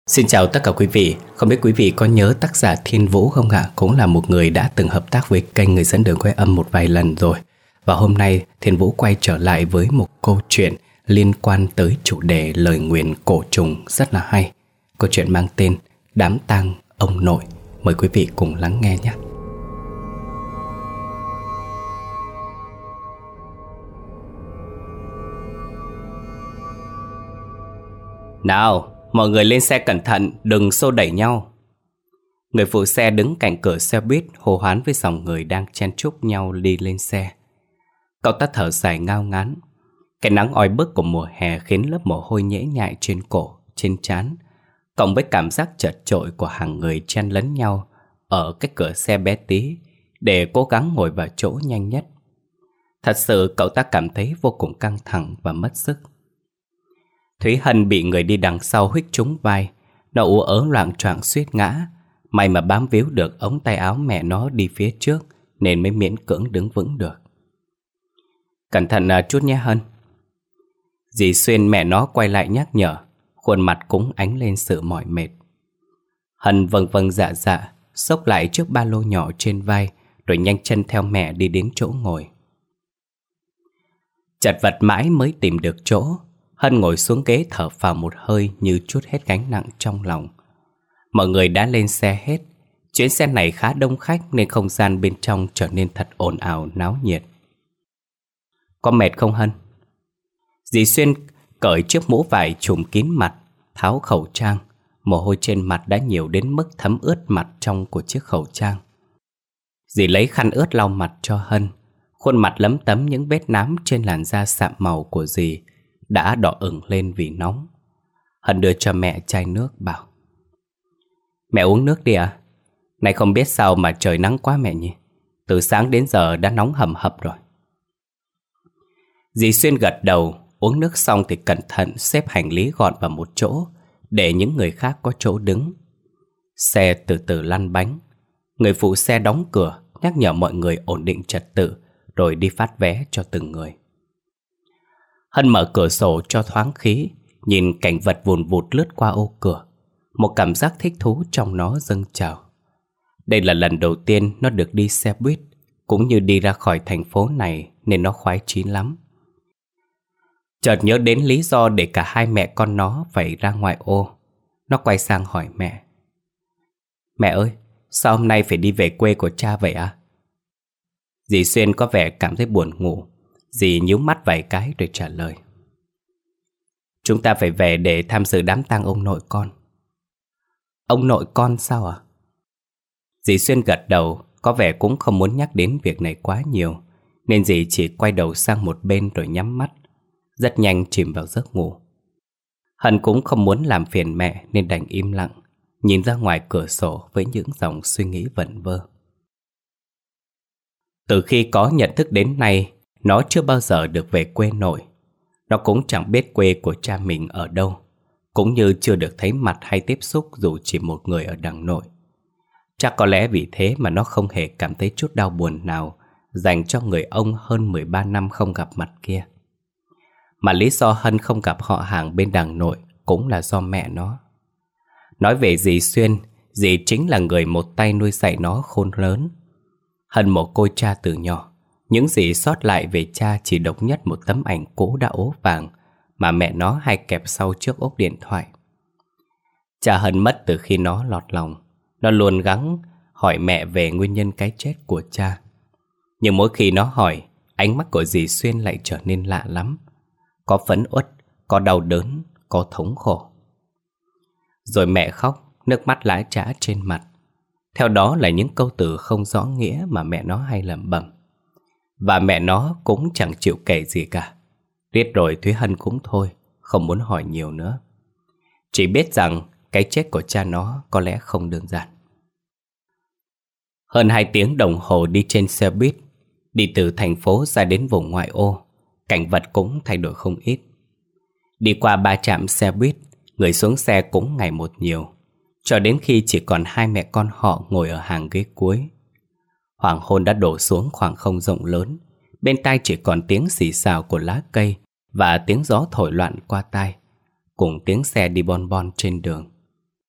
Xin chào tất cả quý vị. Không biết quý vị có nhớ tác giả Thiên Vũ không ạ? Cũng là một người đã từng hợp tác với kênh Người Dẫn Đường Quay Âm một vài lần rồi. Và hôm nay Thiên Vũ quay trở lại với một câu chuyện liên quan tới chủ đề lời nguyền cổ trùng rất là hay. Câu chuyện mang tên Đám tang ông nội. Mời quý vị cùng lắng nghe nhé. Nào, mọi người lên xe cẩn thận, đừng xô đẩy nhau. Người phụ xe đứng cạnh cửa xe buýt hô hoán với dòng người đang chen chúc nhau đi lên xe. Cậu ta thở dài ngao ngán. Cái nắng oi bức của mùa hè khiến lớp mồ hôi nhễ nhại trên cổ, trên trán, cộng với cảm giác chật chội của hàng người chen lấn nhau ở cái cửa xe bé tí để cố gắng ngồi vào chỗ nhanh nhất. Thật sự cậu ta cảm thấy vô cùng căng thẳng và mất sức. Thúy Hân bị người đi đằng sau huých trúng vai. Nó ú ớ loạng choạng suýt ngã. May mà bám víu được ống tay áo mẹ nó đi phía trước nên mới miễn cưỡng đứng vững được. Cẩn thận chút nhé Hân. Dì Xuyên mẹ nó quay lại nhắc nhở, khuôn mặt cũng ánh lên sự mỏi mệt. Hân vâng vâng dạ dạ, xốc lại chiếc ba lô nhỏ trên vai, rồi nhanh chân theo mẹ đi đến chỗ ngồi. Chật vật mãi mới tìm được chỗ. Hân ngồi xuống ghế thở phào một hơi như trút hết gánh nặng trong lòng. Mọi người đã lên xe hết. Chuyến xe này khá đông khách nên không gian bên trong trở nên thật ồn ào náo nhiệt. Có mệt không Hân? Dì Xuyên cởi chiếc mũ vải trùm kín mặt, tháo khẩu trang. Mồ hôi trên mặt đã nhiều đến mức thấm ướt mặt trong của chiếc khẩu trang. Dì lấy khăn ướt lau mặt cho Hân. Khuôn mặt lấm tấm những vết nám trên làn da sạm màu của dì đã đỏ ửng lên vì nóng. Hân đưa cho mẹ chai nước bảo: Mẹ uống nước đi ạ. Này không biết sao mà trời nắng quá mẹ nhỉ. Từ sáng đến giờ đã nóng hầm hập rồi. Dì Xuyên gật đầu. Uống nước xong thì cẩn thận xếp hành lý gọn vào một chỗ để những người khác có chỗ đứng. Xe từ từ lăn bánh. Người phụ xe đóng cửa, nhắc nhở mọi người ổn định trật tự, rồi đi phát vé cho từng người. Hân mở cửa sổ cho thoáng khí, nhìn cảnh vật vùn vụt lướt qua ô cửa. Một cảm giác thích thú trong nó dâng trào. Đây là lần đầu tiên nó được đi xe buýt, cũng như đi ra khỏi thành phố này nên nó khoái chí lắm. Chợt nhớ đến lý do để cả hai mẹ con nó phải ra ngoài ô. Nó quay sang hỏi mẹ: Mẹ ơi, sao hôm nay phải đi về quê của cha vậy à? Dì Xuyên có vẻ cảm thấy buồn ngủ. Dì nhíu mắt vài cái rồi trả lời: Chúng ta phải về để tham dự đám tang ông nội con. Ông nội con sao à? Dì Xuyên gật đầu, có vẻ cũng không muốn nhắc đến việc này quá nhiều, nên dì chỉ quay đầu sang một bên rồi nhắm mắt, rất nhanh chìm vào giấc ngủ. Hân cũng không muốn làm phiền mẹ nên đành im lặng, nhìn ra ngoài cửa sổ với những dòng suy nghĩ vẩn vơ. Từ khi có nhận thức đến nay, nó chưa bao giờ được về quê nội. Nó cũng chẳng biết quê của cha mình ở đâu, cũng như chưa được thấy mặt hay tiếp xúc dù chỉ một người ở đằng nội. Chắc có lẽ vì thế mà nó không hề cảm thấy chút đau buồn nào dành cho người ông hơn 13 năm không gặp mặt kia. Mà lý do Hân không gặp họ hàng bên đằng nội cũng là do mẹ nó. Nói về dì Xuyên, dì chính là người một tay nuôi dạy nó khôn lớn. Hân mồ côi cha từ nhỏ. Những gì sót lại về cha chỉ độc nhất một tấm ảnh cũ đã ố vàng mà mẹ nó hay kẹp sau chiếc ốp điện thoại. Cha Hân mất từ khi nó lọt lòng. Nó luôn gắng hỏi mẹ về nguyên nhân cái chết của cha. Nhưng mỗi khi nó hỏi, ánh mắt của dì Xuyên lại trở nên lạ lắm. Có phẫn uất, có đau đớn, có thống khổ. Rồi mẹ khóc, nước mắt lã chã trên mặt. Theo đó là những câu từ không rõ nghĩa mà mẹ nó hay lẩm bẩm. Và mẹ nó cũng chẳng chịu kể gì cả. Riết rồi Thúy Hân cũng thôi, không muốn hỏi nhiều nữa. Chỉ biết rằng cái chết của cha nó có lẽ không đơn giản. Hơn 2 tiếng đồng hồ đi trên xe buýt, đi từ thành phố ra đến vùng ngoại ô, cảnh vật cũng thay đổi không ít. Đi qua 3 trạm xe buýt, người xuống xe cũng ngày một nhiều, cho đến khi chỉ còn 2 mẹ con họ ngồi ở hàng ghế cuối. Hoàng hôn đã đổ xuống khoảng không rộng lớn, bên tai chỉ còn tiếng xì xào của lá cây và tiếng gió thổi loạn qua tai, cùng tiếng xe đi bon bon trên đường.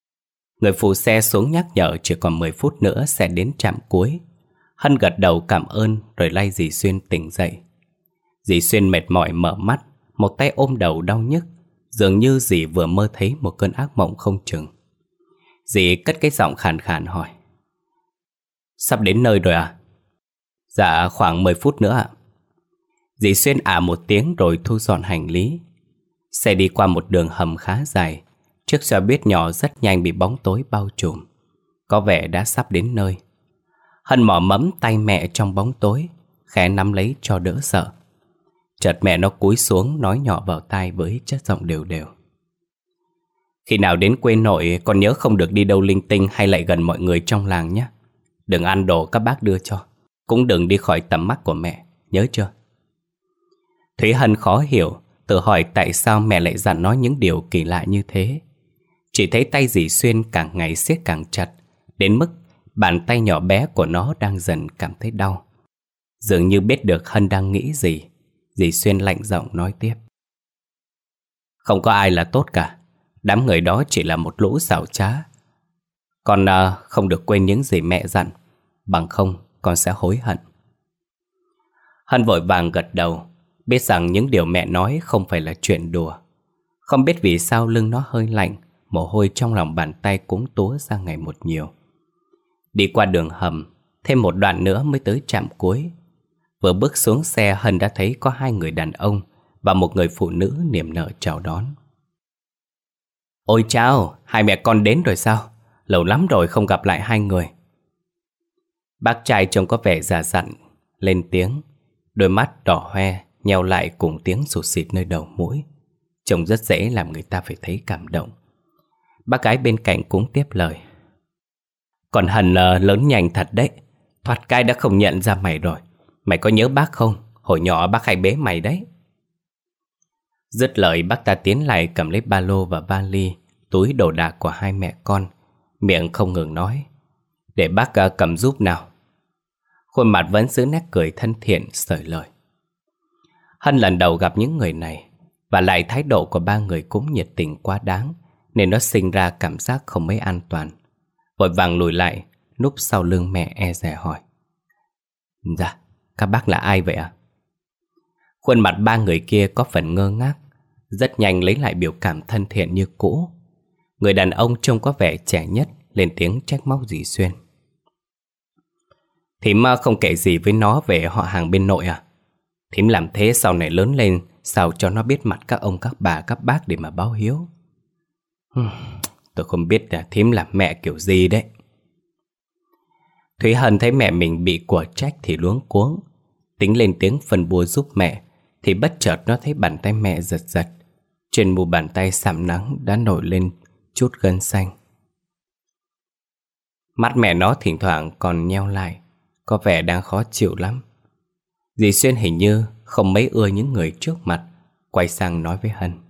Người phụ xe xuống nhắc nhở chỉ còn 10 phút nữa sẽ đến trạm cuối. Hân gật đầu cảm ơn rồi lay dì Xuyên tỉnh dậy. Dì Xuyên mệt mỏi mở mắt, một tay ôm đầu đau nhức, dường như dì vừa mơ thấy một cơn ác mộng không chừng. Dì cất cái giọng khàn khàn hỏi: Sắp đến nơi rồi à? Dạ khoảng 10 phút nữa ạ. Dì Xuyên một tiếng rồi thu dọn hành lý. Xe đi qua một đường hầm khá dài. Chiếc xe buýt nhỏ rất nhanh bị bóng tối bao trùm. Có vẻ đã sắp đến nơi. Hân mò mẫm tay mẹ trong bóng tối, khẽ nắm lấy cho đỡ sợ. Chợt mẹ nó cúi xuống nói nhỏ vào tai với chất giọng đều đều: Khi nào đến quê nội con nhớ không được đi đâu linh tinh hay lại gần mọi người trong làng nhé. Đừng ăn đồ các bác đưa cho, cũng đừng đi khỏi tầm mắt của mẹ, nhớ chưa? Thúy Hân khó hiểu, tự hỏi tại sao mẹ lại dặn nó những điều kỳ lạ như thế. Chỉ thấy tay dì Xuyên càng ngày siết càng chặt, đến mức bàn tay nhỏ bé của nó đang dần cảm thấy đau. Dường như biết được Hân đang nghĩ gì, dì Xuyên lạnh giọng nói tiếp: Không có ai là tốt cả. Đám người đó chỉ là một lũ xảo trá. Con không được quên những gì mẹ dặn, bằng không con sẽ hối hận. Hân vội vàng gật đầu, biết rằng những điều mẹ nói không phải là chuyện đùa. Không biết vì sao lưng nó hơi lạnh, mồ hôi trong lòng bàn tay cũng túa ra ngày một nhiều. Đi qua đường hầm, thêm một đoạn nữa mới tới trạm cuối. Vừa bước xuống xe, Hân đã thấy có 2 người đàn ông và một người phụ nữ niềm nở chào đón. Ôi chao, hai mẹ con đến rồi sao? Lâu lắm rồi không gặp lại 2 người. Bác trai trông có vẻ già dặn lên tiếng, đôi mắt đỏ hoe nheo lại cùng tiếng sụt xịt nơi đầu mũi. Trông rất dễ làm người ta phải thấy cảm động. Bác gái bên cạnh cũng tiếp lời: Còn Hân lớn nhanh thật đấy. Thoạt cái đã không nhận ra mày rồi. Mày có nhớ bác không? Hồi nhỏ bác hay bế mày đấy. Dứt lời, bác ta tiến lại cầm lấy ba lô và vali, túi đồ đạc của 2 mẹ con, miệng không ngừng nói: Để bác cầm giúp nào. Khuôn mặt vẫn giữ nét cười thân thiện sởi lời. Hân lần đầu gặp những người này, và lại thái độ của 3 người cũng nhiệt tình quá đáng, nên nó sinh ra cảm giác không mấy an toàn. Vội vàng lùi lại, núp sau lưng mẹ e dè hỏi: Dạ, các bác là ai vậy ạ? Khuôn mặt 3 người kia có phần ngơ ngác, rất nhanh lấy lại biểu cảm thân thiện như cũ. Người đàn ông trông có vẻ trẻ nhất lên tiếng trách móc dì Xuyên: Thím không kể gì với nó về họ hàng bên nội à? Thím làm thế sau này lớn lên sao cho nó biết mặt các ông các bà các bác để mà báo hiếu. Tôi không biết là thím làm mẹ kiểu gì đấy. Thúy Hân thấy mẹ mình bị của trách thì luống cuống, tính lên tiếng phân bua giúp mẹ, thì bất chợt nó thấy bàn tay mẹ giật giật. Trên mu bàn tay sạm nắng đã nổi lên chút gân xanh. Mắt mẹ nó thỉnh thoảng còn nheo lại, có vẻ đang khó chịu lắm. Dì Xuyên hình như không mấy ưa những người trước mặt, quay sang nói với Hân: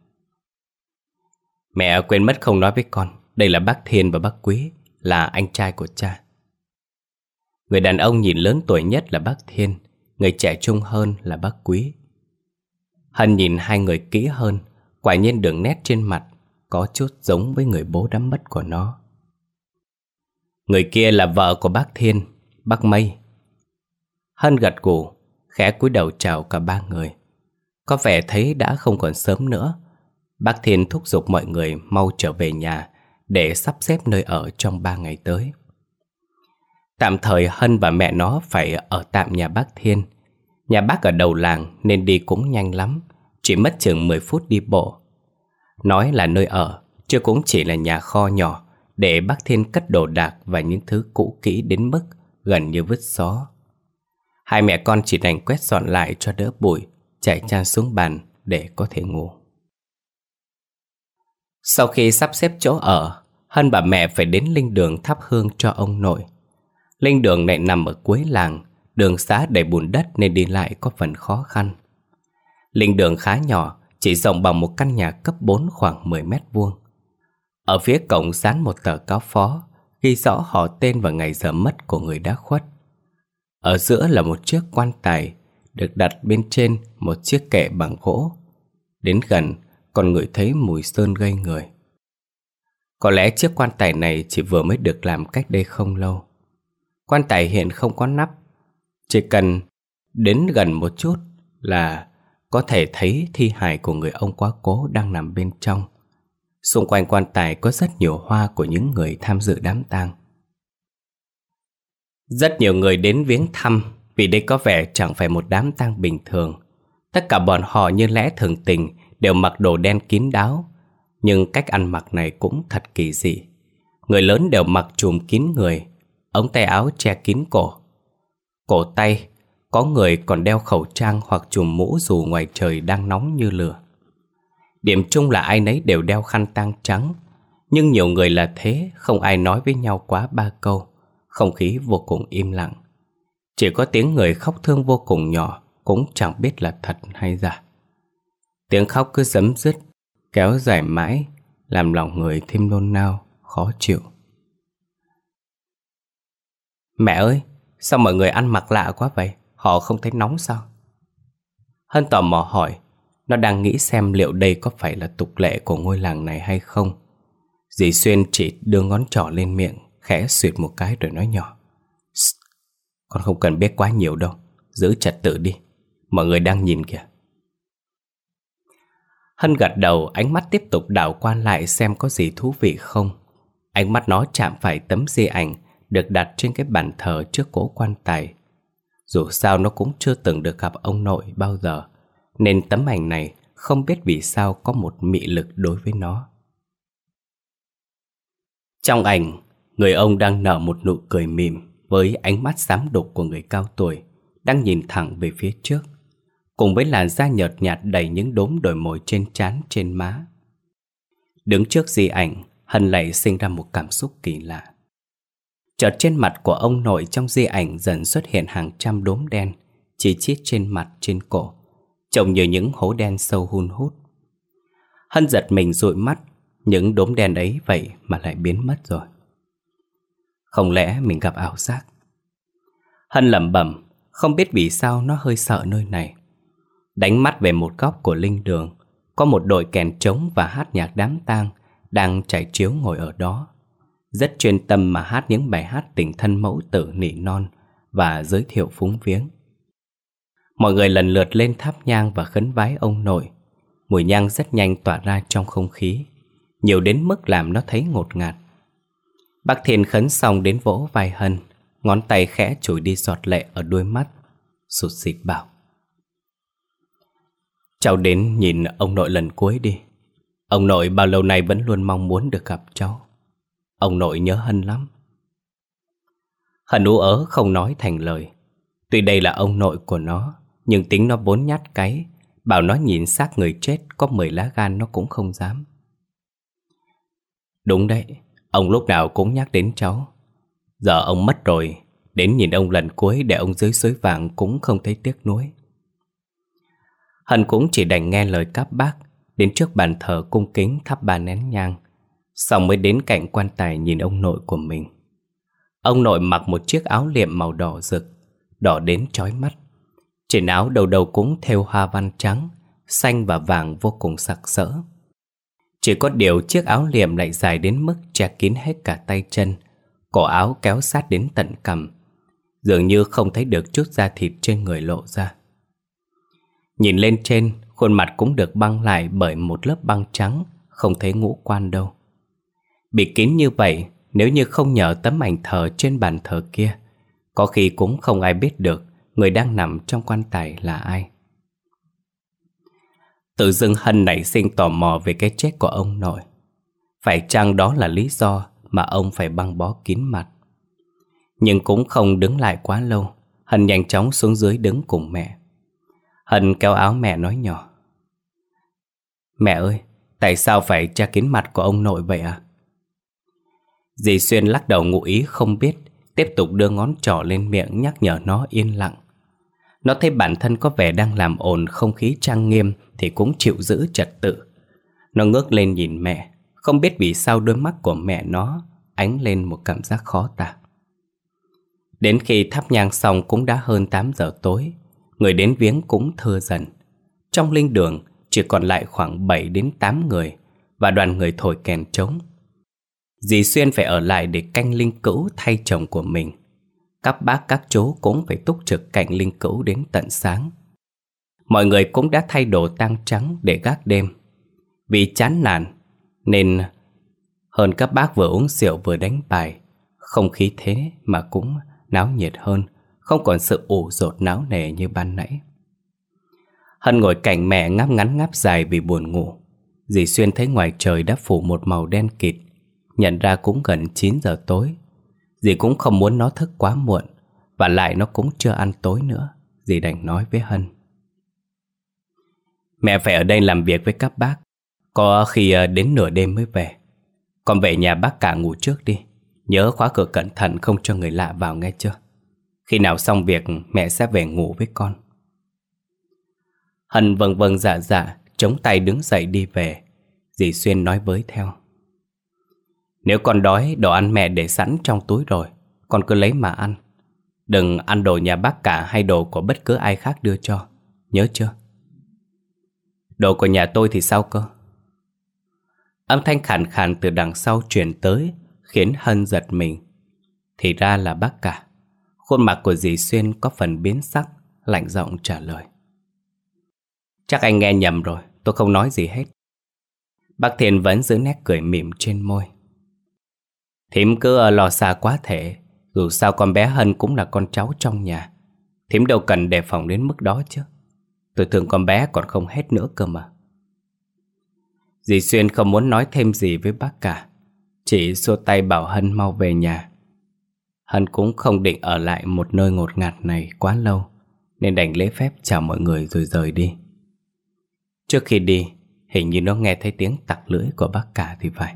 Mẹ quên mất không nói với con, đây là bác Thiên và bác Quý, là anh trai của cha. Người đàn ông nhìn lớn tuổi nhất là bác Thiên, người trẻ trung hơn là bác Quý. Hân nhìn 2 người kỹ hơn, quả nhiên đường nét trên mặt có chút giống với người bố đã mất của nó. Người kia là vợ của bác Thiên, bác Mây. Hân gật gù, khẽ cúi đầu chào cả 3 người. Có vẻ thấy đã không còn sớm nữa, bác Thiên thúc giục mọi người mau trở về nhà để sắp xếp nơi ở trong 3 ngày tới. Tạm thời Hân và mẹ nó phải ở tạm nhà bác Thiên. Nhà bác ở đầu làng nên đi cũng nhanh lắm, chỉ mất chừng 10 phút đi bộ. Nói là nơi ở, chứ cũng chỉ là nhà kho nhỏ để bác Thiên cất đồ đạc và những thứ cũ kỹ đến mức gần như vứt xó. 2 mẹ con chỉ đành quét dọn lại cho đỡ bụi, chạy chan xuống bàn để có thể ngủ. Sau khi sắp xếp chỗ ở, Hân và mẹ phải đến linh đường thắp hương cho ông nội. Linh đường này nằm ở cuối làng, đường xá đầy bùn đất nên đi lại có phần khó khăn. Linh đường khá nhỏ, chỉ rộng bằng một căn nhà cấp 4 khoảng 10 mét vuông. Ở phía cổng dán một tờ cáo phó, ghi rõ họ tên và ngày giờ mất của người đã khuất. Ở giữa là một chiếc quan tài, được đặt bên trên một chiếc kệ bằng gỗ. Đến gần, còn ngửi thấy mùi sơn gây người. Có lẽ chiếc quan tài này chỉ vừa mới được làm cách đây không lâu. Quan tài hiện không có nắp, chỉ cần đến gần một chút là có thể thấy thi hài của người ông quá cố đang nằm bên trong. Xung quanh quan tài có rất nhiều hoa của những người tham dự đám tang. Rất nhiều người đến viếng thăm vì đây có vẻ chẳng phải một đám tang bình thường. Tất cả bọn họ như lẽ thường tình đều mặc đồ đen kín đáo, nhưng cách ăn mặc này cũng thật kỳ dị. Người lớn đều mặc trùm kín người, ống tay áo che kín cổ. Cổ tay, có người còn đeo khẩu trang hoặc trùm mũ dù ngoài trời đang nóng như lửa. Điểm chung là ai nấy đều đeo khăn tang trắng, nhưng nhiều người là thế, không ai nói với nhau quá 3 câu. Không khí vô cùng im lặng. Chỉ có tiếng người khóc thương vô cùng nhỏ, cũng chẳng biết là thật hay giả. Tiếng khóc cứ rấm rứt, kéo dài mãi, làm lòng người thêm nôn nao, khó chịu. Mẹ ơi, sao mọi người ăn mặc lạ quá vậy? Họ không thấy nóng sao? Hân tò mò hỏi. Nó đang nghĩ xem liệu đây có phải là tục lệ của ngôi làng này hay không. Dì Xuyên chỉ đưa ngón trỏ lên miệng, khẽ xuyệt một cái rồi nói nhỏ. Con không cần biết quá nhiều đâu, giữ trật tự đi, mọi người đang nhìn kìa. Hân gật đầu, ánh mắt tiếp tục đảo qua lại xem có gì thú vị không. Ánh mắt nó chạm phải tấm di ảnh được đặt trên cái bàn thờ trước cỗ quan tài. Dù sao nó cũng chưa từng được gặp ông nội bao giờ, nên tấm ảnh này không biết vì sao có một mị lực đối với nó. Trong ảnh, người ông đang nở một nụ cười mỉm với ánh mắt xám đục của người cao tuổi, đang nhìn thẳng về phía trước, cùng với làn da nhợt nhạt đầy những đốm đồi mồi trên trán trên má. Đứng trước di ảnh, Hân lại sinh ra một cảm xúc kỳ lạ. Chợt trên mặt của ông nội trong di ảnh dần xuất hiện hàng trăm đốm đen, chỉ chít trên mặt trên cổ, trông như những hố đen sâu hun hút. Hân giật mình dụi mắt, những đốm đen ấy vậy mà lại biến mất rồi. Không lẽ mình gặp ảo giác? Hân lẩm bẩm, không biết vì sao nó hơi sợ nơi này. Đánh mắt về một góc của linh đường, có một đội kèn trống và hát nhạc đám tang đang trải chiếu ngồi ở đó, rất chuyên tâm mà hát những bài hát tình thân mẫu tử nỉ non và giới thiệu phúng viếng. Mọi người lần lượt lên thắp nhang và khấn vái ông nội. Mùi nhang rất nhanh tỏa ra trong không khí, nhiều đến mức làm nó thấy ngột ngạt. Bác Thiên khấn xong đến vỗ vai Hân, ngón tay khẽ chùi đi giọt lệ ở đôi mắt, sụt sịt bảo: cháu đến nhìn ông nội lần cuối đi. Ông nội bao lâu nay vẫn luôn mong muốn được gặp cháu. Ông nội nhớ Hân lắm. Hân ú ớ không nói thành lời. Tuy đây là ông nội của nó, nhưng tính nó vốn nhát cáy, bảo nó nhìn xác người chết có 10 lá gan nó cũng không dám. Đúng đấy, ông lúc nào cũng nhắc đến cháu. Giờ ông mất rồi, đến nhìn ông lần cuối để ông dưới suối vàng cũng không thấy tiếc nuối. Hân cũng chỉ đành nghe lời các bác, đến trước bàn thờ cung kính thắp 3 nén nhang, xong mới đến cạnh quan tài nhìn ông nội của mình. Ông nội mặc một chiếc áo liệm màu đỏ rực, đỏ đến chói mắt. Trên áo đầu đầu cũng thêu hoa văn trắng, xanh và vàng vô cùng sặc sỡ. Chỉ có điều chiếc áo liệm lại dài đến mức che kín hết cả tay chân, cổ áo kéo sát đến tận cằm, dường như không thấy được chút da thịt trên người lộ ra. Nhìn lên trên, khuôn mặt cũng được băng lại bởi một lớp băng trắng, không thấy ngũ quan đâu. Bị kín như vậy, nếu như không nhờ tấm ảnh thờ trên bàn thờ kia, có khi cũng không ai biết được người đang nằm trong quan tài là ai. Tự dưng Hân nảy sinh tò mò về cái chết của ông nội. Phải chăng đó là lý do mà ông phải băng bó kín mặt? Nhưng cũng không đứng lại quá lâu, Hân nhanh chóng xuống dưới đứng cùng mẹ. Hân kéo áo mẹ nói nhỏ: mẹ ơi, tại sao phải che kín mặt của ông nội vậy à? Dì Xuyên lắc đầu ngụ ý không biết, tiếp tục đưa ngón trỏ lên miệng nhắc nhở nó yên lặng. Nó thấy bản thân có vẻ đang làm ồn không khí trang nghiêm thì cũng chịu giữ trật tự. Nó ngước lên nhìn mẹ, không biết vì sao đôi mắt của mẹ nó ánh lên một cảm giác khó tả. Đến khi thắp nhang xong cũng đã hơn 8 giờ tối, người đến viếng cũng thưa dần. Trong linh đường chỉ còn lại khoảng 7 đến 8 người và đoàn người thổi kèn trống. Dì Xuyên phải ở lại để canh linh cữu thay chồng của mình. Các bác các chú cũng phải túc trực cạnh linh cữu đến tận sáng. Mọi người cũng đã thay đồ tang trắng để gác đêm. Vì chán nản nên hơn các bác vừa uống rượu vừa đánh bài. Không khí thế mà cũng náo nhiệt hơn, không còn sự ủ dột náo nề như ban nãy. Hân ngồi cạnh mẹ ngáp ngắn ngáp dài vì buồn ngủ. Dì Xuyên thấy ngoài trời đã phủ một màu đen kịt, nhận ra cũng gần 9 giờ tối. Dì cũng không muốn nó thức quá muộn, và lại nó cũng chưa ăn tối nữa. Dì đành nói với Hân: mẹ phải ở đây làm việc với các bác, có khi đến nửa đêm mới về. Con về nhà bác cả ngủ trước đi. Nhớ khóa cửa cẩn thận, không cho người lạ vào nghe chưa. Khi nào xong việc mẹ sẽ về ngủ với con. Hân vâng vâng dạ dạ, chống tay đứng dậy đi về. Dì Xuyên nói với theo: nếu con đói, đồ ăn mẹ để sẵn trong túi rồi, con cứ lấy mà ăn. Đừng ăn đồ nhà bác cả hay đồ của bất cứ ai khác đưa cho, nhớ chưa? Đồ của nhà tôi thì sao cơ? Âm thanh khàn khàn từ đằng sau truyền tới, khiến Hân giật mình. Thì ra là bác cả. Khuôn mặt của dì Xuyên có phần biến sắc, lạnh giọng trả lời: chắc anh nghe nhầm rồi, tôi không nói gì hết. Bác Thiên vẫn giữ nét cười mỉm trên môi: thím cứ lo xa quá thể. Dù sao con bé Hân cũng là con cháu trong nhà, thím đâu cần đề phòng đến mức đó chứ. Tôi thương con bé còn không hết nữa cơ mà. Dì Xuyên không muốn nói thêm gì với bác cả, chỉ xua tay bảo Hân mau về nhà. Hân cũng không định ở lại một nơi ngột ngạt này quá lâu, nên đành lễ phép chào mọi người rồi rời đi. Trước khi đi, hình như nó nghe thấy tiếng tặc lưỡi của bác cả thì phải.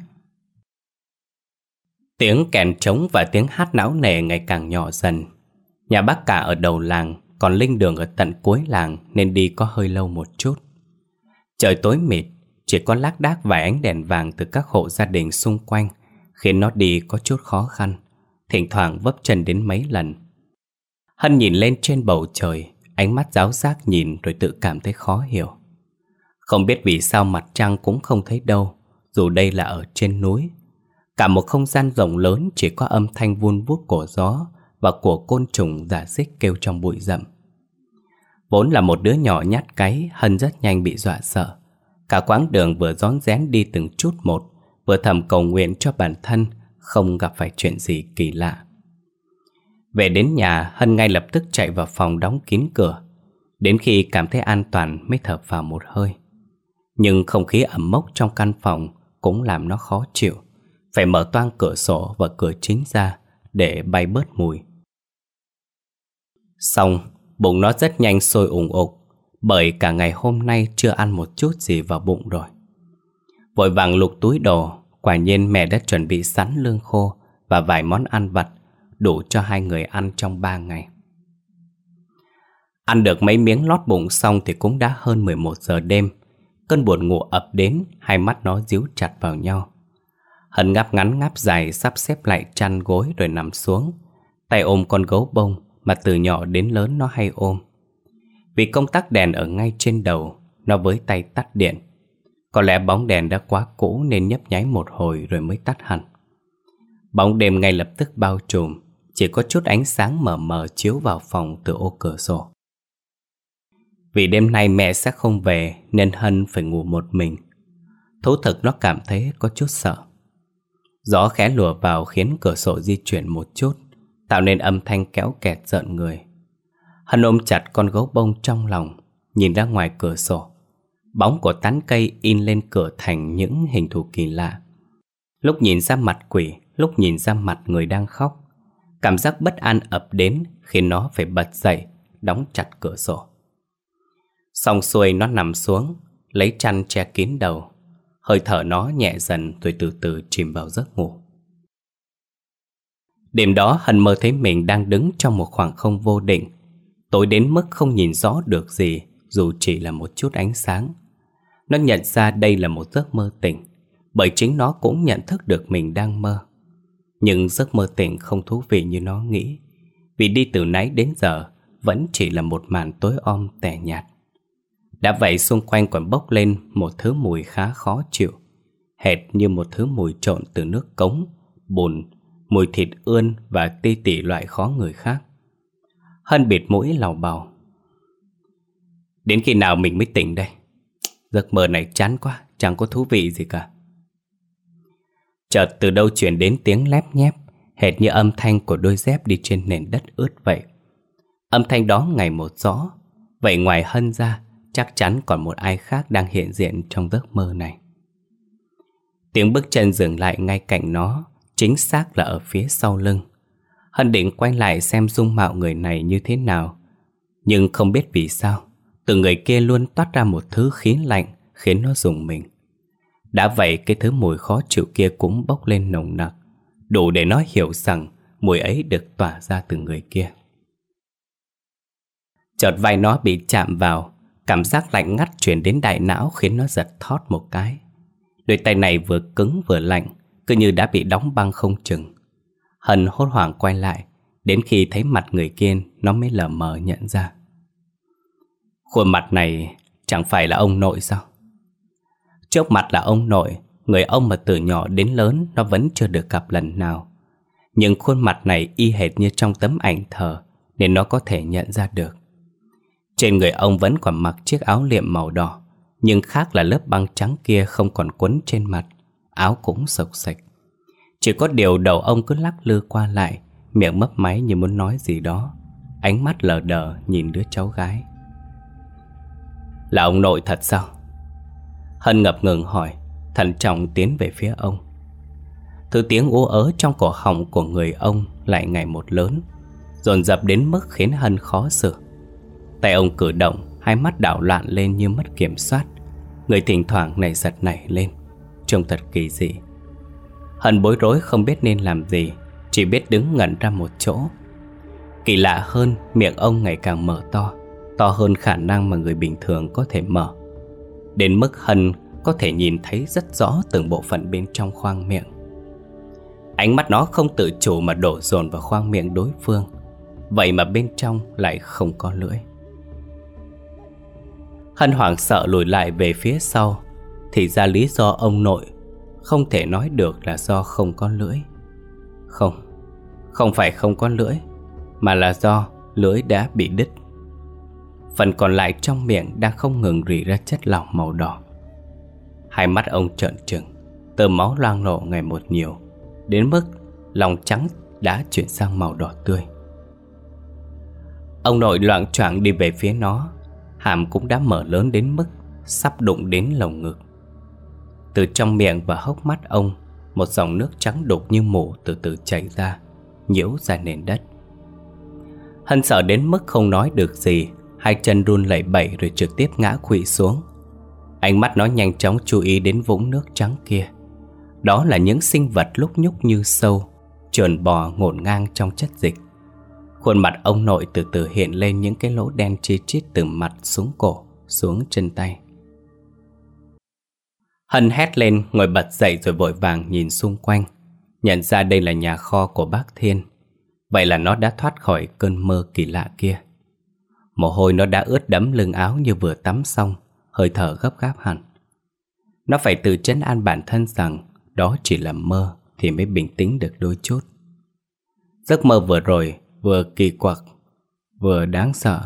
Tiếng kèn trống và tiếng hát náo nề ngày càng nhỏ dần. Nhà bác cả ở đầu làng, còn linh đường ở tận cuối làng, nên đi có hơi lâu một chút. Trời tối mịt, chỉ có lác đác vài ánh đèn vàng từ các hộ gia đình xung quanh, khiến nó đi có chút khó khăn, thỉnh thoảng vấp chân đến mấy lần. Hân nhìn lên trên bầu trời, ánh mắt giáo giác nhìn rồi tự cảm thấy khó hiểu. Không biết vì sao mặt trăng cũng không thấy đâu, dù đây là ở trên núi. Cả một không gian rộng lớn chỉ có âm thanh vun vút của gió và của côn trùng rả rích kêu trong bụi rậm. Vốn là một đứa nhỏ nhát cáy, Hân rất nhanh bị dọa sợ. Cả quãng đường vừa rón rén đi từng chút một, vừa thầm cầu nguyện cho bản thân không gặp phải chuyện gì kỳ lạ. Về đến nhà, Hân ngay lập tức chạy vào phòng đóng kín cửa. Đến khi cảm thấy an toàn mới thở phào một hơi. Nhưng không khí ẩm mốc trong căn phòng cũng làm nó khó chịu. Phải mở toang cửa sổ và cửa chính ra để bay bớt mùi. Xong, bụng nó rất nhanh sôi ủng ục, bởi cả ngày hôm nay chưa ăn một chút gì vào bụng rồi. Vội vàng lục túi đồ, quả nhiên mẹ đã chuẩn bị sẵn lương khô và vài món ăn vặt, đủ cho hai người ăn trong 3 ngày. Ăn được mấy miếng lót bụng xong thì cũng đã hơn 11 giờ đêm. Cơn buồn ngủ ập đến, hai mắt nó díu chặt vào nhau. Hân ngáp ngắn ngáp dài sắp xếp lại chăn gối rồi nằm xuống, tay ôm con gấu bông mà từ nhỏ đến lớn nó hay ôm. Vì công tắc đèn ở ngay trên đầu, nó với tay tắt điện. Có lẽ bóng đèn đã quá cũ nên nhấp nháy một hồi rồi mới tắt hẳn. Bóng đêm ngay lập tức bao trùm, chỉ có chút ánh sáng mờ mờ chiếu vào phòng từ ô cửa sổ. Vì đêm nay mẹ sẽ không về nên Hân phải ngủ một mình. Thú thực nó cảm thấy có chút sợ. Gió khẽ lùa vào khiến cửa sổ di chuyển một chút, tạo nên âm thanh kéo kẹt rợn người. Hân ôm chặt con gấu bông trong lòng, nhìn ra ngoài cửa sổ. Bóng của tán cây in lên cửa thành những hình thù kỳ lạ. Lúc nhìn ra mặt quỷ, lúc nhìn ra mặt người đang khóc. Cảm giác bất an ập đến khiến nó phải bật dậy, đóng chặt cửa sổ. Xong xuôi nó nằm xuống, lấy chăn che kín đầu. Hơi thở nó nhẹ dần rồi từ từ chìm vào giấc ngủ. Đêm đó Hân mơ thấy mình đang đứng trong một khoảng không vô định, tối đến mức không nhìn rõ được gì dù chỉ là một chút ánh sáng. Nó nhận ra đây là một giấc mơ tỉnh, bởi chính nó cũng nhận thức được mình đang mơ. Nhưng giấc mơ tỉnh không thú vị như nó nghĩ, vì đi từ nãy đến giờ vẫn chỉ là một màn tối om tẻ nhạt. Đã vậy xung quanh còn bốc lên một thứ mùi khá khó chịu, hệt như một thứ mùi trộn từ nước cống, bùn, mùi thịt ươn và ti tỉ loại khó người khác. Hân bịt mũi lào bào. Đến khi nào mình mới tỉnh đây? Giấc mơ này chán quá, chẳng có thú vị gì cả. Chợt từ đâu truyền đến tiếng lép nhép, hệt như âm thanh của đôi dép đi trên nền đất ướt vậy. Âm thanh đó ngày một rõ. Vậy ngoài Hân ra, chắc chắn còn một ai khác đang hiện diện trong giấc mơ này. Tiếng bước chân dừng lại ngay cạnh nó, chính xác là ở phía sau lưng. Hân định quay lại xem dung mạo người này như thế nào, nhưng không biết vì sao từ người kia luôn toát ra một thứ khí lạnh khiến nó rùng mình. Đã vậy cái thứ mùi khó chịu kia cũng bốc lên nồng nặc, đủ để nó hiểu rằng mùi ấy được tỏa ra từ người kia. Chợt vai nó bị chạm vào, cảm giác lạnh ngắt truyền đến đại não khiến nó giật thót một cái. Đôi tay này vừa cứng vừa lạnh, cứ như đã bị đóng băng không chừng. Hân hốt hoảng quay lại, đến khi thấy mặt người kia nó mới lờ mờ nhận ra. Khuôn mặt này chẳng phải là ông nội sao? Trước mặt là ông nội, người ông mà từ nhỏ đến lớn nó vẫn chưa được gặp lần nào. Nhưng khuôn mặt này y hệt như trong tấm ảnh thờ, nên nó có thể nhận ra được. Trên người ông vẫn còn mặc chiếc áo liệm màu đỏ, nhưng khác là lớp băng trắng kia không còn quấn trên mặt, áo cũng xộc xệch. Chỉ có điều đầu ông cứ lắc lư qua lại, miệng mấp máy như muốn nói gì đó, ánh mắt lờ đờ nhìn đứa cháu gái. Là ông nội thật sao? Hân ngập ngừng hỏi, thận trọng tiến về phía ông. Thứ tiếng ú ớ trong cổ họng của người ông lại ngày một lớn, dồn dập đến mức khiến Hân khó xử. Tay ông cử động, hai mắt đảo loạn lên như mất kiểm soát, người thỉnh thoảng này giật nảy lên, trông thật kỳ dị. Hân bối rối không biết nên làm gì, chỉ biết đứng ngẩn ra một chỗ. Kỳ lạ hơn, miệng ông ngày càng mở to, to hơn khả năng mà người bình thường có thể mở, đến mức Hân có thể nhìn thấy rất rõ từng bộ phận bên trong khoang miệng. Ánh mắt nó không tự chủ mà đổ dồn vào khoang miệng đối phương, vậy mà bên trong lại không có lưỡi. Hân hoảng sợ lùi lại về phía sau. Thì ra lý do ông nội không thể nói được là do không có lưỡi. Không phải không có lưỡi, mà là do lưỡi đã bị đứt. Phần còn lại trong miệng đang không ngừng rỉ ra chất lỏng màu đỏ. Hai mắt ông trợn trừng, tơ máu loang lổ ngày một nhiều, đến mức lòng trắng đã chuyển sang màu đỏ tươi. Ông nội loạng choạng đi về phía nó, hàm cũng đã mở lớn đến mức sắp đụng đến lồng ngực. Từ trong miệng và hốc mắt ông, một dòng nước trắng đục như mủ từ từ chảy ra, nhiễu ra nền đất. Hân sợ đến mức không nói được gì, hai chân run lẩy bẩy rồi trực tiếp ngã khuỵu xuống. Ánh mắt nó nhanh chóng chú ý đến vũng nước trắng kia. Đó là những sinh vật lúc nhúc như sâu, trườn bò ngổn ngang trong chất dịch. Khuôn mặt ông nội từ từ hiện lên những cái lỗ đen chi chít từ mặt xuống cổ, xuống chân tay. Hân hét lên, ngồi bật dậy rồi vội vàng nhìn xung quanh, nhận ra đây là nhà kho của bác Thiên. Vậy là nó đã thoát khỏi cơn mơ kỳ lạ kia. Mồ hôi nó đã ướt đẫm lưng áo như vừa tắm xong, hơi thở gấp gáp hẳn. Nó phải tự trấn an bản thân rằng đó chỉ là mơ thì mới bình tĩnh được đôi chút. Giấc mơ vừa rồi vừa kỳ quặc, vừa đáng sợ.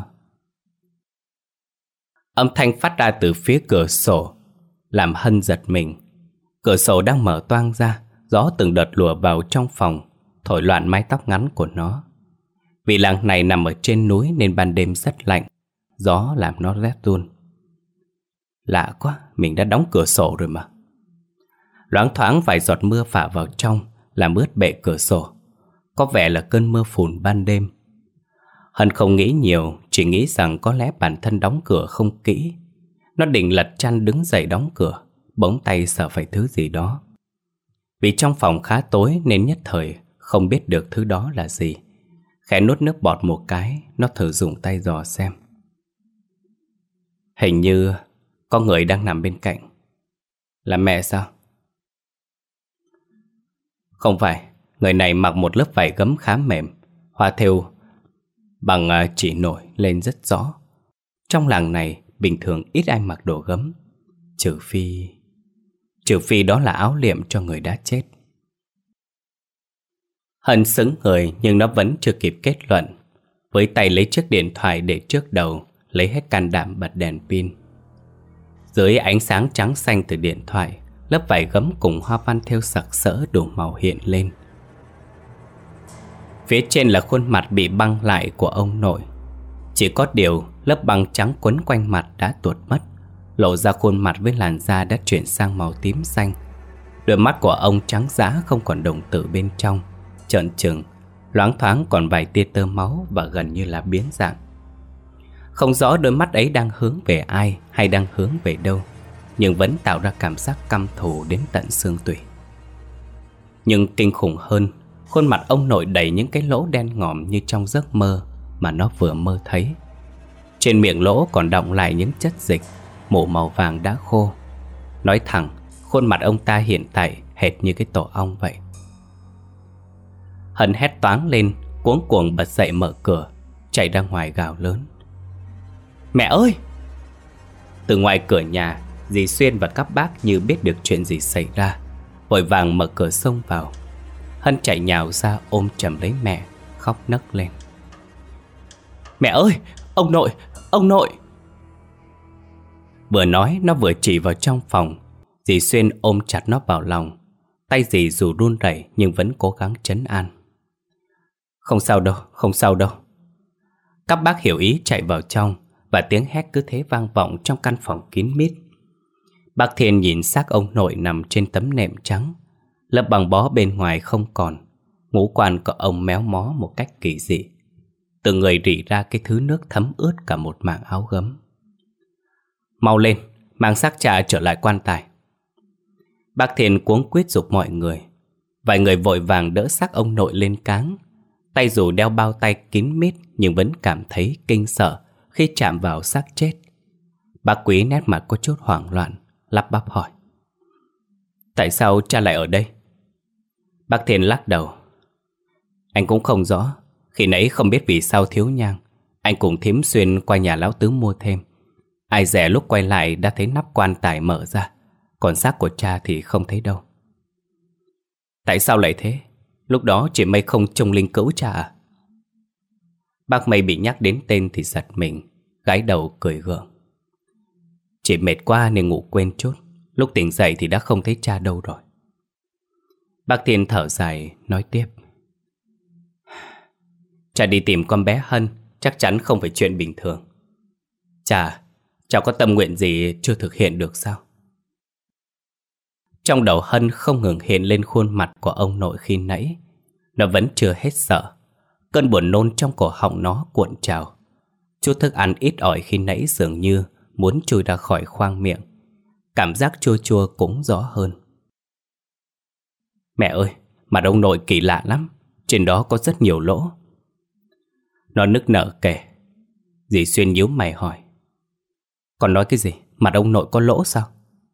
Âm thanh phát ra từ phía cửa sổ làm Hân giật mình. Cửa sổ đang mở toang ra, gió từng đợt lùa vào trong phòng, thổi loạn mái tóc ngắn của nó. Vì làng này nằm ở trên núi nên ban đêm rất lạnh, gió làm nó rét run. Lạ quá, mình đã đóng cửa sổ rồi mà. Loáng thoáng vài giọt mưa phả vào trong, làm ướt bệ cửa sổ. Có vẻ là cơn mưa phùn ban đêm. Hân không nghĩ nhiều, chỉ nghĩ rằng có lẽ bản thân đóng cửa không kỹ. Nó định lật chăn đứng dậy đóng cửa, bỗng tay sờ phải thứ gì đó. Vì trong phòng khá tối nên nhất thời không biết được thứ đó là gì. Khẽ nuốt nước bọt một cái, nó thử dùng tay dò xem. Hình như có người đang nằm bên cạnh. Là mẹ sao? Không phải, người này mặc một lớp vải gấm khá mềm, hoa thêu bằng chỉ nổi lên rất rõ. Trong làng này bình thường ít ai mặc đồ gấm, trừ trừ phi đó là áo liệm cho người đã chết. Hân sững người nhưng nó vẫn chưa kịp kết luận. Với tay lấy chiếc điện thoại để trước đầu, lấy hết can đảm bật đèn pin. Dưới ánh sáng trắng xanh từ điện thoại, lớp vải gấm cùng hoa văn thêu sặc sỡ đủ màu hiện lên. Phía trên là khuôn mặt bị băng lại của ông nội. Chỉ có điều lớp băng trắng quấn quanh mặt đã tuột mất, lộ ra khuôn mặt với làn da đã chuyển sang màu tím xanh. Đôi mắt của ông trắng dã không còn đồng tử bên trong, trợn trừng, loáng thoáng còn vài tia tơ máu và gần như là biến dạng. Không rõ đôi mắt ấy đang hướng về ai hay đang hướng về đâu, nhưng vẫn tạo ra cảm giác căm thù đến tận xương tủy. Nhưng kinh khủng hơn, khuôn mặt ông nội đầy những cái lỗ đen ngòm như trong giấc mơ mà nó vừa mơ thấy. Trên miệng lỗ còn đọng lại những chất dịch, mủ màu vàng đã khô. Nói thẳng, khuôn mặt ông ta hiện tại hệt như cái tổ ong vậy. Hân hét toáng lên, cuống cuồng bật dậy mở cửa, chạy ra ngoài gào lớn: "Mẹ ơi!" Từ ngoài cửa nhà, dì Xuyên và các bác như biết được chuyện gì xảy ra, vội vàng mở cửa xông vào. Hân chạy nhào ra ôm chầm lấy mẹ, khóc nấc lên: "Mẹ ơi! Ông nội! Ông nội!" Vừa nói nó vừa chỉ vào trong phòng. Dì Xuyên ôm chặt nó vào lòng. Tay dì dù run rẩy nhưng vẫn cố gắng trấn an: "Không sao đâu, không sao đâu." Các bác hiểu ý chạy vào trong, và tiếng hét cứ thế vang vọng trong căn phòng kín mít. Bác Thiên nhìn xác ông nội nằm trên tấm nệm trắng. Lớp băng bó bên ngoài không còn. Ngũ quan của ông méo mó một cách kỳ dị. Từ người rỉ ra cái thứ nước thấm ướt cả một mảng áo gấm. "Mau lên, mang xác cha trở lại quan tài." Bác Thiên cuống quýt giục mọi người. Vài người vội vàng đỡ xác ông nội lên cáng. Tay dù đeo bao tay kín mít nhưng vẫn cảm thấy kinh sợ khi chạm vào xác chết. Bác Quý nét mặt có chút hoảng loạn, lắp bắp hỏi: "Tại sao cha lại ở đây?" Bác Thiên lắc đầu: "Anh cũng không rõ. Khi nãy không biết vì sao thiếu nhang, anh cùng thím Xuyên qua nhà lão tứ mua thêm. Ai dè lúc quay lại đã thấy nắp quan tài mở ra, còn xác của cha thì không thấy đâu." "Tại sao lại thế? Lúc đó chị Mây không trông linh cữu cha à?" Bác Mây bị nhắc đến tên thì giật mình, gái đầu cười gượng: "Chị mệt quá nên ngủ quên chút. Lúc tỉnh dậy thì đã không thấy cha đâu rồi." Bác Thiên thở dài nói tiếp: "Cha đi tìm con bé Hân chắc chắn không phải chuyện bình thường. Cha có tâm nguyện gì chưa thực hiện được sao?" Trong đầu Hân không ngừng hiện lên khuôn mặt của ông nội khi nãy. Nó vẫn chưa hết sợ. Cơn buồn nôn trong cổ họng nó cuộn trào. Chút thức ăn ít ỏi khi nãy dường như muốn chui ra khỏi khoang miệng. Cảm giác chua chua cũng rõ hơn. "Mẹ ơi, mặt ông nội kỳ lạ lắm. Trên đó có rất nhiều lỗ." Nó nức nở kể. Dì Xuyên nhíu mày hỏi: "Còn nói cái gì? Mặt ông nội có lỗ sao?"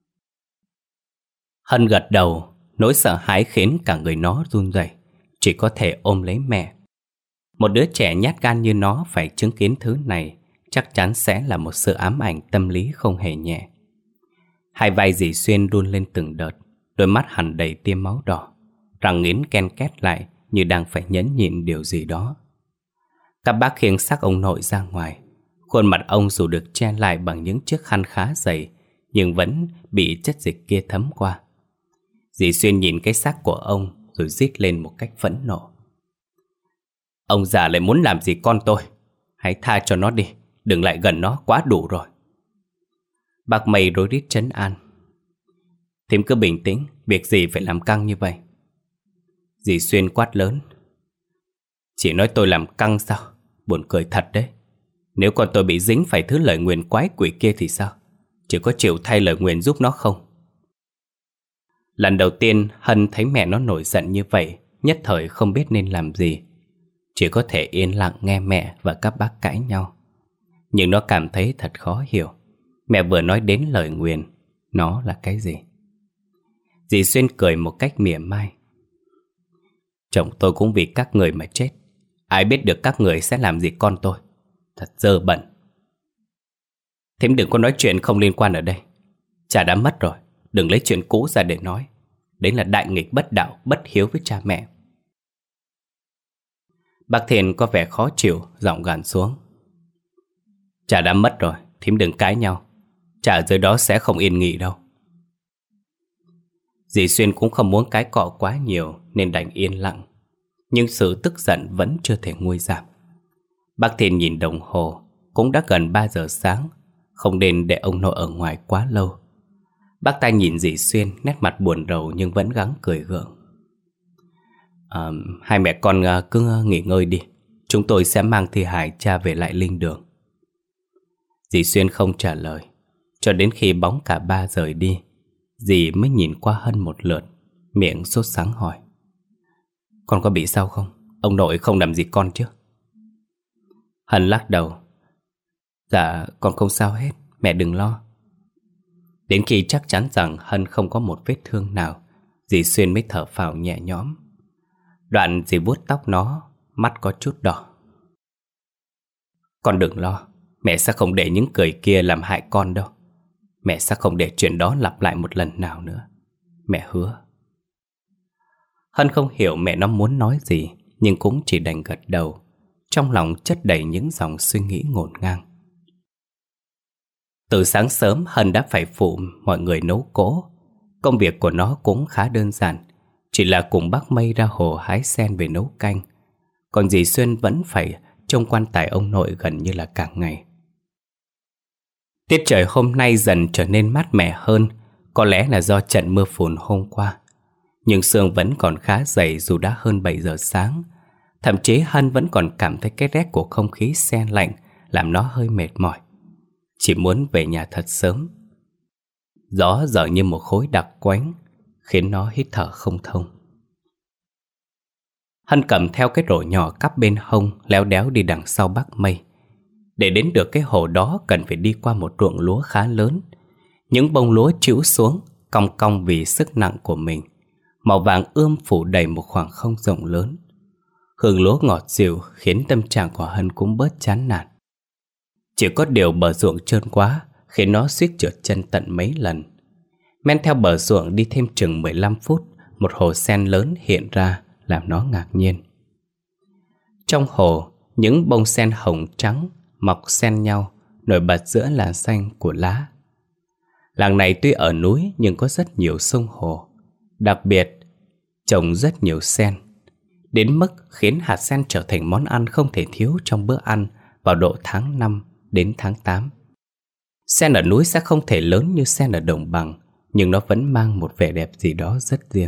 Hân gật đầu. Nỗi sợ hãi khiến cả người nó run rẩy, chỉ có thể ôm lấy mẹ. Một đứa trẻ nhát gan như nó phải chứng kiến thứ này chắc chắn sẽ là một sự ám ảnh tâm lý không hề nhẹ. Hai vai dì Xuyên run lên từng đợt, đôi mắt hằn đầy tia máu đỏ, răng nghiến ken két lại như đang phải nhẫn nhịn điều gì đó. Các bác khiêng xác ông nội ra ngoài. Khuôn mặt ông dù được che lại bằng những chiếc khăn khá dày, nhưng vẫn bị chất dịch kia thấm qua. Dì Xuyên nhìn cái xác của ông rồi rít lên một cách phẫn nộ: "Ông già lại muốn làm gì con tôi? Hãy tha cho nó đi, đừng lại gần nó, quá đủ rồi." Bác Mây rối rít trấn an: "Thím cứ bình tĩnh, việc gì phải làm căng như vậy?" Dì Xuyên quát lớn: "Chị nói tôi làm căng sao? Buồn cười thật đấy. Nếu con tôi bị dính phải thứ lời nguyền quái quỷ kia thì sao? Chỉ có chịu thay lời nguyền giúp nó không?" Lần đầu tiên Hân thấy mẹ nó nổi giận như vậy, nhất thời không biết nên làm gì. Chỉ có thể yên lặng nghe mẹ và các bác cãi nhau. Nhưng nó cảm thấy thật khó hiểu. Mẹ vừa nói đến lời nguyền, nó là cái gì? Dì Xuyên cười một cách mỉa mai: "Chồng tôi cũng vì các người mà chết. Ai biết được các người sẽ làm gì con tôi. Thật dơ bẩn." "Thím đừng có nói chuyện không liên quan ở đây. Cha đã mất rồi, đừng lấy chuyện cũ ra để nói. Đấy là đại nghịch bất đạo, bất hiếu với cha mẹ. Bác Thiện có vẻ khó chịu, giọng gằn xuống. Cha đã mất rồi, thím đừng cãi nhau. Cha ở dưới đó sẽ không yên nghỉ đâu. Dì Xuyên cũng không muốn cãi cọ quá nhiều nên đành yên lặng. Nhưng sự tức giận vẫn chưa thể nguôi giảm. Bác Thiện nhìn đồng hồ, cũng đã gần 3 giờ sáng, không nên để ông nội ở ngoài quá lâu. Bác ta nhìn dì Xuyên, nét mặt buồn rầu nhưng vẫn gắng cười gượng. Hai mẹ con cứ nghỉ ngơi đi, chúng tôi sẽ mang thi hài cha về lại linh đường. Dì Xuyên không trả lời. Cho đến khi bóng cả ba rời đi, dì mới nhìn qua Hân một lượt, miệng sốt sắng hỏi. Con có bị sao không? Ông nội không làm gì con chứ? Hân lắc đầu. Dạ con không sao hết, mẹ đừng lo. Đến khi chắc chắn rằng Hân không có một vết thương nào, dì Xuyên mới thở phào nhẹ nhõm. Đoạn dì vuốt tóc nó, mắt có chút đỏ. Con đừng lo, mẹ sẽ không để những cười kia làm hại con đâu. Mẹ sẽ không để chuyện đó lặp lại một lần nào nữa. Mẹ hứa. Hân không hiểu mẹ nó muốn nói gì, nhưng cũng chỉ đành gật đầu. Trong lòng chất đầy những dòng suy nghĩ ngổn ngang. Từ sáng sớm Hân đã phải phụ mọi người nấu cỗ. Công việc của nó cũng khá đơn giản, chỉ là cùng bác Mây ra hồ hái sen về nấu canh. Còn dì Xuyên vẫn phải trông quan tài ông nội gần như là cả ngày. Tiết trời hôm nay dần trở nên mát mẻ hơn, có lẽ là do trận mưa phùn hôm qua. Nhưng sương vẫn còn khá dày dù đã hơn 7 giờ sáng. Thậm chí Hân vẫn còn cảm thấy cái rét của không khí se lạnh làm nó hơi mệt mỏi. Chỉ muốn về nhà thật sớm. Gió dở như một khối đặc quánh, khiến nó hít thở không thông. Hân cầm theo cái rổ nhỏ cắp bên hông, léo đéo đi đằng sau bác Mây. Để đến được cái hồ đó cần phải đi qua một ruộng lúa khá lớn. Những bông lúa trĩu xuống, cong cong vì sức nặng của mình. Màu vàng ươm phủ đầy một khoảng không rộng lớn. Hương lúa ngọt dịu khiến tâm trạng của Hân cũng bớt chán nản. Chỉ có điều bờ ruộng trơn quá, khiến nó suýt trượt chân tận mấy lần. Men theo bờ ruộng đi thêm chừng 15 phút, một hồ sen lớn hiện ra làm nó ngạc nhiên. Trong hồ, những bông sen hồng trắng mọc xen nhau, nổi bật giữa làn xanh của lá. Làng này tuy ở núi nhưng có rất nhiều sông hồ, đặc biệt trồng rất nhiều sen, đến mức khiến hạt sen trở thành món ăn không thể thiếu trong bữa ăn vào độ tháng 5 đến tháng 8. Sen ở núi sẽ không thể lớn như sen ở đồng bằng, nhưng nó vẫn mang một vẻ đẹp gì đó rất riêng.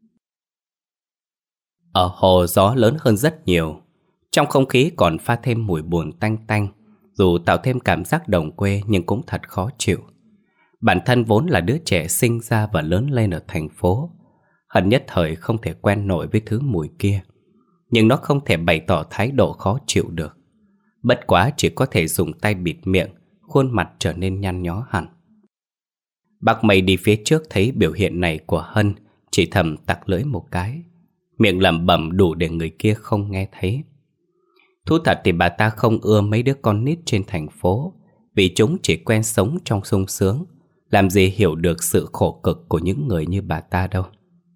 Ở hồ gió lớn hơn rất nhiều, trong không khí còn pha thêm mùi buồn tanh tanh. Dù tạo thêm cảm giác đồng quê nhưng cũng thật khó chịu. Bản thân vốn là đứa trẻ sinh ra và lớn lên ở thành phố, Hân nhất thời không thể quen nổi với thứ mùi kia. Nhưng nó không thể bày tỏ thái độ khó chịu được. Bất quá chỉ có thể dùng tay bịt miệng, khuôn mặt trở nên nhăn nhó hẳn. Bác Mây đi phía trước thấy biểu hiện này của Hân, chỉ thầm tặc lưỡi một cái, miệng lẩm bẩm đủ để người kia không nghe thấy. Thú thật thì bà ta không ưa mấy đứa con nít trên thành phố, vì chúng chỉ quen sống trong sung sướng, làm gì hiểu được sự khổ cực của những người như bà ta đâu.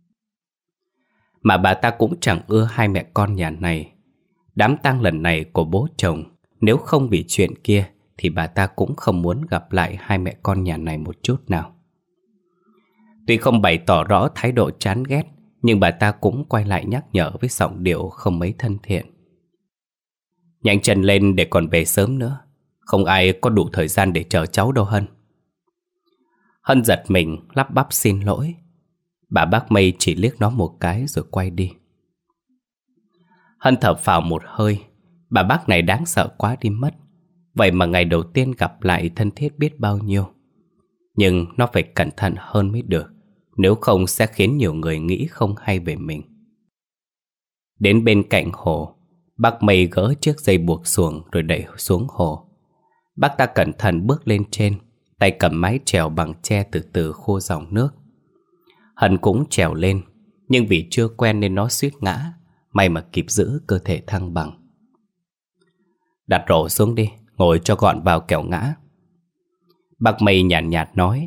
Mà bà ta cũng chẳng ưa hai mẹ con nhà này. Đám tang lần này của bố chồng, nếu không vì chuyện kia thì bà ta cũng không muốn gặp lại hai mẹ con nhà này một chút nào. Tuy không bày tỏ rõ thái độ chán ghét, nhưng bà ta cũng quay lại nhắc nhở với giọng điệu không mấy thân thiện. Nhanh chân lên để còn về sớm nữa, không ai có đủ thời gian để chờ cháu đâu Hân. Hân giật mình lắp bắp xin lỗi. Bà bác Mây chỉ liếc nó một cái rồi quay đi. Hân thở phào một hơi. Bà bác này đáng sợ quá đi mất. Vậy mà ngày đầu tiên gặp lại thân thiết biết bao nhiêu. Nhưng nó phải cẩn thận hơn mới được, nếu không sẽ khiến nhiều người nghĩ không hay về mình. Đến bên cạnh hồ, bác Mây gỡ chiếc dây buộc xuồng rồi đẩy xuống hồ. Bác ta cẩn thận bước lên trên, tay cầm mái chèo bằng tre từ từ khô dòng nước. Hân cũng trèo lên, nhưng vì chưa quen nên nó suýt ngã, may mà kịp giữ cơ thể thăng bằng. Đặt rổ xuống đi, ngồi cho gọn vào kẻo ngã. Bác Mây nhàn nhạt nói,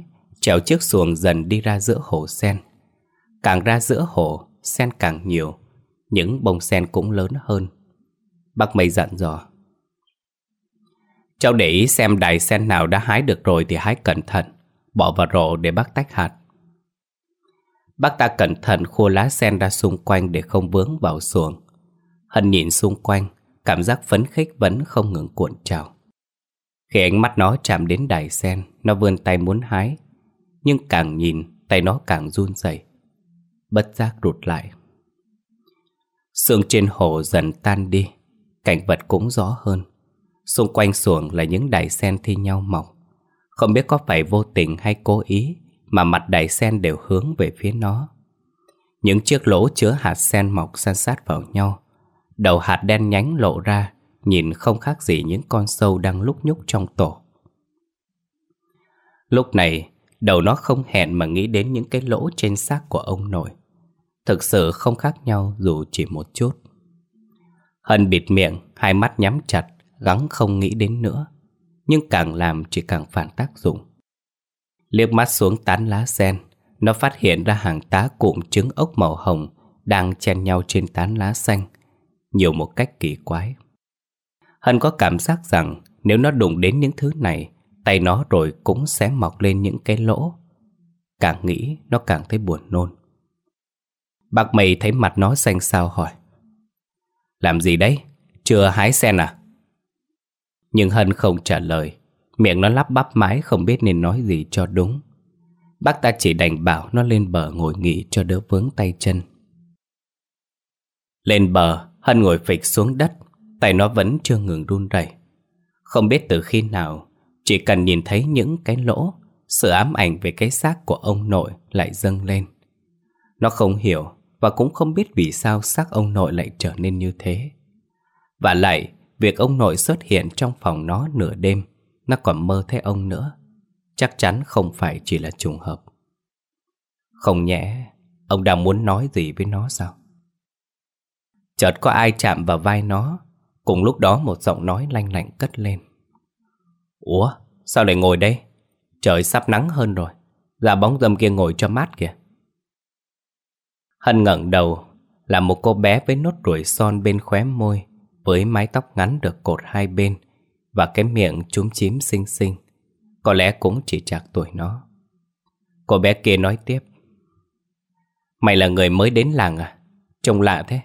Chèo chiếc xuồng dần đi ra giữa hồ sen. Càng ra giữa hồ, sen càng nhiều, những bông sen cũng lớn hơn. Bác Mây dặn dò: cháu để ý xem đài sen nào đã hái được rồi thì hái cẩn thận, bỏ vào rổ để bác tách hạt. Bác ta cẩn thận khua lá sen ra xung quanh để không vướng vào xuồng. Hân nhìn xung quanh, cảm giác phấn khích vẫn không ngừng cuộn trào. Khi ánh mắt nó chạm đến đài sen, nó vươn tay muốn hái, nhưng càng nhìn, tay nó càng run rẩy, bất giác rụt lại. Sương trên hồ dần tan đi, cảnh vật cũng rõ hơn. Xung quanh xuồng là những đài sen thi nhau mọc. Không biết có phải vô tình hay cố ý mà mặt đài sen đều hướng về phía nó. Những chiếc lỗ chứa hạt sen mọc san sát vào nhau. Đầu hạt đen nhánh lộ ra, nhìn không khác gì những con sâu đang lúc nhúc trong tổ. Lúc này, đầu nó không hẹn mà nghĩ đến những cái lỗ trên xác của ông nội. Thực sự không khác nhau dù chỉ một chút. Hân bịt miệng, hai mắt nhắm chặt, gắng không nghĩ đến nữa. Nhưng càng làm chỉ càng phản tác dụng. Liếc mắt xuống tán lá sen, nó phát hiện ra hàng tá cụm trứng ốc màu hồng đang chen nhau trên tán lá xanh, nhiều một cách kỳ quái. Hân có cảm giác rằng nếu nó đụng đến những thứ này, tay nó rồi cũng sẽ mọc lên những cái lỗ. Càng nghĩ nó càng thấy buồn nôn. Bác Mây thấy mặt nó xanh xao hỏi: làm gì đấy? Chưa hái sen à? Nhưng Hân không trả lời. Miệng nó lắp bắp mãi không biết nên nói gì cho đúng. Bác ta chỉ đành bảo nó lên bờ ngồi nghỉ cho đỡ vướng tay chân. Lên bờ, Hân ngồi phịch xuống đất. Tay nó vẫn chưa ngừng run rẩy. Không biết từ khi nào, chỉ cần nhìn thấy những cái lỗ, sự ám ảnh về cái xác của ông nội lại dâng lên. Nó không hiểu và cũng không biết vì sao xác ông nội lại trở nên như thế. Và lại, việc ông nội xuất hiện trong phòng nó nửa đêm, nó còn mơ thấy ông nữa. Chắc chắn không phải chỉ là trùng hợp. Không nhẽ ông đang muốn nói gì với nó sao? Chợt có ai chạm vào vai nó. Cùng lúc đó một giọng nói lanh lạnh cất lên: ủa, sao lại ngồi đây? Trời sắp nắng hơn rồi, ra bóng râm kia ngồi cho mát kìa. Hân ngẩng đầu, là một cô bé với nốt ruồi son bên khóe môi, với mái tóc ngắn được cột hai bên và cái miệng chúm chím xinh xinh. Có lẽ cũng chỉ chạc tuổi nó. Cô bé kia nói tiếp: mày là người mới đến làng à? Trông lạ thế.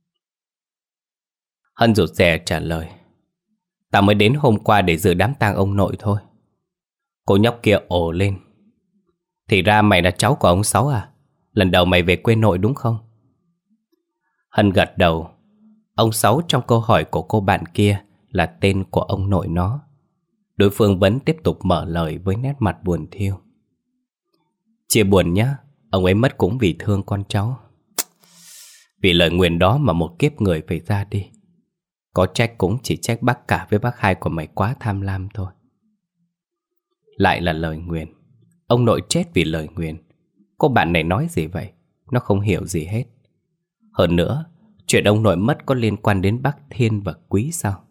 Hân rụt rè trả lời: tao mới đến hôm qua để dự đám tang ông nội thôi. Cô nhóc kia ồ lên: thì ra mày là cháu của ông Sáu à? Lần đầu mày về quê nội đúng không? Hân gật đầu. Ông Sáu trong câu hỏi của cô bạn kia là tên của ông nội nó. Đối phương vẫn tiếp tục mở lời với nét mặt buồn thiu: chia buồn nhá, ông ấy mất cũng vì thương con cháu. Vì lời nguyền đó mà một kiếp người phải ra đi. Có trách cũng chỉ trách bác cả với bác hai của mày quá tham lam thôi. Lại là lời nguyền. Ông nội chết vì lời nguyền. Cô bạn này nói gì vậy? Nó không hiểu gì hết. Hơn nữa, chuyện ông nội mất có liên quan đến bác Thiên và Quý sao?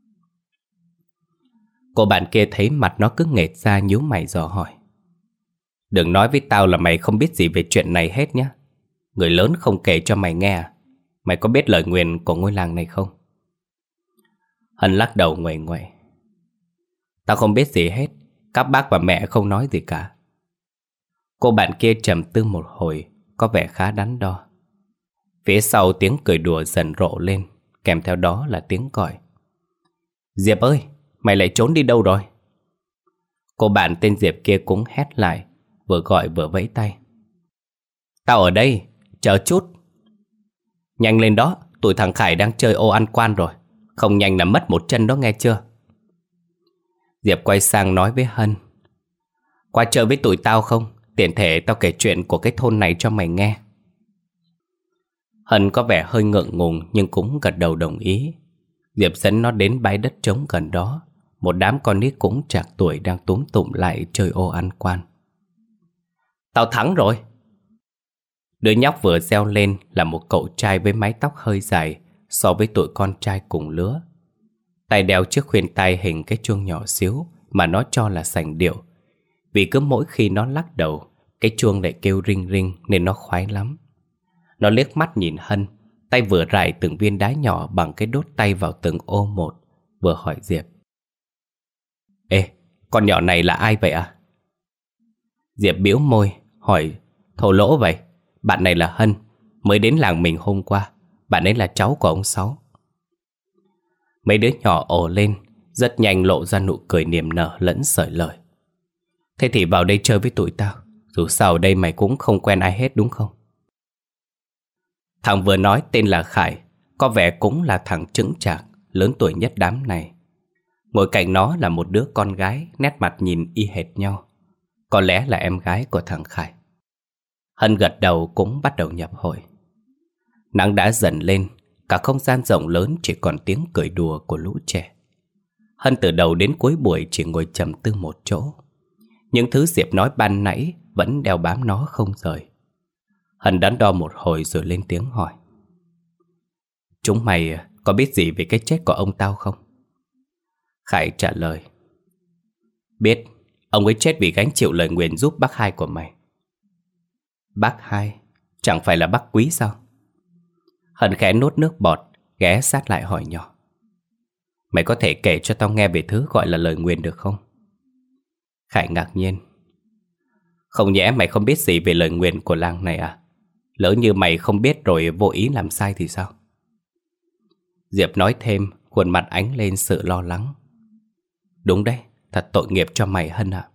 Cô bạn kia thấy mặt nó cứ nghệt ra, nhíu mày dò hỏi: đừng nói với tao là mày không biết gì về chuyện này hết nhá. Người lớn không kể cho mày nghe à? Mày có biết lời nguyền của ngôi làng này không? Hân lắc đầu nguậy nguậy: tao không biết gì hết. Các bác và mẹ không nói gì cả. Cô bạn kia trầm tư một hồi, có vẻ khá đắn đo. Phía sau tiếng cười đùa dần rộ lên, kèm theo đó là tiếng gọi: Diệp ơi, mày lại trốn đi đâu rồi? Cô bạn tên Diệp kia cũng hét lại, vừa gọi vừa vẫy tay: tao ở đây, chờ chút. Nhanh lên đó, tụi thằng Khải đang chơi ô ăn quan rồi. Không nhanh là mất một chân đó nghe chưa? Diệp quay sang nói với Hân: qua chơi với tụi tao không? Tiện thể tao kể chuyện của cái thôn này cho mày nghe. Hân có vẻ hơi ngượng ngùng nhưng cũng gật đầu đồng ý. Diệp dẫn nó đến bãi đất trống gần đó. Một đám con nít cũng trạc tuổi đang túm tụm lại chơi ô ăn quan. Tao thắng rồi. Đứa nhóc vừa reo lên là một cậu trai với mái tóc hơi dài so với tụi con trai cùng lứa. Tay đeo chiếc khuyên tai hình cái chuông nhỏ xíu mà nó cho là sành điệu. Vì cứ mỗi khi nó lắc đầu, cái chuông lại kêu rinh rinh nên nó khoái lắm. Nó liếc mắt nhìn Hân, tay vừa rải từng viên đá nhỏ bằng cái đốt tay vào từng ô một, vừa hỏi Diệp: Ê, con nhỏ này là ai vậy à? Diệp bĩu môi, hỏi thổ lỗ vậy. Bạn này là Hân, mới đến làng mình hôm qua. Bạn ấy là cháu của ông Sáu. Mấy đứa nhỏ ồ lên, rất nhanh lộ ra nụ cười niềm nở lẫn sởi lời. Thế thì vào đây chơi với tụi tao. Dù sao ở đây mày cũng không quen ai hết đúng không? Thằng vừa nói tên là Khải, có vẻ cũng là thằng chững chạc, lớn tuổi nhất đám này. Ngồi cạnh nó là một đứa con gái, nét mặt nhìn y hệt nhau. Có lẽ là em gái của thằng Khải. Hân gật đầu cũng bắt đầu nhập hội. Nắng đã dần lên, cả không gian rộng lớn chỉ còn tiếng cười đùa của lũ trẻ. Hân từ đầu đến cuối buổi chỉ ngồi trầm tư một chỗ. Những thứ Diệp nói ban nãy vẫn đeo bám nó không rời. Hân đắn đo một hồi rồi lên tiếng hỏi: Chúng mày có biết gì về cái chết của ông tao không? Khải trả lời: Biết, ông ấy chết vì gánh chịu lời nguyền giúp bác hai của mày. Bác hai? Chẳng phải là bác Quý sao? Hân khẽ nuốt nước bọt, ghé sát lại hỏi nhỏ: Mày có thể kể cho tao nghe về thứ gọi là lời nguyền được không? Khải ngạc nhiên: Không nhẽ mày không biết gì về lời nguyền của làng này à? Lỡ như mày không biết rồi vô ý làm sai thì sao? Diệp nói thêm, khuôn mặt ánh lên sự lo lắng: Đúng đấy, thật tội nghiệp cho mày Hân ạ.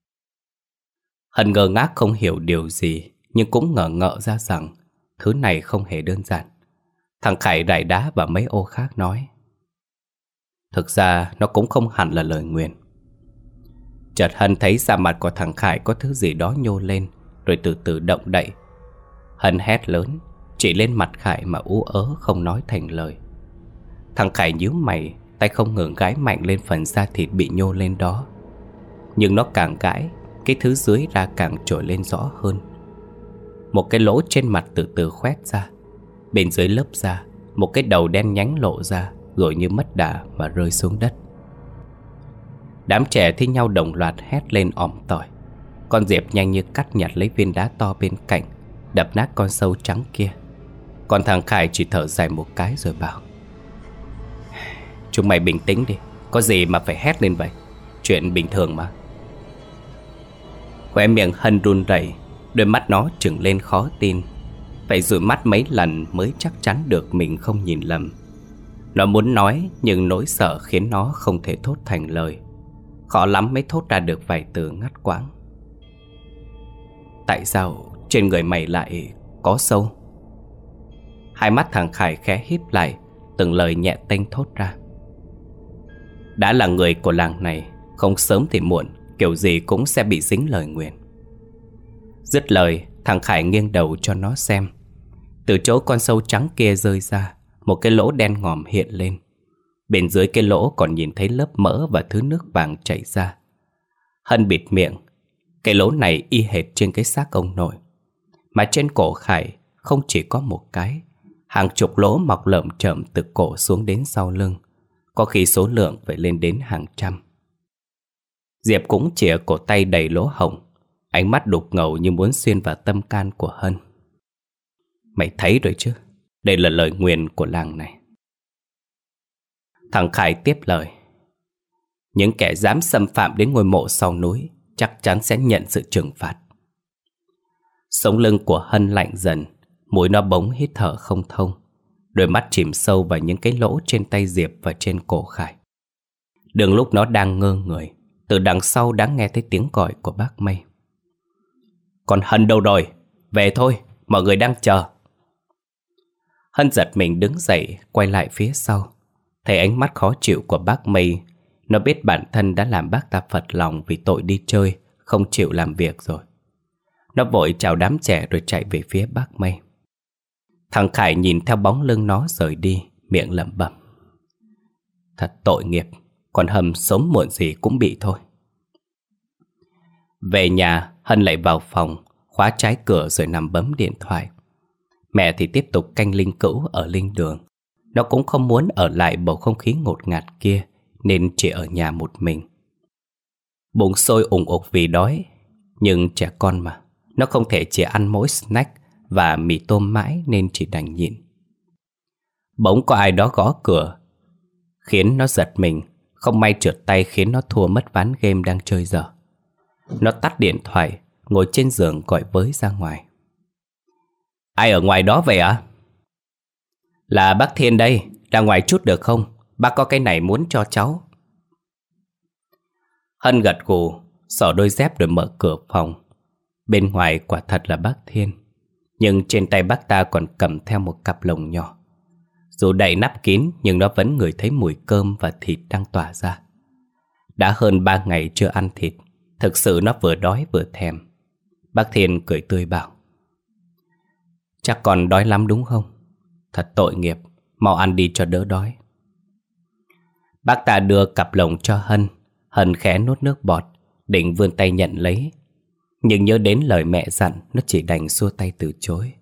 Hân ngơ ngác không hiểu điều gì, nhưng cũng ngờ ngợ ra rằng thứ này không hề đơn giản. Thằng Khải rải đá và mấy ô khác nói: Thực ra nó cũng không hẳn là lời nguyền. Chợt Hân thấy da mặt của thằng Khải có thứ gì đó nhô lên, rồi từ từ động đậy. Hân hét lớn, chỉ lên mặt Khải mà ú ớ không nói thành lời. Thằng Khải nhíu mày, tay không ngừng gãi mạnh lên phần da thịt bị nhô lên đó. Nhưng nó càng gãi, cái thứ dưới ra càng trồi lên rõ hơn. Một cái lỗ trên mặt từ từ khoét ra. Bên dưới lớp da, một cái đầu đen nhánh lộ ra, rồi như mất đà mà rơi xuống đất. Đám trẻ thi nhau đồng loạt hét lên òm tỏi. Con Diệp nhanh như cắt nhặt lấy viên đá to bên cạnh, đập nát con sâu trắng kia. Còn thằng Khải chỉ thở dài một cái rồi bảo: Chúng mày bình tĩnh đi, có gì mà phải hét lên vậy? Chuyện bình thường mà. Khóe miệng Hân run rẩy, đôi mắt nó trừng lên khó tin. Phải dụi mắt mấy lần mới chắc chắn được mình không nhìn lầm. Nó muốn nói, nhưng nỗi sợ khiến nó không thể thốt thành lời. Khó lắm mới thốt ra được vài từ ngắt quãng. Tại sao trên người mày lại có sâu? Hai mắt thằng Khải khẽ híp lại, từng lời nhẹ tênh thốt ra: Đã là người của làng này, không sớm thì muộn, kiểu gì cũng sẽ bị dính lời nguyền. Dứt lời, thằng Khải nghiêng đầu cho nó xem. Từ chỗ con sâu trắng kia rơi ra, một cái lỗ đen ngòm hiện lên. Bên dưới cái lỗ còn nhìn thấy lớp mỡ và thứ nước vàng chảy ra. Hân bịt miệng. Cái lỗ này y hệt trên cái xác ông nội. Mà trên cổ Khải không chỉ có một cái, hàng chục lỗ mọc lởm chởm từ cổ xuống đến sau lưng. Có khi số lượng phải lên đến hàng trăm. Diệp cũng chìa cổ tay đầy lỗ hổng, ánh mắt đục ngầu như muốn xuyên vào tâm can của Hân. Mày thấy rồi chứ, đây là lời nguyền của làng này. Thằng Khải tiếp lời: Những kẻ dám xâm phạm đến ngôi mộ sau núi chắc chắn sẽ nhận sự trừng phạt. Sống lưng của Hân lạnh dần, mũi nó bỗng hít thở không thông. Đôi mắt chìm sâu vào những cái lỗ trên tay Diệp và trên cổ Khải. Đường lúc nó đang ngơ người, từ đằng sau đã nghe thấy tiếng gọi của bác Mây: Còn Hân đâu rồi? Về thôi, mọi người đang chờ. Hân giật mình đứng dậy, quay lại phía sau. Thấy ánh mắt khó chịu của bác Mây, nó biết bản thân đã làm bác ta phật lòng vì tội đi chơi, không chịu làm việc rồi. Nó vội chào đám trẻ rồi chạy về phía bác Mây. Thằng Khải nhìn theo bóng lưng nó rời đi, miệng lẩm bẩm: Thật tội nghiệp, còn Hầm sớm muộn gì cũng bị thôi. Về nhà, Hân lại vào phòng, khóa trái cửa rồi nằm bấm điện thoại. Mẹ thì tiếp tục canh linh cữu ở linh đường. Nó cũng không muốn ở lại bầu không khí ngột ngạt kia, nên chỉ ở nhà một mình. Bụng sôi ủng ục vì đói, Nhưng trẻ con mà, nó không thể chỉ ăn mỗi snack và mì tôm mãi nên chỉ đành nhịn. Bỗng có ai đó gõ cửa, khiến nó giật mình. Không may trượt tay khiến nó thua mất ván game đang chơi dở. Nó tắt điện thoại, ngồi trên giường gọi với ra ngoài. Ai ở ngoài đó vậy ạ? Là bác Thiên đây, ra ngoài chút được không? Bác có cái này muốn cho cháu. Hân gật gù, xỏ đôi dép rồi mở cửa phòng. Bên ngoài quả thật là bác Thiên, nhưng trên tay bác ta còn cầm theo một cặp lồng nhỏ. Dù đậy nắp kín nhưng nó vẫn ngửi thấy mùi cơm và thịt đang tỏa ra. Đã hơn 3 ngày chưa ăn thịt, thực sự nó vừa đói vừa thèm. Bác Thiên cười tươi bảo: Chắc còn đói lắm đúng không? Thật tội nghiệp, mau ăn đi cho đỡ đói. Bác ta đưa cặp lồng cho Hân. Hân khẽ nuốt nước bọt, định vươn tay nhận lấy, nhưng nhớ đến lời mẹ dặn, nó chỉ đành xua tay từ chối.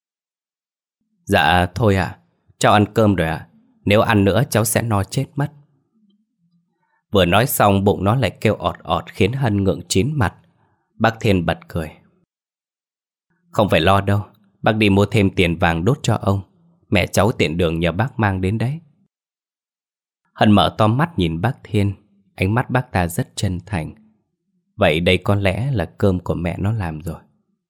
Dạ thôi ạ, cháu ăn cơm rồi ạ. Nếu ăn nữa cháu sẽ no chết mất. Vừa nói xong bụng nó lại kêu ọt ọt khiến Hân ngượng chín mặt. Bác Thiên bật cười: Không phải lo đâu, bác đi mua thêm tiền vàng đốt cho ông. Mẹ cháu tiện đường nhờ bác mang đến đấy. Hân mở to mắt nhìn bác Thiên. Ánh mắt bác ta rất chân thành. Vậy đây có lẽ là cơm của mẹ nó làm rồi.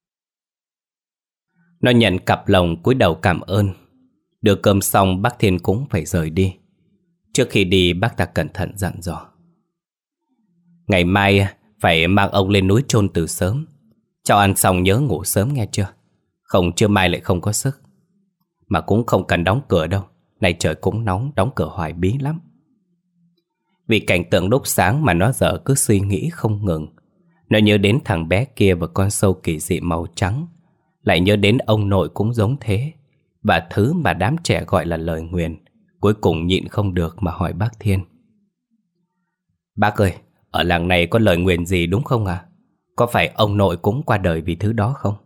Nó nhận cặp lồng cúi đầu cảm ơn. Đưa cơm xong bác Thiên cũng phải rời đi. Trước khi đi bác ta cẩn thận dặn dò: Ngày mai phải mang ông lên núi chôn từ sớm. Cháu ăn xong nhớ ngủ sớm nghe chưa? Không trưa mai lại không có sức. Mà cũng không cần đóng cửa đâu, này trời cũng nóng, đóng cửa hoài bí lắm. Vì cảnh tượng lúc sáng mà nó giờ cứ suy nghĩ không ngừng. Nó nhớ đến thằng bé kia và con sâu kỳ dị màu trắng. Lại nhớ đến ông nội cũng giống thế, và thứ mà đám trẻ gọi là lời nguyền. Cuối cùng nhịn không được mà hỏi bác Thiên: Bác ơi, ở làng này có lời nguyền gì đúng không ạ? Có phải ông nội cũng qua đời vì thứ đó không?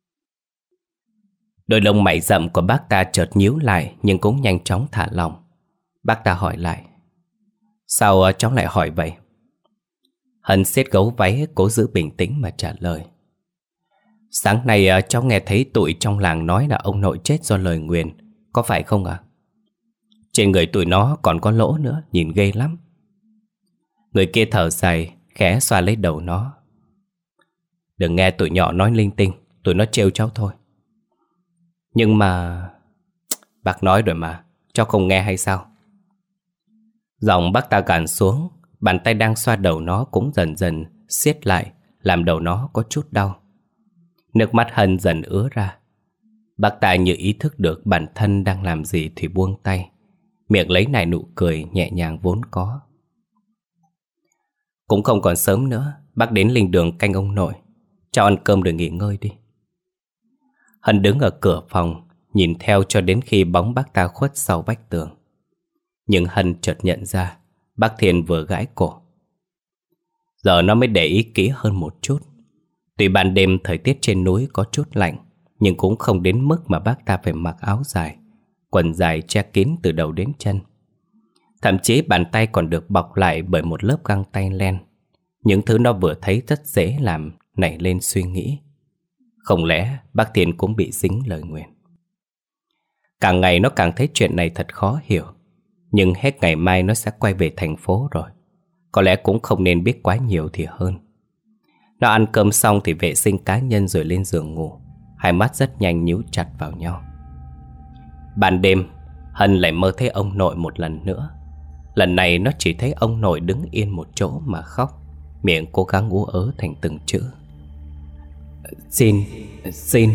Đôi lông mày rậm của bác ta chợt nhíu lại, nhưng cũng nhanh chóng thả lỏng. Bác ta hỏi lại: Sao cháu lại hỏi vậy? Hân siết gấu váy cố giữ bình tĩnh mà trả lời: Sáng nay cháu nghe thấy tụi trong làng nói là ông nội chết do lời nguyền. Có phải không ạ? Trên người tụi nó còn có lỗ nữa, nhìn ghê lắm. Người kia thở dài, khẽ xoa lấy đầu nó: Đừng nghe tụi nhỏ nói linh tinh, tụi nó trêu cháu thôi. Nhưng mà... Bác nói rồi mà, cháu không nghe hay sao? Giọng bác ta gằn xuống. Bàn tay đang xoa đầu nó cũng dần dần siết lại, làm đầu nó có chút đau. Nước mắt Hân dần ứa ra. Bác ta như ý thức được bản thân đang làm gì thì buông tay, miệng lấy lại nụ cười nhẹ nhàng vốn có. Cũng không còn sớm nữa, bác đến linh đường canh ông nội. Cháu ăn cơm rồi nghỉ ngơi đi. Hân đứng ở cửa phòng, nhìn theo cho đến khi bóng bác ta khuất sau vách tường. Nhưng Hân chợt nhận ra bác Thiên vừa gãi cổ. Giờ nó mới để ý kỹ hơn một chút. Tuy ban đêm thời tiết trên núi có chút lạnh, nhưng cũng không đến mức mà bác ta phải mặc áo dài, quần dài che kín từ đầu đến chân. Thậm chí bàn tay còn được bọc lại bởi một lớp găng tay len. Những thứ nó vừa thấy rất dễ làm nảy lên suy nghĩ. Không lẽ bác Thiên cũng bị dính lời nguyền? Càng ngày nó càng thấy chuyện này thật khó hiểu. Nhưng hết ngày mai nó sẽ quay về thành phố rồi, có lẽ cũng không nên biết quá nhiều thì hơn. Nó ăn cơm xong thì vệ sinh cá nhân rồi lên giường ngủ. Hai mắt rất nhanh nhíu chặt vào nhau. Ban đêm Hân lại mơ thấy ông nội một lần nữa. Lần này nó chỉ thấy ông nội đứng yên một chỗ mà khóc, miệng cố gắng ú ớ thành từng chữ: Xin.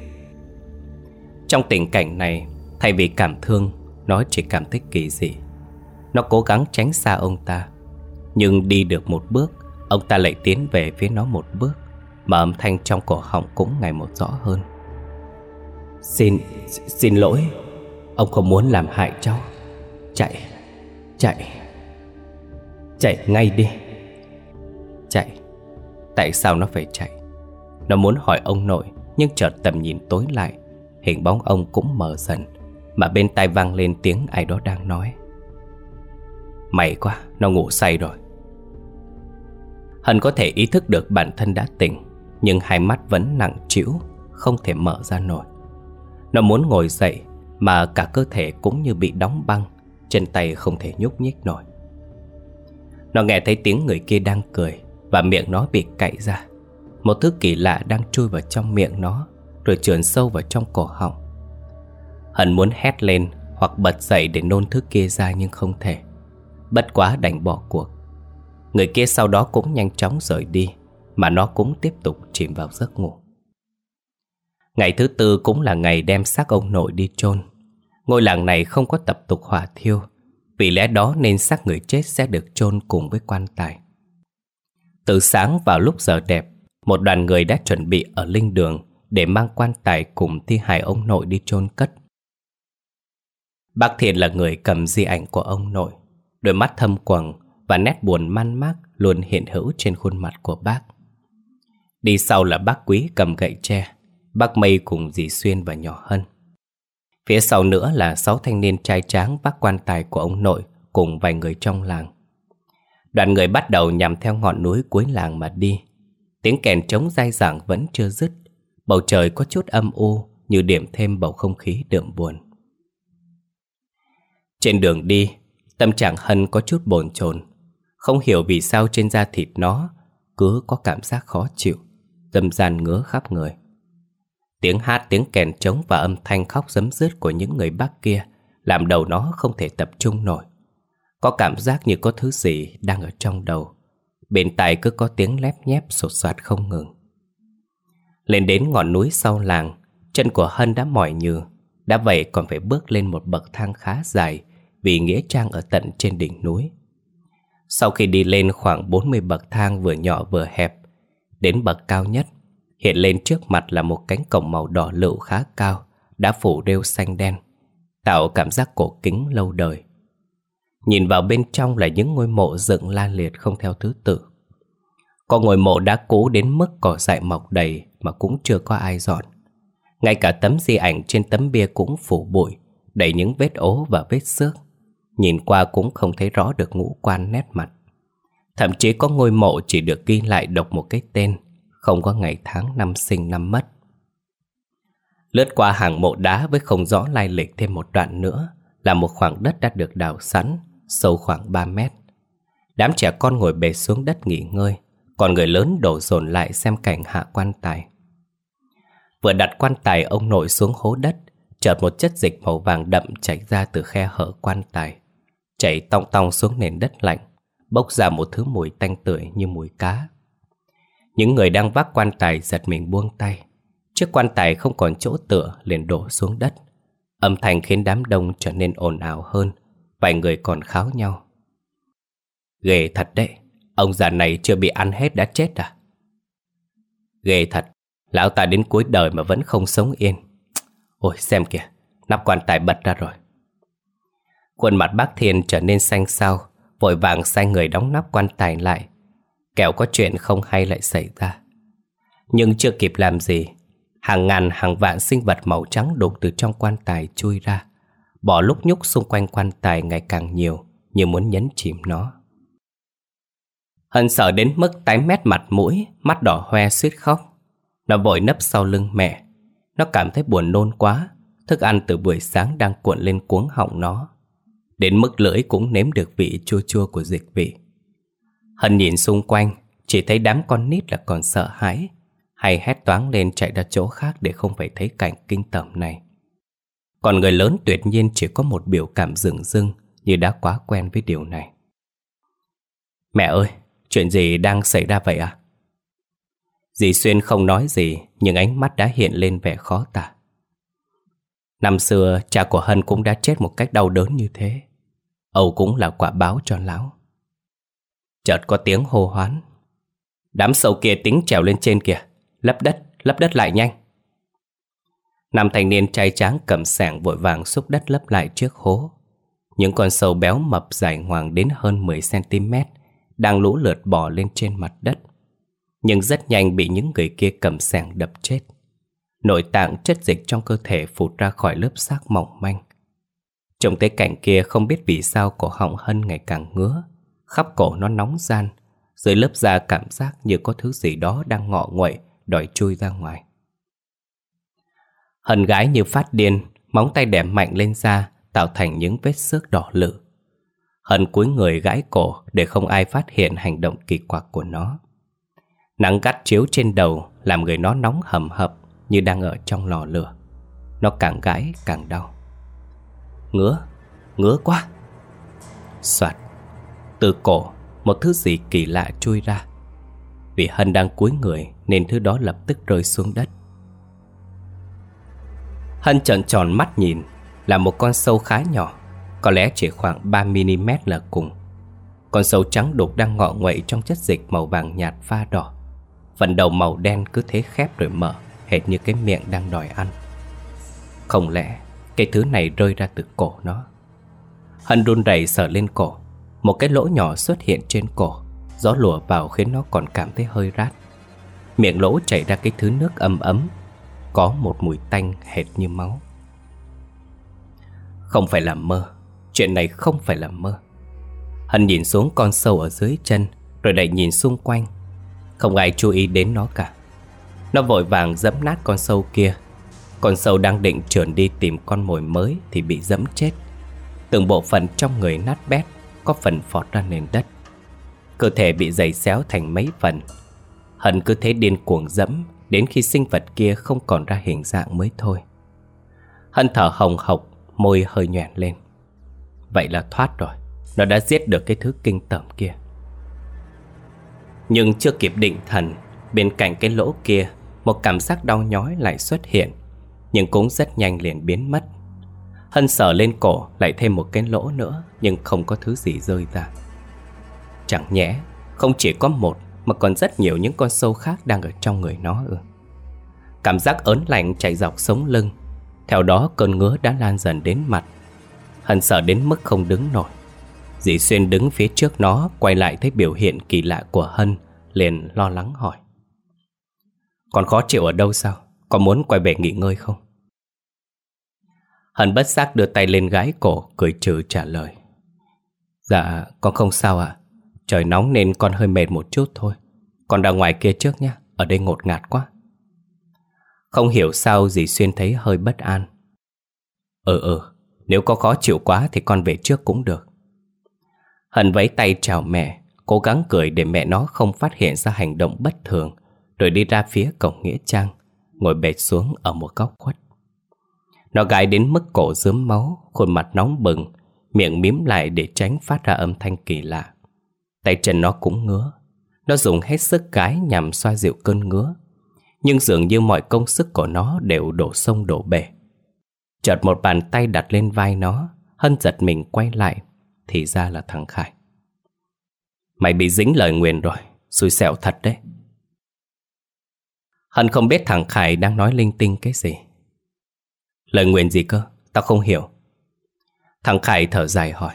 Trong tình cảnh này, thay vì cảm thương, nó chỉ cảm thấy kỳ dị. Nó cố gắng tránh xa ông ta, nhưng đi được một bước, ông ta lại tiến về phía nó một bước, mà âm thanh trong cổ họng cũng ngày một rõ hơn: Xin lỗi, ông không muốn làm hại cháu. Chạy ngay đi. Chạy. Tại sao nó phải chạy? Nó muốn hỏi ông nội, nhưng chợt tầm nhìn tối lại, hình bóng ông cũng mờ dần, mà bên tai vang lên tiếng ai đó đang nói: May quá, nó ngủ say rồi. Hân có thể ý thức được bản thân đã tỉnh, nhưng hai mắt vẫn nặng trĩu, không thể mở ra nổi. Nó muốn ngồi dậy mà cả cơ thể cũng như bị đóng băng, chân tay không thể nhúc nhích nổi. Nó nghe thấy tiếng người kia đang cười và miệng nó bị cạy ra. Một thứ kỳ lạ đang chui vào trong miệng nó rồi trườn sâu vào trong cổ họng. Hân muốn hét lên hoặc bật dậy để nôn thứ kia ra nhưng không thể. Bất quá đành bỏ cuộc. Người kia sau đó cũng nhanh chóng rời đi, mà nó cũng tiếp tục chìm vào giấc ngủ. Ngày thứ tư cũng là ngày đem xác ông nội đi chôn. Ngôi làng này không có tập tục hỏa thiêu, vì lẽ đó nên xác người chết sẽ được chôn cùng với quan tài. Từ sáng vào lúc giờ đẹp, một đoàn người đã chuẩn bị ở linh đường để mang quan tài cùng thi hài ông nội đi chôn cất. Bác Thiện là người cầm di ảnh của ông nội. Đôi mắt thâm quầng và nét buồn man mác luôn hiện hữu trên khuôn mặt của bác. Đi sau là bác Quý cầm gậy tre, bác Mây cùng dì Xuyên và nhỏ Hân. Phía sau nữa là 6 thanh niên trai tráng vác quan tài của ông nội cùng vài người trong làng. Đoàn người bắt đầu nhằm theo ngọn núi cuối làng mà đi. Tiếng kèn trống dai dẳng vẫn chưa dứt. Bầu trời có chút âm u như điểm thêm bầu không khí đượm buồn. Trên đường đi, tâm trạng Hân có chút bồn chồn. Không hiểu vì sao trên da thịt nó cứ có cảm giác khó chịu, tâm gian ngứa khắp người. Tiếng hát, tiếng kèn trống và âm thanh khóc rấm rứt của những người bác kia làm đầu nó không thể tập trung nổi. Có cảm giác như có thứ gì đang ở trong đầu. Bên tai cứ có tiếng lép nhép sột soạt không ngừng. Lên đến ngọn núi sau làng, chân của Hân đã mỏi nhừ. Đã vậy còn phải bước lên một bậc thang khá dài, vì nghĩa trang ở tận trên đỉnh núi. Sau khi đi lên khoảng 40 bậc thang vừa nhỏ vừa hẹp, đến bậc cao nhất, hiện lên trước mặt là một cánh cổng màu đỏ lựu khá cao, đã phủ rêu xanh đen, tạo cảm giác cổ kính lâu đời. Nhìn vào bên trong là những ngôi mộ dựng la liệt không theo thứ tự. Có ngôi mộ đã cũ đến mức cỏ dại mọc đầy mà cũng chưa có ai dọn. Ngay cả tấm di ảnh trên tấm bia cũng phủ bụi, đầy những vết ố và vết xước. Nhìn qua cũng không thấy rõ được ngũ quan nét mặt. Thậm chí có ngôi mộ chỉ được ghi lại độc một cái tên, không có ngày tháng năm sinh năm mất. Lướt qua hàng mộ đá với không rõ lai lịch thêm một đoạn nữa là một khoảng đất đã được đào sẵn, sâu khoảng 3 mét. Đám trẻ con ngồi bệt xuống đất nghỉ ngơi, còn người lớn đổ dồn lại xem cảnh hạ quan tài. Vừa đặt quan tài ông nội xuống hố đất, chợt một chất dịch màu vàng đậm chảy ra từ khe hở quan tài, chảy tong tong xuống nền đất lạnh, bốc ra một thứ mùi tanh tưởi như mùi cá. Những người đang vác quan tài giật mình buông tay. Chiếc quan tài không còn chỗ tựa liền đổ xuống đất. Âm thanh khiến đám đông trở nên ồn ào hơn. Vài người còn kháo nhau. Ghê thật đấy, ông già này chưa bị ăn hết đã chết à? Ghê thật, lão ta đến cuối đời mà vẫn không sống yên. Ôi xem kìa, nắp quan tài bật ra rồi. Khuôn mặt bác Thiên trở nên xanh xao, vội vàng sai người đóng nắp quan tài lại, kẻo có chuyện không hay lại xảy ra. Nhưng chưa kịp làm gì, hàng ngàn hàng vạn sinh vật màu trắng đục từ trong quan tài chui ra, bò lúc nhúc xung quanh quan tài ngày càng nhiều, như muốn nhấn chìm nó. Hân sợ đến mức tái mét mặt mũi, mắt đỏ hoe suýt khóc. Nó vội nấp sau lưng mẹ. Nó cảm thấy buồn nôn quá. Thức ăn từ buổi sáng đang cuộn lên cuống họng nó, đến mức lưỡi cũng nếm được vị chua chua của dịch vị. Hân nhìn xung quanh, chỉ thấy đám con nít là còn sợ hãi, hay hét toáng lên chạy ra chỗ khác để không phải thấy cảnh kinh tởm này. Còn người lớn tuyệt nhiên chỉ có một biểu cảm dửng dưng, như đã quá quen với điều này. Mẹ ơi, chuyện gì đang xảy ra vậy à? Dì Xuyên không nói gì, nhưng ánh mắt đã hiện lên vẻ khó tả. Năm xưa cha của Hân cũng đã chết một cách đau đớn như thế. Âu cũng là quả báo cho lão. Chợt có tiếng hô hoán. Đám sâu kia tính trèo lên trên kìa, lấp đất lại nhanh. Năm thanh niên trai tráng cầm xẻng vội vàng xúc đất lấp lại trước hố. Những con sâu béo mập dài ngoằng đến hơn 10 cm đang lũ lượt bò lên trên mặt đất, nhưng rất nhanh bị những người kia cầm xẻng đập chết. Nội tạng, chất dịch trong cơ thể phụt ra khỏi lớp xác mỏng manh. Trông thấy cảnh kia không biết vì sao cổ họng Hân ngày càng ngứa, khắp cổ nó nóng ran, dưới lớp da cảm giác như có thứ gì đó đang ngọ nguậy đòi chui ra ngoài. Hân gái như phát điên, móng tay đè mạnh lên da, tạo thành những vết xước đỏ lự. Hân cúi người gãi cổ để không ai phát hiện hành động kỳ quặc của nó. Nắng gắt chiếu trên đầu làm người nó nóng hầm hập như đang ở trong lò lửa. Nó càng gãi càng đau. Ngứa quá. Soạt, từ cổ một thứ gì kỳ lạ chui ra. Vì Hân đang cúi người nên thứ đó lập tức rơi xuống đất. Hân trợn tròn mắt nhìn, là một con sâu khá nhỏ, có lẽ chỉ khoảng 3mm là cùng. Con sâu trắng đục đang ngọ nguậy trong chất dịch màu vàng nhạt pha đỏ. Phần đầu màu đen cứ thế khép rồi mở, hệt như cái miệng đang đòi ăn. Không lẽ cái thứ này rơi ra từ cổ nó? Hân run rẩy sờ lên cổ. Một cái lỗ nhỏ xuất hiện trên cổ. Gió lùa vào khiến nó còn cảm thấy hơi rát. Miệng lỗ chảy ra cái thứ nước ấm ấm, có một mùi tanh hệt như máu. Không phải là mơ. Chuyện này không phải là mơ. Hân nhìn xuống con sâu ở dưới chân, rồi lại nhìn xung quanh. Không ai chú ý đến nó cả. Nó vội vàng giẫm nát con sâu kia. Con sâu đang định trườn đi tìm con mồi mới thì bị giẫm chết. Từng bộ phận trong người nát bét, có phần phọt ra nền đất. Cơ thể bị giày xéo thành mấy phần. Hân cứ thế điên cuồng giẫm đến khi sinh vật kia không còn ra hình dạng mới thôi. Hân thở hồng hộc, môi hơi nhoẻn lên. Vậy là thoát rồi. Nó đã giết được cái thứ kinh tởm kia. Nhưng chưa kịp định thần, bên cạnh cái lỗ kia, một cảm giác đau nhói lại xuất hiện, nhưng cũng rất nhanh liền biến mất. Hân sờ lên cổ lại thêm một cái lỗ nữa, nhưng không có thứ gì rơi ra. Chẳng nhẽ không chỉ có một mà còn rất nhiều những con sâu khác đang ở trong người nó ư? Cảm giác ớn lạnh chạy dọc sống lưng. Theo đó cơn ngứa đã lan dần đến mặt. Hân sợ đến mức không đứng nổi. Dì Xuyên đứng phía trước nó, quay lại thấy biểu hiện kỳ lạ của Hân, liền lo lắng hỏi: Con khó chịu ở đâu sao? Con muốn quay về nghỉ ngơi không? Hân bất giác đưa tay lên gái cổ, cười trừ trả lời: Dạ con không sao ạ. Trời nóng nên con hơi mệt một chút thôi. Con ra ngoài kia trước nhé, ở đây ngột ngạt quá. Không hiểu sao dì Xuyên thấy hơi bất an. Nếu có khó chịu quá thì con về trước cũng được. Hân vẫy tay chào mẹ, cố gắng cười để mẹ nó không phát hiện ra hành động bất thường, rồi đi ra phía cổng nghĩa trang, ngồi bệt xuống ở một góc khuất. Nó gãi đến mức cổ rướm máu, khuôn mặt nóng bừng, miệng mím lại để tránh phát ra âm thanh kỳ lạ. Tay chân nó cũng ngứa. Nó dùng hết sức gãi nhằm xoa dịu cơn ngứa, nhưng dường như mọi công sức của nó đều đổ sông đổ bể. Chợt một bàn tay đặt lên vai nó. Hân giật mình quay lại, thì ra là thằng Khải. Mày bị dính lời nguyền rồi, xui xẻo thật đấy. Hân không biết thằng Khải đang nói linh tinh cái gì. Lời nguyền gì cơ? Tao không hiểu. Thằng Khải thở dài hỏi: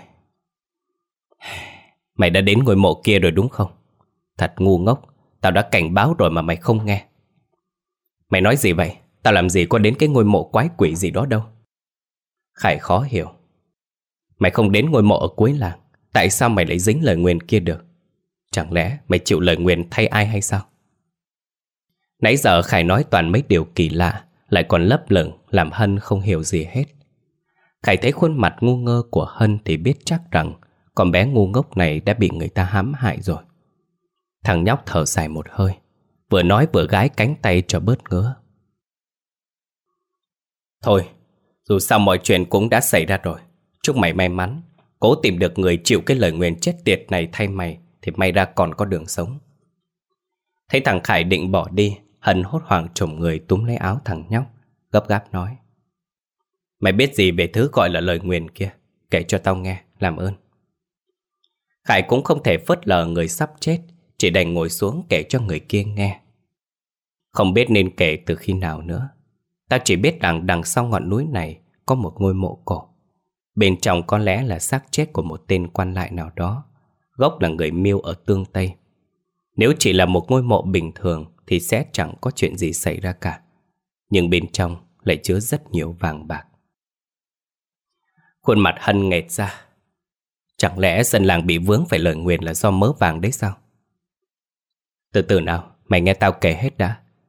Mày đã đến ngôi mộ kia rồi đúng không? Thật ngu ngốc, tao đã cảnh báo rồi mà mày không nghe. Mày nói gì vậy? Tao làm gì có đến cái ngôi mộ quái quỷ gì đó đâu. Khải khó hiểu: Mày không đến ngôi mộ ở cuối làng, tại sao mày lại dính lời nguyền kia được? Chẳng lẽ mày chịu lời nguyền thay ai hay sao? Nãy giờ Khải nói toàn mấy điều kỳ lạ, lại còn lấp lửng làm Hân không hiểu gì hết. Khải thấy khuôn mặt ngu ngơ của Hân thì biết chắc rằng con bé ngu ngốc này đã bị người ta hãm hại rồi. Thằng nhóc thở dài một hơi, vừa nói vừa gãi cánh tay cho bớt ngứa. Thôi, dù sao mọi chuyện cũng đã xảy ra rồi. Chúc mày may mắn, cố tìm được người chịu cái lời nguyền chết tiệt này thay mày, thì may ra còn có đường sống. Thấy thằng Khải định bỏ đi, Hân hốt hoảng chồm người túm lấy áo thằng nhóc, gấp gáp nói: Mày biết gì về thứ gọi là lời nguyền kia? Kể cho tao nghe, làm ơn. Khải cũng không thể phớt lờ người sắp chết, chỉ đành ngồi xuống kể cho người kia nghe. Không biết nên kể từ khi nào nữa. Tao chỉ biết rằng đằng sau ngọn núi này có một ngôi mộ cổ. Bên trong có lẽ là xác chết của một tên quan lại nào đó, gốc là người Miêu ở Tương Tây. Nếu chỉ là một ngôi mộ bình thường thì sẽ chẳng có chuyện gì xảy ra cả. Nhưng bên trong lại chứa rất nhiều vàng bạc. Khuôn mặt Hân nghệt ra. Chẳng lẽ dân làng bị vướng phải lời nguyền là do mớ vàng đấy sao? Từ từ nào, mày nghe tao kể hết đã.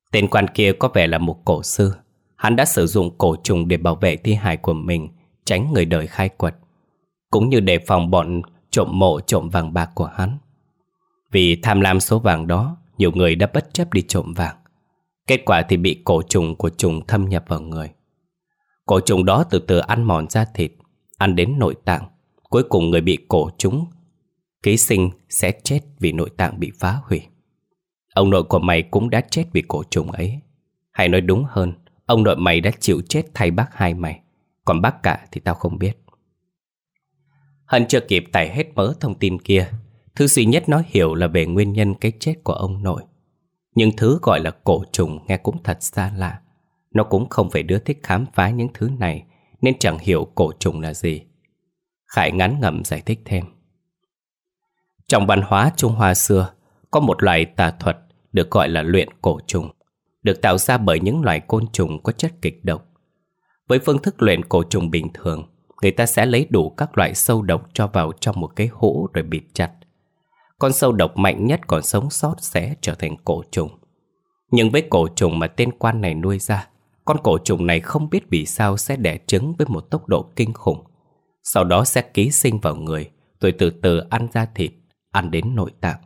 Tên quan kia có vẻ là một cổ sư. Hắn đã sử dụng cổ trùng để bảo vệ thi hài của mình, tránh người đời khai quật, cũng như đề phòng bọn trộm mộ trộm vàng bạc của hắn. Vì tham lam số vàng đó, nhiều người đã bất chấp đi trộm vàng. Kết quả thì bị cổ trùng của trùng thâm nhập vào người. Cổ trùng đó từ từ ăn mòn da thịt, ăn đến nội tạng. Cuối cùng người bị cổ trúng ký sinh sẽ chết vì nội tạng bị phá hủy. Ông nội của mày cũng đã chết vì cổ trùng ấy. Hay nói đúng hơn, ông nội mày đã chịu chết thay bác hai mày. Còn bác cả thì tao không biết. Hân chưa kịp tải hết mớ thông tin kia, thứ duy nhất nó hiểu là về nguyên nhân cái chết của ông nội. Nhưng thứ gọi là cổ trùng nghe cũng thật xa lạ. Nó cũng không phải đứa thích khám phá những thứ này, nên chẳng hiểu cổ trùng là gì. Khải ngán ngẩm giải thích thêm. Trong văn hóa Trung Hoa xưa, có một loại tà thuật được gọi là luyện cổ trùng, được tạo ra bởi những loài côn trùng có chất kịch độc. Với phương thức luyện cổ trùng bình thường, người ta sẽ lấy đủ các loại sâu độc cho vào trong một cái hũ rồi bịt chặt. Con sâu độc mạnh nhất còn sống sót sẽ trở thành cổ trùng. Nhưng với cổ trùng mà tên quan này nuôi ra, con cổ trùng này không biết vì sao sẽ đẻ trứng với một tốc độ kinh khủng. Sau đó sẽ ký sinh vào người, rồi từ từ ăn da thịt, ăn đến nội tạng.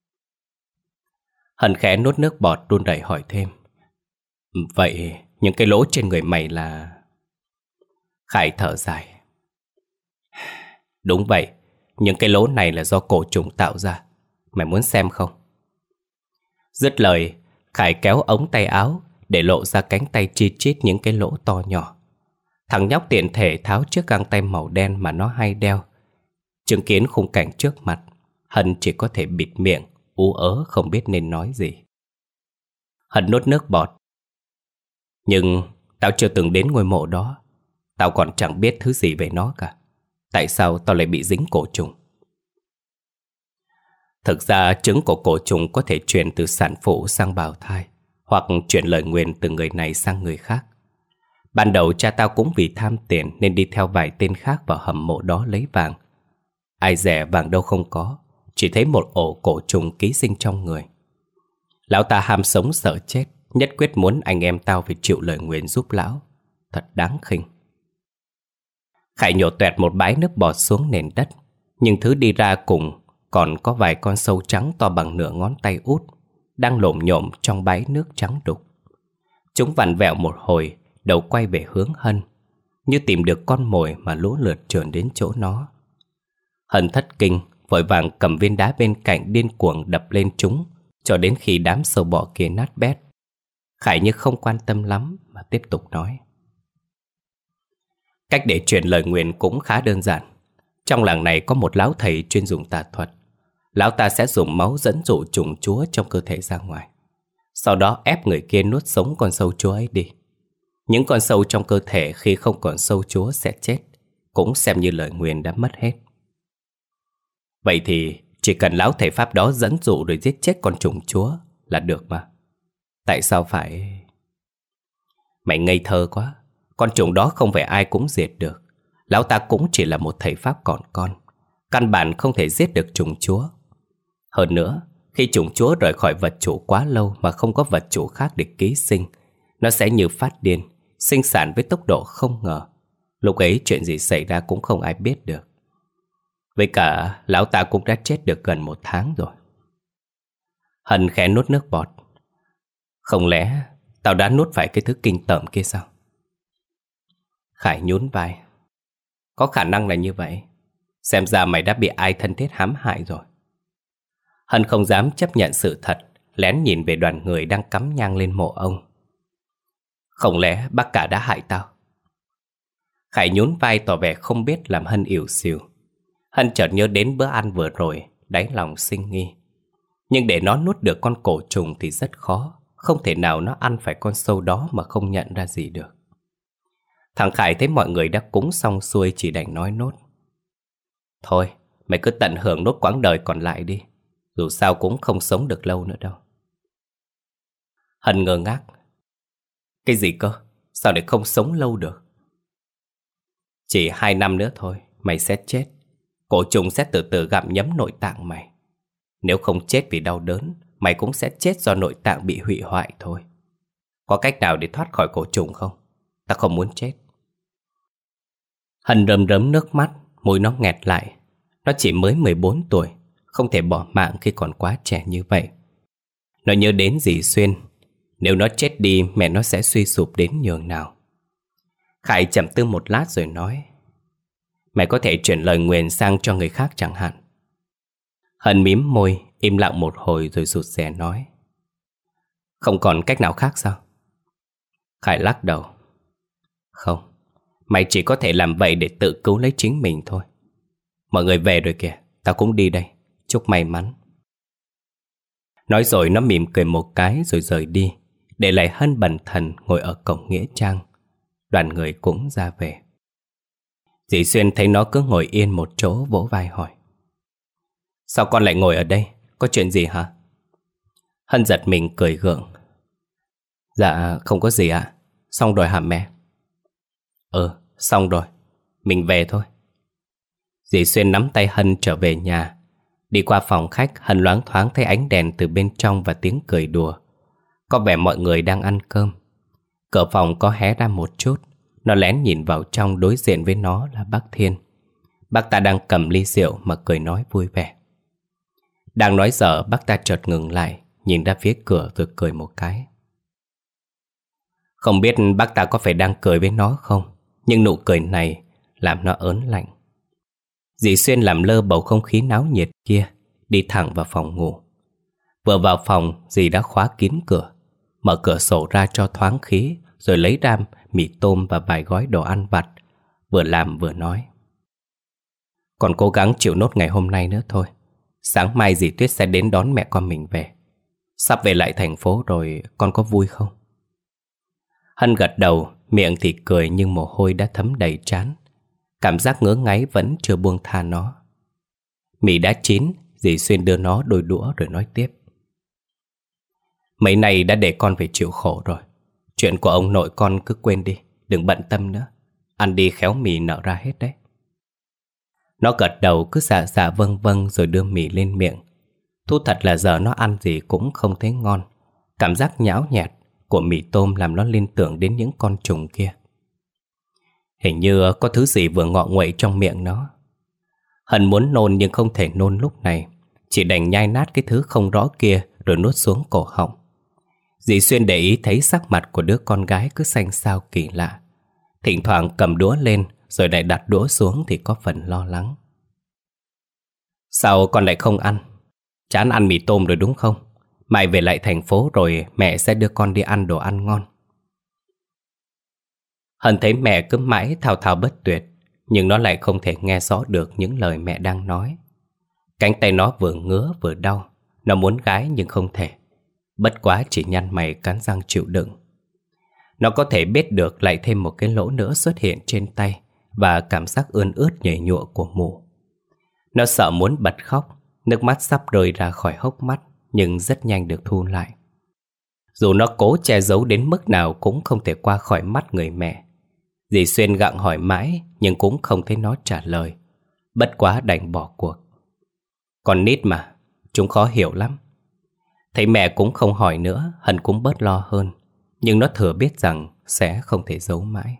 Hân khẽ nuốt nước bọt run rẩy hỏi thêm. Vậy những cái lỗ trên người mày là... Khải thở dài. Đúng vậy, những cái lỗ này là do cổ trùng tạo ra. Mày muốn xem không? Dứt lời, Khải kéo ống tay áo để lộ ra cánh tay chi chít những cái lỗ to nhỏ. Thằng nhóc tiện thể tháo chiếc găng tay màu đen mà nó hay đeo. Chứng kiến khung cảnh trước mặt, Hân chỉ có thể bịt miệng, ú ớ không biết nên nói gì. Hân nuốt nước bọt. Nhưng tao chưa từng đến ngôi mộ đó. Tao còn chẳng biết thứ gì về nó cả. Tại sao tao lại bị dính cổ trùng? Thực ra trứng của cổ trùng có thể truyền từ sản phụ sang bào thai, hoặc truyền lời nguyền từ người này sang người khác. Ban đầu cha tao cũng vì tham tiền nên đi theo vài tên khác vào hầm mộ đó lấy vàng. Ai dè vàng đâu không có, chỉ thấy một ổ cổ trùng ký sinh trong người. Lão ta ham sống sợ chết, nhất quyết muốn anh em tao phải chịu lời nguyền giúp lão. Thật đáng khinh. Khải nhổ toẹt một bãi nước bọt xuống nền đất, nhưng thứ đi ra cùng còn có vài con sâu trắng to bằng nửa ngón tay út, đang lổm nhổm trong bãi nước trắng đục. Chúng vặn vẹo một hồi, đầu quay về hướng Hân, như tìm được con mồi mà lũ lượt trườn đến chỗ nó. Hân thất kinh, vội vàng cầm viên đá bên cạnh điên cuồng đập lên chúng, cho đến khi đám sâu bọ kia nát bét. Khải như không quan tâm lắm mà tiếp tục nói. Cách để truyền lời nguyền cũng khá đơn giản. Trong làng này có một lão thầy chuyên dùng tà thuật. Lão ta sẽ dùng máu dẫn dụ trùng chúa trong cơ thể ra ngoài, sau đó ép người kia nuốt sống con sâu chúa ấy đi. Những con sâu trong cơ thể khi không còn sâu chúa sẽ chết, cũng xem như lời nguyền đã mất hết. Vậy thì chỉ cần lão thầy pháp đó dẫn dụ rồi giết chết con trùng chúa là được mà. Tại sao phải... Mày ngây thơ quá. Con trùng đó không phải ai cũng diệt được. Lão ta cũng chỉ là một thầy pháp còn con, căn bản không thể giết được trùng chúa. Hơn nữa, khi trùng chúa rời khỏi vật chủ quá lâu mà không có vật chủ khác để ký sinh, nó sẽ như phát điên, sinh sản với tốc độ không ngờ. Lúc ấy chuyện gì xảy ra cũng không ai biết được. Với cả, lão ta cũng đã chết được gần 1 tháng rồi. Hân khẽ nuốt nước bọt. Không lẽ tao đã nuốt phải cái thứ kinh tởm kia sao? Khải nhún vai. Có khả năng là như vậy. Xem ra mày đã bị ai thân thiết hãm hại rồi. Hân không dám chấp nhận sự thật, lén nhìn về đoàn người đang cắm nhang lên mộ ông. Không lẽ bác cả đã hại tao? Khải nhún vai tỏ vẻ không biết làm Hân ỉu xìu. Hân chợt nhớ đến bữa ăn vừa rồi, đáy lòng sinh nghi. Nhưng để nó nuốt được con cổ trùng thì rất khó. Không thể nào nó ăn phải con sâu đó mà không nhận ra gì được. Thằng Khải thấy mọi người đã cúng xong xuôi chỉ đành nói nốt. Thôi, mày cứ tận hưởng nốt quãng đời còn lại đi. Dù sao cũng không sống được lâu nữa đâu. Hân ngơ ngác. Cái gì cơ? Sao để không sống lâu được? Chỉ 2 năm nữa thôi, mày sẽ chết. Cổ trùng sẽ từ từ gặm nhấm nội tạng mày. Nếu không chết vì đau đớn, mày cũng sẽ chết do nội tạng bị hủy hoại thôi. Có cách nào để thoát khỏi cổ trùng không? Ta không muốn chết. Hân rơm rớm nước mắt, mũi nó nghẹt lại. Nó chỉ mới 14 tuổi, không thể bỏ mạng khi còn quá trẻ như vậy. Nó nhớ đến dì Xuyên. Nếu nó chết đi, mẹ nó sẽ suy sụp đến nhường nào. Khải trầm tư một lát rồi nói: mẹ có thể chuyển lời nguyền sang cho người khác chẳng hạn. Hân mím môi, im lặng một hồi rồi rụt rè nói: không còn cách nào khác sao? Khải lắc đầu: không, mày chỉ có thể làm vậy để tự cứu lấy chính mình thôi. Mọi người về rồi kìa, tao cũng đi đây. Chúc may mắn. Nói rồi nó mỉm cười một cái rồi rời đi, để lại Hân bần thần ngồi ở cổng nghĩa trang. Đoàn người cũng ra về. Dì Xuyên thấy nó cứ ngồi yên một chỗ, vỗ vai hỏi: sao con lại ngồi ở đây? Có chuyện gì hả? Hân giật mình cười gượng: dạ không có gì ạ. Xong rồi hả mẹ? Xong rồi. Mình về thôi. Dì Xuyên nắm tay Hân trở về nhà. Đi qua phòng khách, Hân loáng thoáng thấy ánh đèn từ bên trong và tiếng cười đùa. Có vẻ mọi người đang ăn cơm. Cửa phòng có hé ra một chút. Nó lén nhìn vào trong, đối diện với nó là bác Thiên. Bác ta đang cầm ly rượu mà cười nói vui vẻ. Đang nói dở, bác ta chợt ngừng lại, nhìn ra phía cửa rồi cười một cái. Không biết bác ta có phải đang cười với nó không, nhưng nụ cười này làm nó ớn lạnh. Dì Xuyên làm lơ bầu không khí náo nhiệt kia, đi thẳng vào phòng ngủ. Vừa vào phòng, dì đã khóa kín cửa, mở cửa sổ ra cho thoáng khí, rồi lấy ra mì tôm và vài gói đồ ăn vặt, vừa làm vừa nói: còn cố gắng chịu nốt ngày hôm nay nữa thôi. Sáng mai dì Tuyết sẽ đến đón mẹ con mình về. Sắp về lại thành phố rồi, con có vui không? Hân gật đầu, miệng thì cười nhưng mồ hôi đã thấm đầy trán. Cảm giác ngứa ngáy vẫn chưa buông tha nó. Mì đã chín, dì Xuyên đưa nó đôi đũa rồi nói tiếp: mấy này đã để con phải chịu khổ rồi. Chuyện của ông nội con cứ quên đi, đừng bận tâm nữa. Ăn đi khéo mì nở ra hết đấy. Nó gật đầu cứ dạ dạ vâng vâng rồi đưa mì lên miệng. Thú thật là giờ nó ăn gì cũng không thấy ngon. Cảm giác nhão nhẹt của mì tôm làm nó liên tưởng đến những con trùng kia. Hình như có thứ gì vừa ngọ nguậy trong miệng nó. Hân muốn nôn nhưng không thể nôn lúc này, chỉ đành nhai nát cái thứ không rõ kia rồi nuốt xuống cổ họng. Dì Xuyên để ý thấy sắc mặt của đứa con gái cứ xanh xao kỳ lạ. Thỉnh thoảng cầm đũa lên rồi lại đặt đũa xuống thì có phần lo lắng. Sao con lại không ăn? Chán ăn mì tôm rồi đúng không? Mai về lại thành phố rồi mẹ sẽ đưa con đi ăn đồ ăn ngon. Hân thấy mẹ cứ mãi thao thao bất tuyệt, nhưng nó lại không thể nghe rõ được những lời mẹ đang nói. Cánh tay nó vừa ngứa vừa đau. Nó muốn gái nhưng không thể. Bất quá chỉ nhăn mày cắn răng chịu đựng. Nó có thể biết được lại thêm một cái lỗ nữa xuất hiện trên tay và cảm giác ươn ướt nhảy nhụa của mụ. Nó sợ muốn bật khóc, nước mắt sắp rơi ra khỏi hốc mắt nhưng rất nhanh được thu lại. Dù nó cố che giấu đến mức nào cũng không thể qua khỏi mắt người mẹ. Dì Xuyên gặng hỏi mãi nhưng cũng không thấy nó trả lời. Bất quá đành bỏ cuộc. Còn nít mà, chúng khó hiểu lắm. Thấy mẹ cũng không hỏi nữa, Hân cũng bớt lo hơn. Nhưng nó thừa biết rằng sẽ không thể giấu mãi.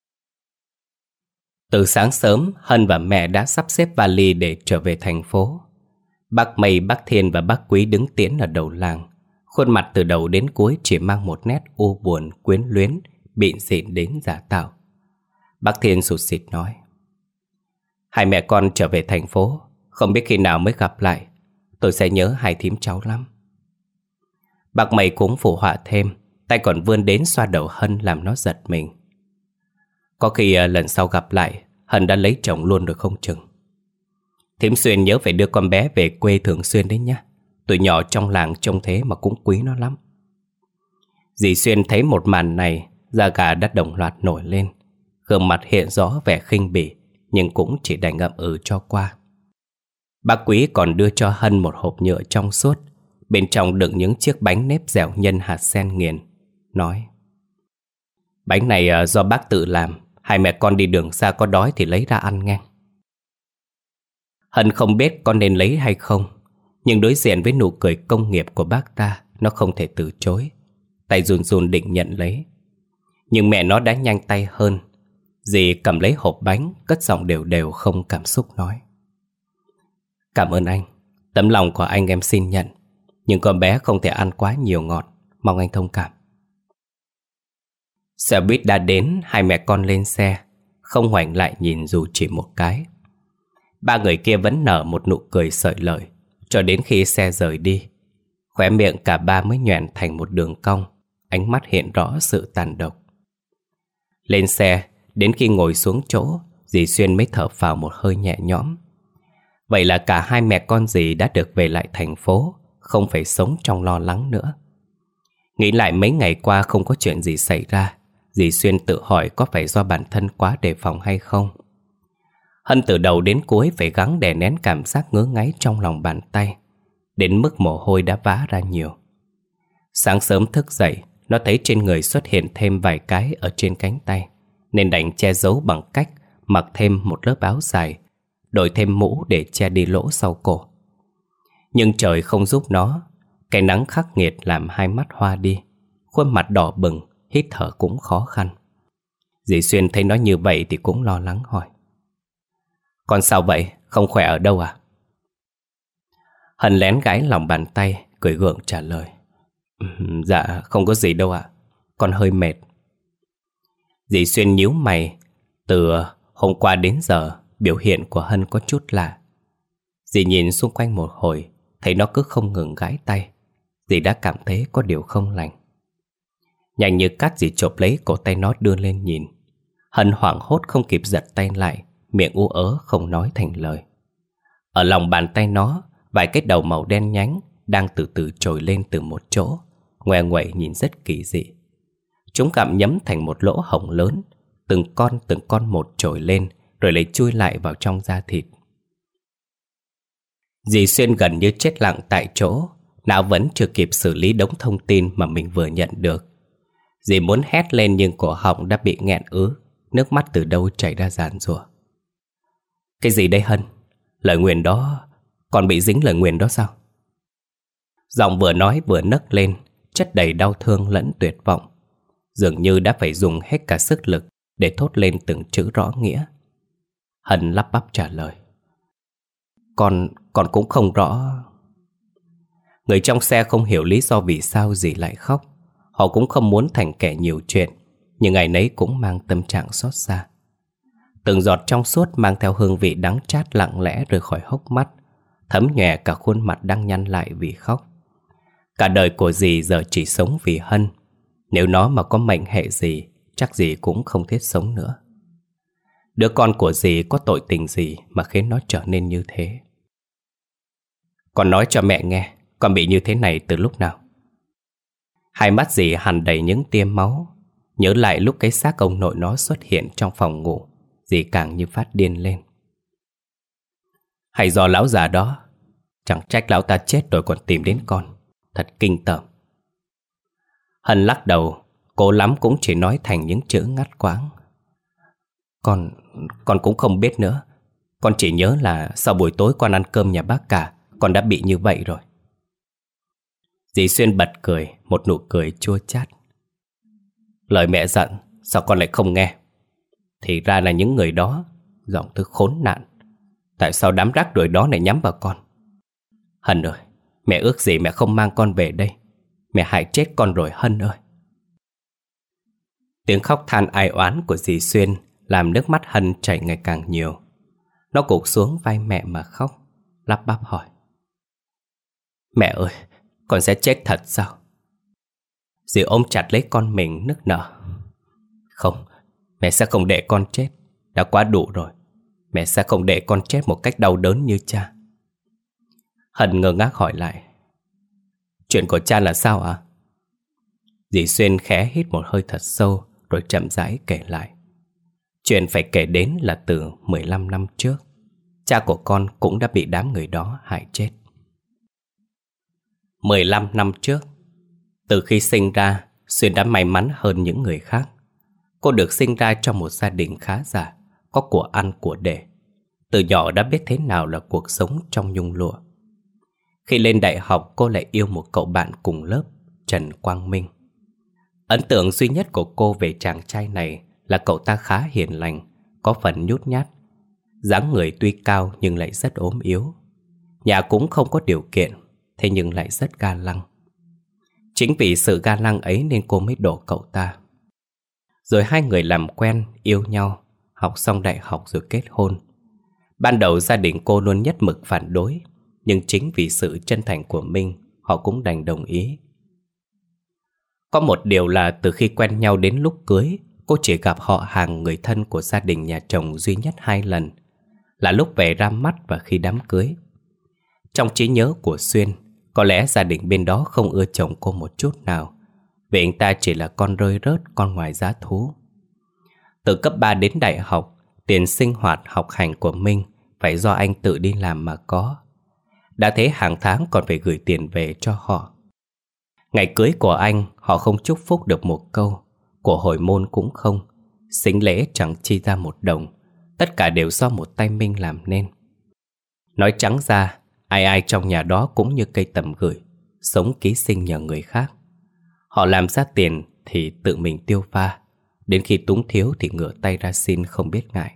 Từ sáng sớm, Hân và mẹ đã sắp xếp vali để trở về thành phố. Bác Mây, bác Thiên và bác Quý đứng tiễn ở đầu làng. Khuôn mặt từ đầu đến cuối chỉ mang một nét u buồn, quyến luyến, bịn xịn đến giả tạo. Bác Thiên sụt sịt nói: hai mẹ con trở về thành phố, không biết khi nào mới gặp lại. Tôi sẽ nhớ hai thím cháu lắm. Bác Mây cũng phụ họa thêm, tay còn vươn đến xoa đầu Hân làm nó giật mình. Có khi lần sau gặp lại, Hân đã lấy chồng luôn rồi không chừng. Thím Xuyên nhớ phải đưa con bé về quê thường xuyên đấy nhá. Tụi nhỏ trong làng trông thế mà cũng quý nó lắm. Dì Xuyên thấy một màn này, da gà đã đồng loạt nổi lên. Gương mặt hiện rõ vẻ khinh bỉ, nhưng cũng chỉ đành ngậm cho qua. Bác Quý còn đưa cho Hân một hộp nhựa trong suốt, bên trong đựng những chiếc bánh nếp dẻo nhân hạt sen nghiền. Nói: bánh này do bác tự làm, hai mẹ con đi đường xa có đói thì lấy ra ăn nghe. Hân không biết con nên lấy hay không, nhưng đối diện với nụ cười công nghiệp của bác ta, nó không thể từ chối. tay run run định nhận lấy. Nhưng mẹ nó đã nhanh tay hơn. Dì cầm lấy hộp bánh, cất giọng đều đều không cảm xúc nói: "Cảm ơn anh, tấm lòng của anh em xin nhận. Nhưng con bé không thể ăn quá nhiều ngọt, mong anh thông cảm." Xe buýt đã đến, hai mẹ con lên xe, không ngoảnh lại nhìn dù chỉ một cái. Ba người kia vẫn nở một nụ cười sợi lợi, cho đến khi xe rời đi. Khóe miệng cả ba mới nhoẻn thành một đường cong, ánh mắt hiện rõ sự tàn độc. Lên xe, đến khi ngồi xuống chỗ, dì Xuyên mới thở phào một hơi nhẹ nhõm. Vậy là cả hai mẹ con dì đã được về lại thành phố, không phải sống trong lo lắng nữa. Nghĩ lại mấy ngày qua không có chuyện gì xảy ra, dì Xuyên tự hỏi có phải do bản thân quá đề phòng hay không. Hân từ đầu đến cuối phải gắng đè nén cảm giác ngứa ngáy trong lòng bàn tay, đến mức mồ hôi đã vã ra nhiều. Sáng sớm thức dậy, nó thấy trên người xuất hiện thêm vài cái ở trên cánh tay, nên đành che giấu bằng cách mặc thêm một lớp áo dài, đội thêm mũ để che đi lỗ sau cổ. Nhưng trời không giúp nó, cái nắng khắc nghiệt làm hai mắt hoa đi, khuôn mặt đỏ bừng, hít thở cũng khó khăn. Dì Xuyên thấy nó như vậy thì cũng lo lắng hỏi: "Con sao vậy? Không khỏe ở đâu à?" Hân lén gãi lòng bàn tay, cười gượng trả lời: "Dạ không có gì đâu ạ, con hơi mệt." Dì Xuyên nhíu mày. Từ hôm qua đến giờ, biểu hiện của Hân có chút lạ. Dì nhìn xung quanh một hồi, thấy nó cứ không ngừng gãi tay. Dì đã cảm thấy có điều không lành. Nhanh như cắt dì chộp lấy cổ tay nó đưa lên nhìn. Hân hoảng hốt không kịp giật tay lại, miệng ú ớ không nói thành lời. Ở lòng bàn tay nó, vài cái đầu màu đen nhánh đang từ từ trồi lên từ một chỗ, ngoe nguậy nhìn rất kỳ dị. Chúng gặm nhấm thành một lỗ hổng lớn, từng con một trồi lên, rồi lại chui lại vào trong da thịt. Dì Xuyên gần như chết lặng tại chỗ, não vẫn chưa kịp xử lý đống thông tin mà mình vừa nhận được. Dì muốn hét lên nhưng cổ họng đã bị nghẹn ứ, nước mắt từ đâu chảy ra giàn giụa. "Cái gì đây Hân? Lời nguyền đó, con bị dính lời nguyền đó sao?" Giọng vừa nói vừa nấc lên, chất đầy đau thương lẫn tuyệt vọng, dường như đã phải dùng hết cả sức lực để thốt lên từng chữ rõ nghĩa. Hân lắp bắp trả lời: Con cũng không rõ." Người trong xe không hiểu lý do vì sao dì lại khóc. Họ cũng không muốn thành kẻ nhiều chuyện, nhưng ngày nấy cũng mang tâm trạng xót xa. Từng giọt trong suốt mang theo hương vị đắng chát lặng lẽ rơi khỏi hốc mắt, thấm nhòe cả khuôn mặt đang nhăn lại vì khóc. Cả đời của dì giờ chỉ sống vì Hân. Nếu nó mà có mệnh hệ gì, chắc dì cũng không thiết sống nữa. Đứa con của dì có tội tình gì mà khiến nó trở nên như thế? "Con nói cho mẹ nghe, con bị như thế này từ lúc nào?" Hai mắt dì hằn đầy những tia máu. Nhớ lại lúc cái xác ông nội nó xuất hiện trong phòng ngủ, dì càng như phát điên lên. "Hay do lão già đó, chẳng trách lão ta chết rồi còn tìm đến con. Thật kinh tởm." Hân lắc đầu, cố lắm cũng chỉ nói thành những chữ ngắt quãng. Con cũng không biết nữa. Con chỉ nhớ là sau buổi tối con ăn cơm nhà bác cả, con đã bị như vậy rồi." Dì Xuyên bật cười, một nụ cười chua chát. "Lời mẹ dặn, sao con lại không nghe? Thì ra là những người đó, giọng thứ khốn nạn. Tại sao đám rác rưởi đó lại nhắm vào con? Hân ơi, mẹ ước gì mẹ không mang con về đây. Mẹ hại chết con rồi Hân ơi." Tiếng khóc than ai oán của dì Xuyên làm nước mắt Hân chảy ngày càng nhiều. Nó gục xuống vai mẹ mà khóc, lắp bắp hỏi: "Mẹ ơi, con sẽ chết thật sao?" Dì ôm chặt lấy con mình nức nở: "Không, mẹ sẽ không để con chết. Đã quá đủ rồi. Mẹ sẽ không để con chết một cách đau đớn như cha." Hân ngơ ngác hỏi lại: "Chuyện của cha là sao ạ?" Dì Xuyên khẽ hít một hơi thật sâu, rồi chậm rãi kể lại. Chuyện phải kể đến là từ 15 năm trước, cha của con cũng đã bị đám người đó hại chết. 15 năm trước, từ khi sinh ra, Xuyên đã may mắn hơn những người khác. Cô được sinh ra trong một gia đình khá giả, có của ăn của để. Từ nhỏ đã biết thế nào là cuộc sống trong nhung lụa. Khi lên đại học, cô lại yêu một cậu bạn cùng lớp, Trần Quang Minh. Ấn tượng duy nhất của cô về chàng trai này là cậu ta khá hiền lành, có phần nhút nhát. Dáng người tuy cao nhưng lại rất ốm yếu. Nhà cũng không có điều kiện, thế nhưng lại rất ga lăng. Chính vì sự ga lăng ấy nên cô mới đổ cậu ta. Rồi hai người làm quen, yêu nhau, học xong đại học rồi kết hôn. Ban đầu gia đình cô luôn nhất mực phản đối, nhưng chính vì sự chân thành của Minh, họ cũng đành đồng ý. Có một điều là từ khi quen nhau đến lúc cưới, cô chỉ gặp họ hàng người thân của gia đình nhà chồng duy nhất 2 lần, là lúc về ra mắt và khi đám cưới. Trong trí nhớ của Xuyên, có lẽ gia đình bên đó không ưa chồng cô một chút nào, vì anh ta chỉ là con rơi rớt, con ngoài giá thú. Từ cấp 3 đến đại học, tiền sinh hoạt học hành của Minh phải do anh tự đi làm mà có. Đã thế hàng tháng còn phải gửi tiền về cho họ. Ngày cưới của anh, họ không chúc phúc được một câu, của hồi môn cũng không, sính lễ chẳng chi ra một đồng. Tất cả đều do một tay Minh làm nên. Nói trắng ra, ai ai trong nhà đó cũng như cây tầm gửi, sống ký sinh nhờ người khác. Họ làm ra tiền thì tự mình tiêu pha, đến khi túng thiếu thì ngửa tay ra xin không biết ngại.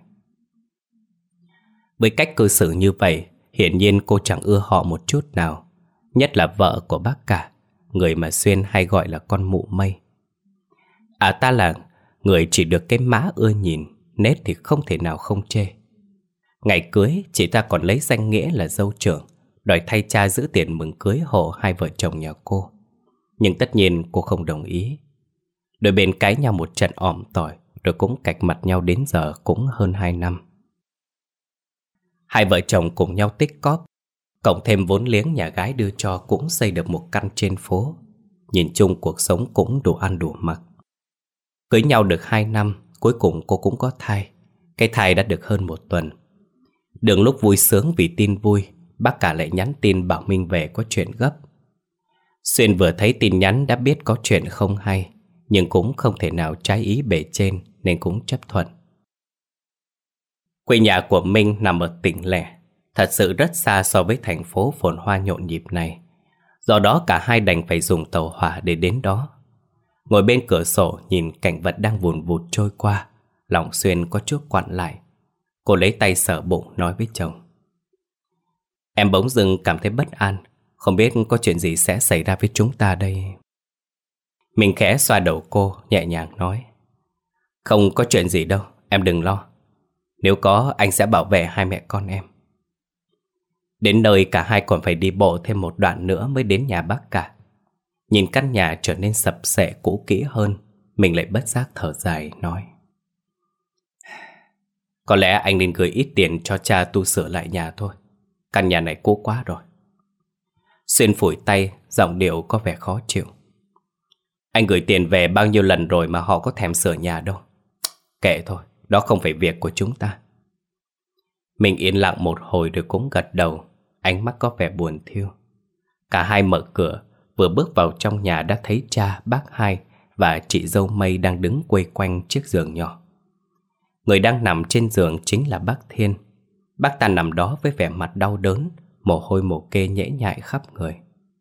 Với cách cư xử như vậy, hiển nhiên cô chẳng ưa họ một chút nào, nhất là vợ của bác cả, người mà Xuyên hay gọi là con mụ mây. Ta là người chỉ được cái mã ưa nhìn, nết thì không thể nào không chê. Ngày cưới, chị ta còn lấy danh nghĩa là dâu trưởng, đòi thay cha giữ tiền mừng cưới hộ hai vợ chồng nhà cô. Nhưng tất nhiên cô không đồng ý. Đôi bên cãi nhau một trận òm tỏi, rồi cũng cạch mặt nhau đến giờ cũng hơn 2 năm. Hai vợ chồng cùng nhau tích cóp, cộng thêm vốn liếng nhà gái đưa cho cũng xây được một căn trên phố. Nhìn chung cuộc sống cũng đủ ăn đủ mặc. Cưới nhau được 2 năm, cuối cùng cô cũng có thai. Cái thai đã được hơn 1 tuần. Đường lúc vui sướng vì tin vui, bác cả lại nhắn tin bảo Minh về có chuyện gấp. Xuyên vừa thấy tin nhắn đã biết có chuyện không hay, nhưng cũng không thể nào trái ý bề trên nên cũng chấp thuận. Quê nhà của Minh nằm ở tỉnh lẻ, thật sự rất xa so với thành phố phồn hoa nhộn nhịp này. Do đó cả hai đành phải dùng tàu hỏa để đến đó. Ngồi bên cửa sổ nhìn cảnh vật đang vùn vụt trôi qua, lòng Xuyên có chút quặn lại. Cô lấy tay sờ bụng nói với chồng: Em bỗng dưng cảm thấy bất an, không biết có chuyện gì sẽ xảy ra với chúng ta đây. Mình khẽ xoa đầu cô, nhẹ nhàng nói: Không có chuyện gì đâu, em đừng lo. Nếu có, anh sẽ bảo vệ hai mẹ con em. Đến nơi cả hai còn phải đi bộ thêm một đoạn nữa mới đến nhà bác cả. Nhìn căn nhà trở nên sập xệ cũ kỹ hơn, mình lại bất giác thở dài nói: Có lẽ anh nên gửi ít tiền cho cha tu sửa lại nhà thôi. Căn nhà này cũ quá rồi. Xuyên phủi tay, giọng điệu có vẻ khó chịu. Anh gửi tiền về bao nhiêu lần rồi mà họ có thèm sửa nhà đâu. Kệ thôi, đó không phải việc của chúng ta. Mình yên lặng một hồi rồi cũng gật đầu, ánh mắt có vẻ buồn thiêu. Cả hai mở cửa, vừa bước vào trong nhà đã thấy cha, bác hai và chị dâu Mây đang đứng quây quanh chiếc giường nhỏ. Người đang nằm trên giường chính là bác Thiên. Bác ta nằm đó với vẻ mặt đau đớn, mồ hôi mồ kê nhễ nhại khắp người.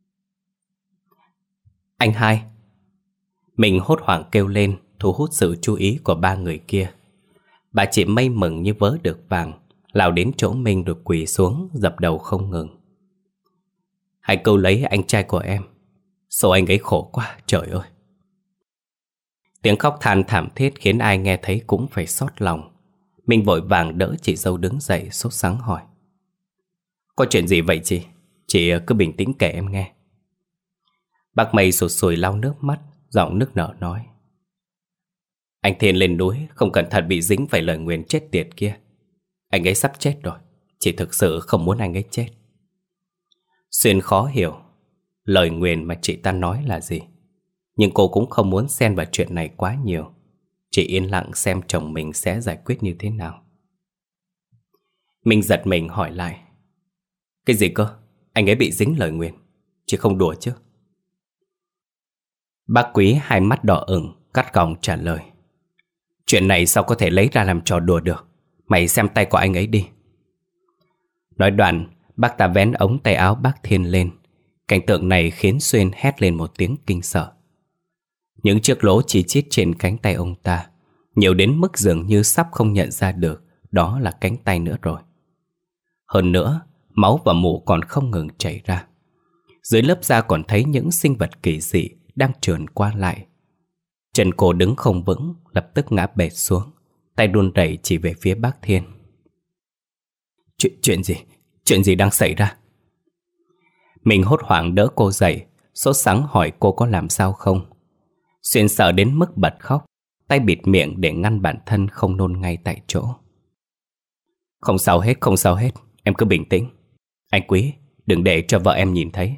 Anh hai! Mình hốt hoảng kêu lên, thu hút sự chú ý của ba người kia. Bà chị Mây mừng như vớ được vàng, lao đến chỗ mình rồi quỳ xuống, dập đầu không ngừng. Hãy cứu lấy anh trai của em. Sao anh ấy khổ quá, trời ơi! Tiếng khóc than thảm thiết khiến ai nghe thấy cũng phải xót lòng. Mình vội vàng đỡ chị dâu đứng dậy, sốt sắng hỏi: Có chuyện gì vậy chị? Chị cứ bình tĩnh kể em nghe. Bác Mây sụt sùi lau nước mắt, giọng nức nở nói: Anh Thiên lên núi không cẩn thận bị dính phải lời nguyền chết tiệt kia. Anh ấy sắp chết rồi, chị thực sự không muốn anh ấy chết. Xuyên khó hiểu lời nguyền mà chị ta nói là gì, nhưng cô cũng không muốn xen vào chuyện này quá nhiều. Chỉ yên lặng xem chồng mình sẽ giải quyết như thế nào. Mình giật mình hỏi lại: Cái gì cơ? Anh ấy bị dính lời nguyền? Chị không đùa chứ? Bác Quý hai mắt đỏ ửng, cắt gỏng trả lời: Chuyện này sao có thể lấy ra làm trò đùa được? Mày xem tay của anh ấy đi. Nói đoạn, bác ta vén ống tay áo bác Thiên lên. Cảnh tượng này khiến Xuyên hét lên một tiếng kinh sợ. Những chiếc lỗ chi chít trên cánh tay ông ta nhiều đến mức dường như sắp không nhận ra được đó là cánh tay nữa rồi. Hơn nữa, máu và mủ còn không ngừng chảy ra. Dưới lớp da còn thấy những sinh vật kỳ dị đang trườn qua lại. Chân cô đứng không vững, lập tức ngã bệt xuống, tay run rẩy chỉ về phía bác Thiên. Chuyện gì? Chuyện gì đang xảy ra? Mình hốt hoảng đỡ cô dậy, sốt sắng hỏi cô có làm sao không. Xuyên sợ đến mức bật khóc, tay bịt miệng để ngăn bản thân không nôn ngay tại chỗ. Không sao hết, không sao hết, em cứ bình tĩnh. Anh Quý, đừng để cho vợ em nhìn thấy.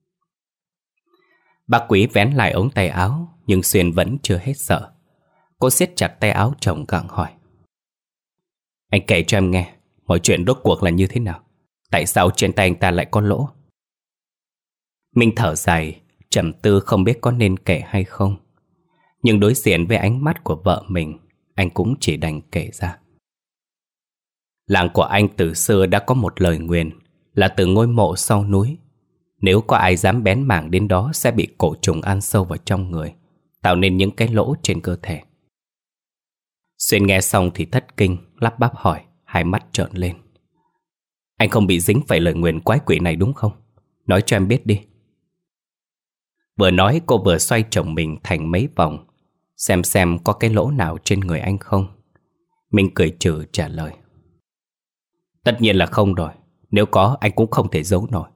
Bác Quý vén lại ống tay áo, nhưng Xuyên vẫn chưa hết sợ. Cô siết chặt tay áo chồng gặng hỏi. Anh kể cho em nghe, mọi chuyện rốt cuộc là như thế nào? Tại sao trên tay anh ta lại có lỗ? Minh thở dài, trầm tư không biết có nên kể hay không. Nhưng đối diện với ánh mắt của vợ mình, anh cũng chỉ đành kể ra. Làng của anh từ xưa đã có một lời nguyền, là từ ngôi mộ sau núi. Nếu có ai dám bén mảng đến đó sẽ bị cổ trùng ăn sâu vào trong người, tạo nên những cái lỗ trên cơ thể. Xuyên nghe xong thì thất kinh, lắp bắp hỏi, hai mắt trợn lên. Anh không bị dính phải lời nguyền quái quỷ này đúng không? Nói cho em biết đi. Vừa nói cô vừa xoay chồng mình thành mấy vòng, xem có cái lỗ nào trên người anh không. Mình cười trừ trả lời. Tất nhiên là không rồi, nếu có anh cũng không thể giấu nổi.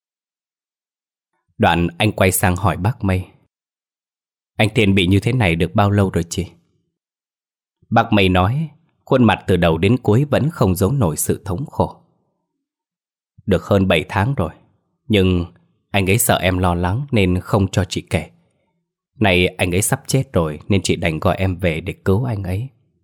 Đoạn anh quay sang hỏi bác Mây. Anh Thiên bị như thế này được bao lâu rồi chị? Bác Mây nói, khuôn mặt từ đầu đến cuối vẫn không giấu nổi sự thống khổ. Được hơn 7 tháng rồi, nhưng anh ấy sợ em lo lắng nên không cho chị kể. Này anh ấy sắp chết rồi nên chị đành gọi em về để cứu anh ấy.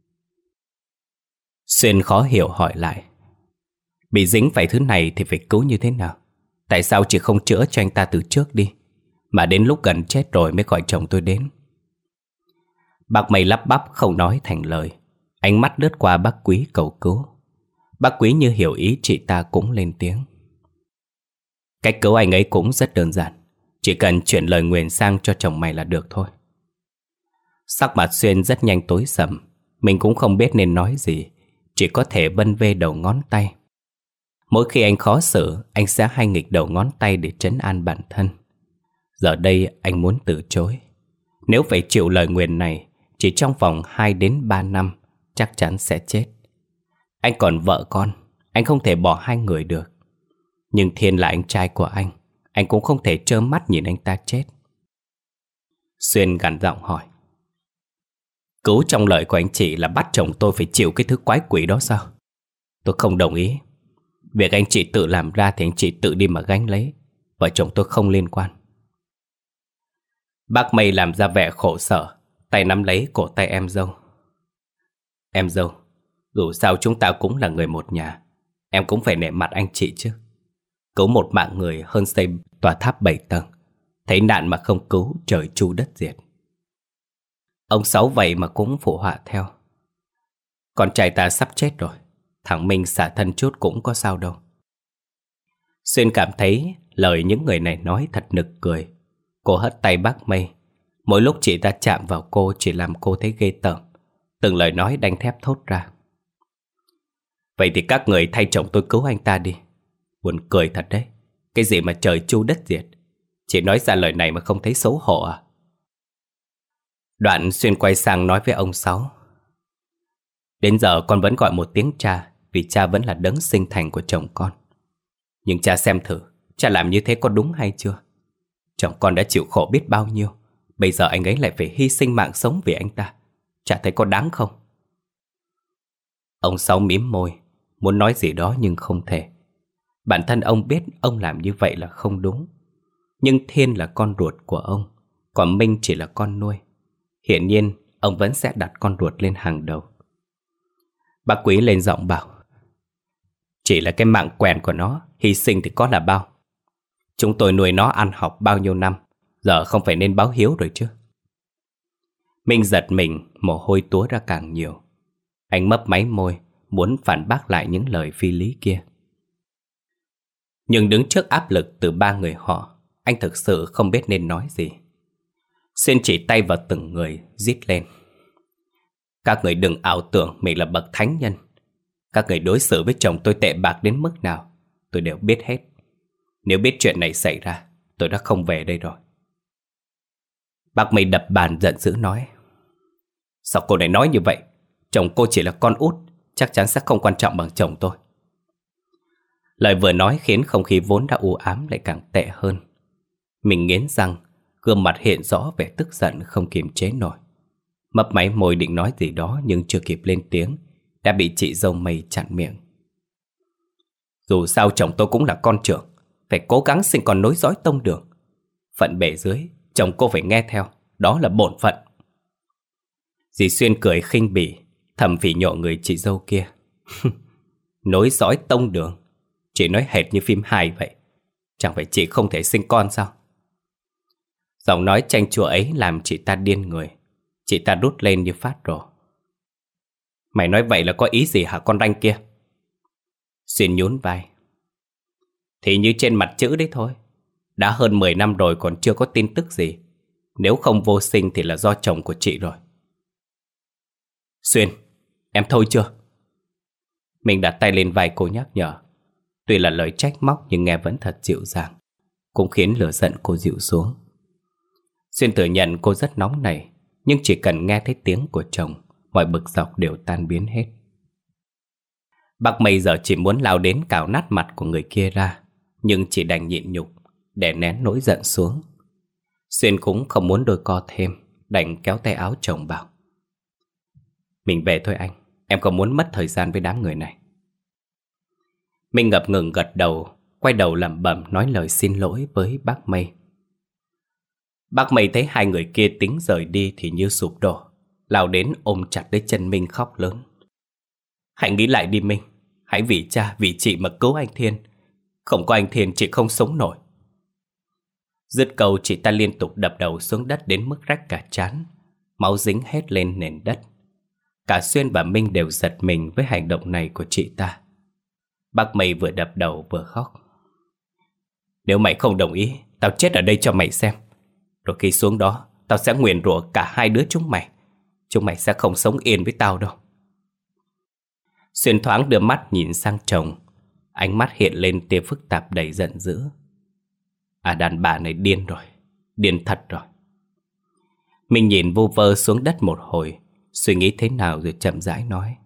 Xuyên khó hiểu hỏi lại. Bị dính phải thứ này thì phải cứu như thế nào? Tại sao chị không chữa cho anh ta từ trước đi, mà đến lúc gần chết rồi mới gọi chồng tôi đến? Bác Mây lắp bắp không nói thành lời. Ánh mắt lướt qua bác Quý cầu cứu. Bác Quý như hiểu ý chị ta cũng lên tiếng. Cách cứu anh ấy cũng rất đơn giản, chỉ cần chuyển lời nguyền sang cho chồng mày là được thôi. Sắc mặt Xuyên rất nhanh tối sầm. Mình cũng không biết nên nói gì, chỉ có thể vân vê đầu ngón tay. Mỗi khi anh khó xử, anh sẽ hay nghịch đầu ngón tay để trấn an bản thân. Giờ đây anh muốn từ chối. Nếu phải chịu lời nguyền này, chỉ trong vòng 2 đến 3 năm chắc chắn sẽ chết. Anh còn vợ con, anh không thể bỏ hai người được. Nhưng Thiên là anh trai của anh cũng không thể trơ mắt nhìn anh ta chết. Xuyên gằn giọng hỏi. Cứu trong lời của anh chị là bắt chồng tôi phải chịu cái thứ quái quỷ đó sao? Tôi không đồng ý. Việc anh chị tự làm ra thì anh chị tự đi mà gánh lấy. Vợ chồng tôi không liên quan. Bác Mây làm ra vẻ khổ sở, tay nắm lấy cổ tay em dâu. Em dâu, dù sao chúng ta cũng là người một nhà, em cũng phải nể mặt anh chị chứ. Cứu một mạng người hơn xây tòa tháp 7 tầng. Thấy nạn mà không cứu, trời chu đất diệt. Ông Sáu vậy mà cũng phụ họa theo. Con trai ta sắp chết rồi, thằng Minh xả thân chút cũng có sao đâu. Xuyên cảm thấy lời những người này nói thật nực cười. Cô hất tay bác Mây. Mỗi lúc chị ta chạm vào cô chỉ làm cô thấy ghê tởm. Từng lời nói đanh thép thốt ra. Vậy thì các người thay chồng tôi cứu anh ta đi. Buồn cười thật đấy. Cái gì mà trời chu đất diệt. Chị nói ra lời này mà không thấy xấu hổ à? Đoạn Xuyên quay sang nói với ông Sáu. Đến giờ con vẫn gọi một tiếng cha, vì cha vẫn là đấng sinh thành của chồng con. Nhưng cha xem thử, cha làm như thế có đúng hay chưa? Chồng con đã chịu khổ biết bao nhiêu, bây giờ anh ấy lại phải hy sinh mạng sống vì anh ta. Cha thấy có đáng không? Ông Sáu mím môi, muốn nói gì đó nhưng không thể. Bản thân ông biết ông làm như vậy là không đúng. Nhưng Thiên là con ruột của ông, còn Minh chỉ là con nuôi. Hiển nhiên ông vẫn sẽ đặt con ruột lên hàng đầu. Bác Quý lên giọng bảo. Chỉ là cái mạng quèn của nó, hy sinh thì có là bao. Chúng tôi nuôi nó ăn học bao nhiêu năm, giờ không phải nên báo hiếu rồi chứ? Minh giật mình, mồ hôi túa ra càng nhiều. Anh mấp máy môi, muốn phản bác lại những lời phi lý kia. Nhưng đứng trước áp lực từ ba người họ, anh thực sự không biết nên nói gì. Xuyên chỉ tay vào từng người, rít lên: Các người đừng ảo tưởng mình là bậc thánh nhân. Các người đối xử với chồng tôi tệ bạc đến mức nào tôi đều biết hết. Nếu biết chuyện này xảy ra, tôi đã không về đây rồi. Bác Mây đập bàn giận dữ nói: Sao cô lại nói như vậy? Chồng cô chỉ là con út, chắc chắn sẽ không quan trọng bằng chồng tôi. Lời vừa nói khiến không khí vốn đã u ám lại càng tệ hơn. Mình nghiến răng, gương mặt hiện rõ vẻ tức giận không kiềm chế nổi. Mấp máy môi định nói gì đó nhưng chưa kịp lên tiếng đã bị chị dâu Mây chặn miệng. Dù sao chồng tôi cũng là con trưởng, phải cố gắng sinh con nối dõi tông đường. Phận bề dưới, chồng cô phải nghe theo, đó là bổn phận. Dì Xuyên cười khinh bỉ, thầm phỉ nhổ người chị dâu kia. Nối dõi tông đường, chị nói hệt như phim hài vậy. Chẳng phải chị không thể sinh con sao? Giọng nói chanh chua ấy làm chị ta điên người. Chị ta rút lên như phát rồ. Mày nói vậy là có ý gì hả con đanh kia? Xuyên nhún vai. Thì như trên mặt chữ đấy thôi. Đã hơn 10 năm rồi còn chưa có tin tức gì. Nếu không vô sinh thì là do chồng của chị rồi. Xuyên, em thôi chưa? Mình đặt tay lên vai cô nhắc nhở. Tuy là lời trách móc nhưng nghe vẫn thật dịu dàng, cũng khiến lửa giận cô dịu xuống. Xuyên thừa nhận cô rất nóng nảy, nhưng chỉ cần nghe thấy tiếng của chồng, mọi bực dọc đều tan biến hết. Bác Mây giờ chỉ muốn lao đến cào nát mặt của người kia ra, nhưng chỉ đành nhịn nhục, để nén nỗi giận xuống. Xuyên cũng không muốn đôi co thêm, đành kéo tay áo chồng bảo: Mình về thôi anh, em không muốn mất thời gian với đám người này. Mình ngập ngừng gật đầu, quay đầu lẩm bẩm nói lời xin lỗi với bác Mây. Bác Mây thấy hai người kia tính rời đi thì như sụp đổ, lao đến ôm chặt lấy chân Minh khóc lớn. Hãy nghĩ lại đi Minh, hãy vì cha, vì chị mà cứu anh Thiên. Không có anh Thiên chị không sống nổi. Dứt câu chị ta liên tục đập đầu xuống đất đến mức rách cả trán, máu dính hết lên nền đất. Cả Xuyên và Minh đều giật mình với hành động này của chị ta. Bác Mây vừa đập đầu vừa khóc. Nếu mày không đồng ý, tao chết ở đây cho mày xem. Rồi khi xuống đó, tao sẽ nguyền rủa cả hai đứa chúng mày. Chúng mày sẽ không sống yên với tao đâu. Xuyên thoáng đưa mắt nhìn sang chồng, ánh mắt hiện lên tia phức tạp đầy giận dữ. À, đàn bà này điên rồi, điên thật rồi. Mình nhìn vu vơ xuống đất một hồi, suy nghĩ thế nào rồi chậm rãi nói: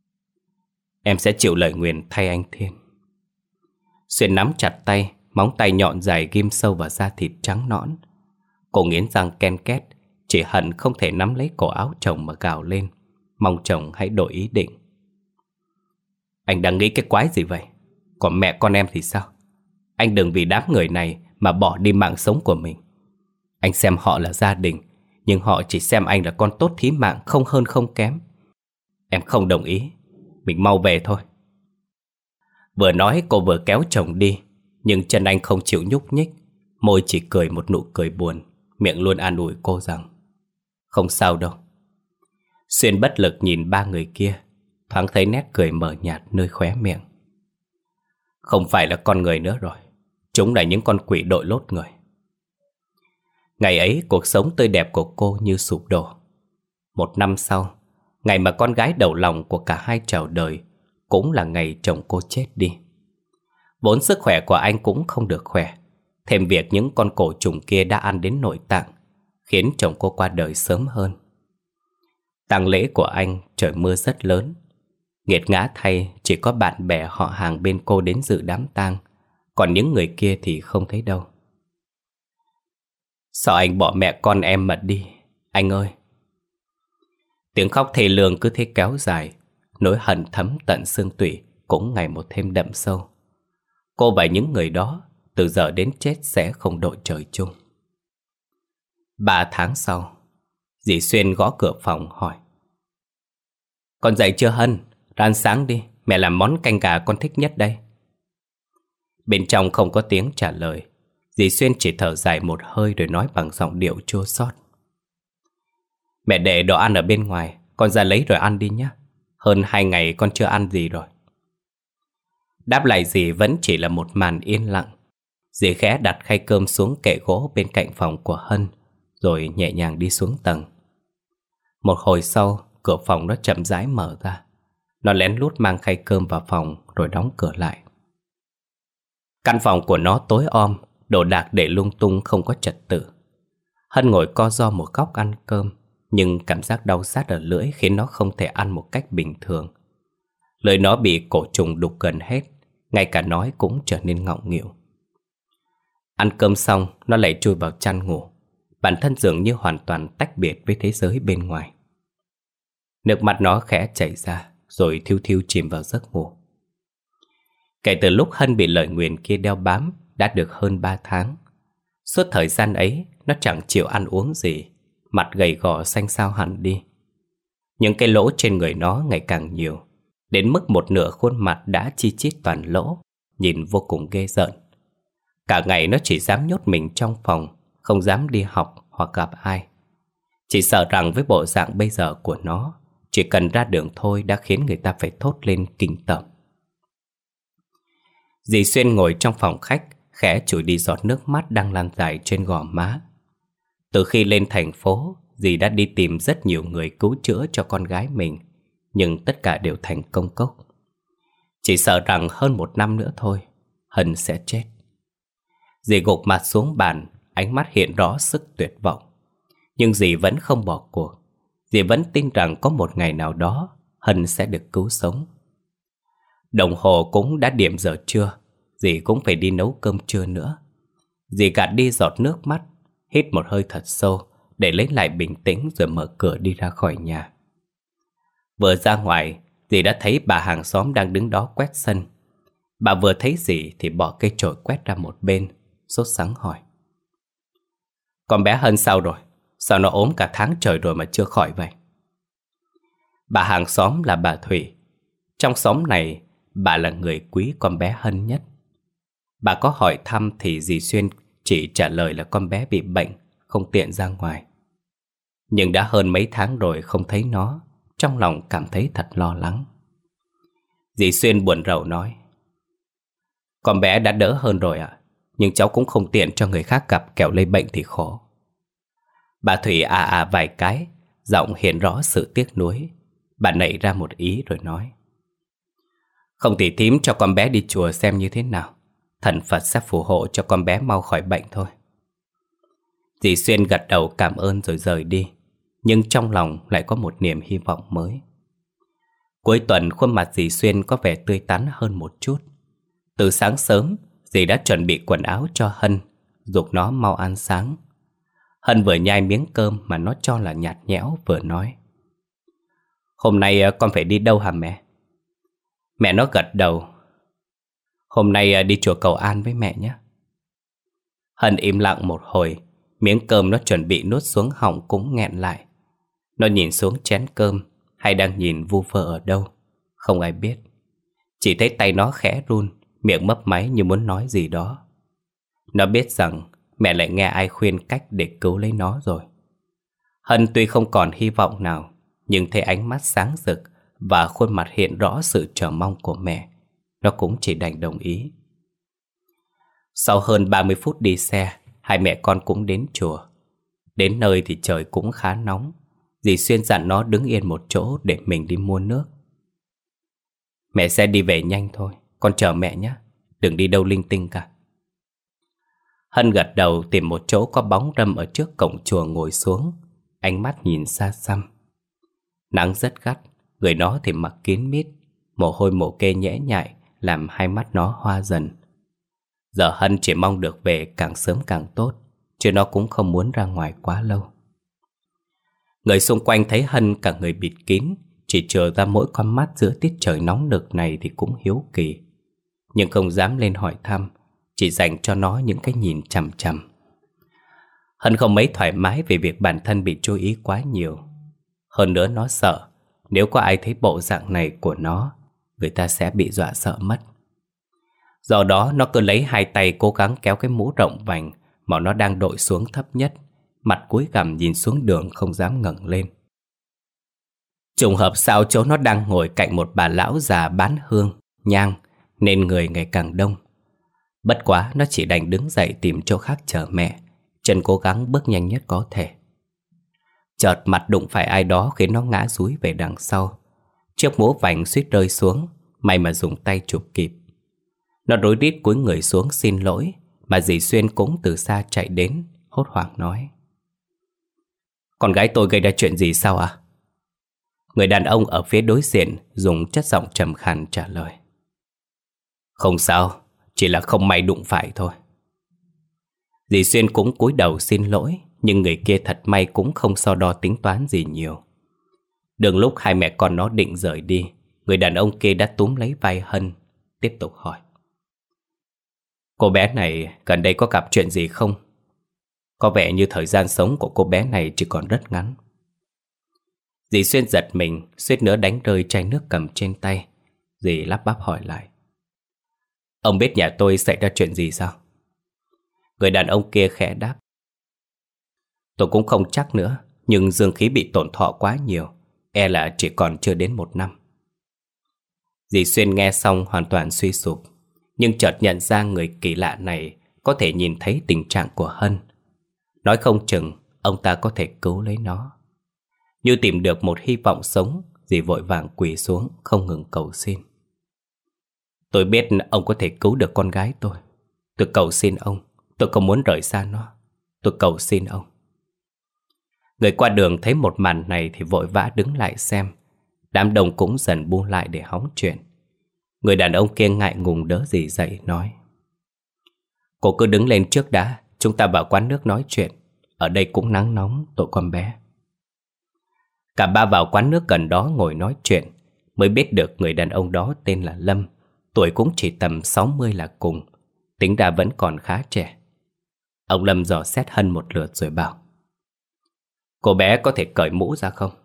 Em sẽ chịu lời nguyền thay anh Thiên. Xuyên nắm chặt tay, móng tay nhọn dài ghim sâu vào da thịt trắng nõn. Cô nghiến răng ken két, chỉ hận không thể nắm lấy cổ áo chồng mà gào lên, mong chồng hãy đổi ý định. Anh đang nghĩ cái quái gì vậy? Còn mẹ con em thì sao? Anh đừng vì đám người này mà bỏ đi mạng sống của mình. Anh xem họ là gia đình, nhưng họ chỉ xem anh là con tốt thí mạng, không hơn không kém. Em không đồng ý, mình mau về thôi. Vừa nói cô vừa kéo chồng đi, nhưng chân anh không chịu nhúc nhích, môi chỉ cười một nụ cười buồn, miệng luôn an ủi cô rằng không sao đâu. Xuyên bất lực nhìn ba người kia, thoáng thấy nét cười mờ nhạt nơi khóe miệng. Không phải là con người nữa rồi, chúng là những con quỷ đội lốt người. Ngày ấy cuộc sống tươi đẹp của cô như sụp đổ. Một năm sau, ngày mà con gái đầu lòng của cả hai chào đời, cũng là ngày chồng cô chết đi. Vốn sức khỏe của anh cũng không được khỏe, thêm việc những con cổ trùng kia đã ăn đến nội tạng, khiến chồng cô qua đời sớm hơn. Tang lễ của anh trời mưa rất lớn. Nghiệt ngã thay, chỉ có bạn bè họ hàng bên cô đến dự đám tang, còn những người kia thì không thấy đâu. Sao anh bỏ mẹ con em mà đi, anh ơi? Tiếng khóc thê lương cứ thế kéo dài, nỗi hận thấm tận xương tủy cũng ngày một thêm đậm sâu. Cô và những người đó từ giờ đến chết sẽ không đội trời chung. 3 tháng sau, dì Xuyên gõ cửa phòng hỏi: Con dậy chưa Hân? Ra ăn sáng đi, mẹ làm món canh gà con thích nhất đây. Bên trong không có tiếng trả lời. Dì Xuyên chỉ thở dài một hơi rồi nói bằng giọng điệu chua xót: Mẹ để đồ ăn ở bên ngoài, con ra lấy rồi ăn đi nhé. Hơn 2 ngày con chưa ăn gì rồi. Đáp lại dì vẫn chỉ là một màn yên lặng. Dì khẽ đặt khay cơm xuống kệ gỗ bên cạnh phòng của Hân, rồi nhẹ nhàng đi xuống tầng. Một hồi sau, cửa phòng nó chậm rãi mở ra. Nó lén lút mang khay cơm vào phòng rồi đóng cửa lại. Căn phòng của nó tối om, đồ đạc để lung tung không có trật tự. Hân ngồi co ro một góc ăn cơm, nhưng cảm giác đau rát ở lưỡi khiến nó không thể ăn một cách bình thường. Lưỡi nó bị cổ trùng đục gần hết, ngay cả nói cũng trở nên ngọng nghịu. Ăn cơm xong, nó lại chui vào chăn ngủ. Bản thân dường như hoàn toàn tách biệt với thế giới bên ngoài. Nước mắt nó khẽ chảy ra, rồi thiu thiu chìm vào giấc ngủ. Kể từ lúc Hân bị lời nguyền kia đeo bám đã được hơn 3 tháng. Suốt thời gian ấy, nó chẳng chịu ăn uống gì, mặt gầy gò xanh xao hẳn đi. Những cái lỗ trên người nó ngày càng nhiều, đến mức một nửa khuôn mặt đã chi chít toàn lỗ, nhìn vô cùng ghê rợn. Cả ngày nó chỉ dám nhốt mình trong phòng, không dám đi học hoặc gặp ai. Chỉ sợ rằng với bộ dạng bây giờ của nó, chỉ cần ra đường thôi đã khiến người ta phải thốt lên kinh tởm. Dì Xuyên ngồi trong phòng khách, khẽ chùi đi giọt nước mắt đang lan dài trên gò má. Từ khi lên thành phố, dì đã đi tìm rất nhiều người cứu chữa cho con gái mình, nhưng tất cả đều thành công cốc. Chỉ sợ rằng hơn 1 năm nữa thôi, Hân sẽ chết. Dì gục mặt xuống bàn, ánh mắt hiện rõ sức tuyệt vọng. Nhưng dì vẫn không bỏ cuộc. Dì vẫn tin rằng có một ngày nào đó Hân sẽ được cứu sống. Đồng hồ cũng đã điểm giờ trưa, dì cũng phải đi nấu cơm trưa nữa. Dì gạt đi giọt nước mắt, hít một hơi thật sâu để lấy lại bình tĩnh rồi mở cửa đi ra khỏi nhà. Vừa ra ngoài, dì đã thấy bà hàng xóm đang đứng đó quét sân. Bà vừa thấy dì thì bỏ cây chổi quét ra một bên, sốt sắng hỏi: "Con bé Hân sao rồi? Sao nó ốm cả tháng trời rồi mà chưa khỏi vậy?" Bà hàng xóm là bà Thủy. Trong xóm này, bà là người quý con bé Hân nhất. Bà có hỏi thăm thì dì Xuyên chỉ trả lời là con bé bị bệnh, không tiện ra ngoài. Nhưng đã hơn mấy tháng rồi không thấy nó, trong lòng cảm thấy thật lo lắng. Dì Xuyên buồn rầu nói: "Con bé đã đỡ hơn rồi ạ, nhưng cháu cũng không tiện cho người khác gặp, kẻo lây bệnh thì khổ." Bà Thủy vài cái, giọng hiện rõ sự tiếc nuối. Bà nảy ra một ý rồi nói: "Không thì thím cho con bé đi chùa xem như thế nào. Thần Phật sẽ phù hộ cho con bé mau khỏi bệnh thôi." Dì Xuyên gật đầu cảm ơn rồi rời đi, nhưng trong lòng lại có một niềm hy vọng mới. Cuối tuần khuôn mặt dì Xuyên có vẻ tươi tắn hơn một chút. Từ sáng sớm, dì đã chuẩn bị quần áo cho Hân, giục nó mau ăn sáng. Hân vừa nhai miếng cơm mà nó cho là nhạt nhẽo, vừa nói: "Hôm nay con phải đi đâu hả mẹ?" Mẹ nó gật đầu: "Hôm nay đi chùa cầu an với mẹ nhé." Hân im lặng một hồi, miếng cơm nó chuẩn bị nuốt xuống họng cũng nghẹn lại. Nó nhìn xuống chén cơm, hay đang nhìn vu vơ ở đâu, không ai biết. Chỉ thấy tay nó khẽ run, miệng mấp máy như muốn nói gì đó. Nó biết rằng mẹ lại nghe ai khuyên cách để cứu lấy nó rồi. Hân tuy không còn hy vọng nào, nhưng thấy ánh mắt sáng rực và khuôn mặt hiện rõ sự chờ mong của mẹ, nó cũng chỉ đành đồng ý. Sau hơn 30 phút đi xe, hai mẹ con cũng đến chùa. Đến nơi thì trời cũng khá nóng. Dì Xuyên dặn nó đứng yên một chỗ để mình đi mua nước. "Mẹ sẽ đi về nhanh thôi, con chờ mẹ nhé, đừng đi đâu linh tinh cả." Hân gật đầu tìm một chỗ có bóng râm ở trước cổng chùa ngồi xuống, ánh mắt nhìn xa xăm. Nắng rất gắt, người nó thì mặc kín mít, mồ hôi mồ kê nhễ nhại làm hai mắt nó hoa dần. Giờ Hân chỉ mong được về càng sớm càng tốt, chứ nó cũng không muốn ra ngoài quá lâu. Người xung quanh thấy Hân cả người bịt kín, chỉ chừa ra mỗi con mắt giữa tiết trời nóng nực này thì cũng hiếu kỳ, nhưng không dám lên hỏi thăm, chỉ dành cho nó những cái nhìn chằm chằm. Hân không mấy thoải mái về việc bản thân bị chú ý quá nhiều. Hơn nữa nó sợ nếu có ai thấy bộ dạng này của nó, người ta sẽ bị dọa sợ mất. Do đó nó cứ lấy hai tay cố gắng kéo cái mũ rộng vành mà nó đang đội xuống thấp nhất, mặt cúi gằm nhìn xuống đường không dám ngẩng lên. Trùng hợp sao chỗ nó đang ngồi cạnh một bà lão già bán hương, nhang, nên người ngày càng đông. Bất quá nó chỉ đành đứng dậy tìm chỗ khác chờ mẹ, Trần cố gắng bước nhanh nhất có thể. Chợt mặt đụng phải ai đó khiến nó ngã dúi về đằng sau. Chiếc mũ vành suýt rơi xuống, may mà dùng tay chụp kịp. Nó rối rít cúi người xuống xin lỗi, mà dì Xuyên cũng từ xa chạy đến, hốt hoảng nói: "Con gái tôi gây ra chuyện gì sao ạ?" Người đàn ông ở phía đối diện dùng chất giọng trầm khàn trả lời: "Không sao, chỉ là không may đụng phải thôi." Dì Xuyên cũng cúi đầu xin lỗi, nhưng người kia thật may cũng không so đo tính toán gì nhiều. Đường lúc hai mẹ con nó định rời đi, người đàn ông kia đã túm lấy vai Hân, tiếp tục hỏi: "Cô bé này gần đây có gặp chuyện gì không? Có vẻ như thời gian sống của cô bé này chỉ còn rất ngắn." Dì Xuyên giật mình, suýt nữa đánh rơi chai nước cầm trên tay. Dì lắp bắp hỏi lại: "Ông biết nhà tôi xảy ra chuyện gì sao?" Người đàn ông kia khẽ đáp: "Tôi cũng không chắc nữa, nhưng dương khí bị tổn thọ quá nhiều, e là chỉ còn chưa đến 1 năm." Dì Xuyên nghe xong hoàn toàn suy sụp, nhưng chợt nhận ra người kỳ lạ này có thể nhìn thấy tình trạng của Hân. Nói không chừng ông ta có thể cứu lấy nó. Như tìm được một hy vọng sống, dì vội vàng quỳ xuống không ngừng cầu xin: "Tôi biết ông có thể cứu được con gái tôi. Tôi cầu xin ông, tôi không muốn rời xa nó. Tôi cầu xin ông." Người qua đường thấy một màn này thì vội vã đứng lại xem. Đám đông cũng dần buông lại để hóng chuyện. Người đàn ông kia ngại ngùng đỡ dì dậy nói: "Cô cứ đứng lên trước đã, chúng ta vào quán nước nói chuyện. Ở đây cũng nắng nóng, tội con bé." Cả ba vào quán nước gần đó ngồi nói chuyện, mới biết được người đàn ông đó tên là Lâm. Tuổi cũng chỉ tầm 60 là cùng, tính ra vẫn còn khá trẻ. Ông Lâm dò xét Hân một lượt rồi bảo: "Cô bé có thể cởi mũ ra không?"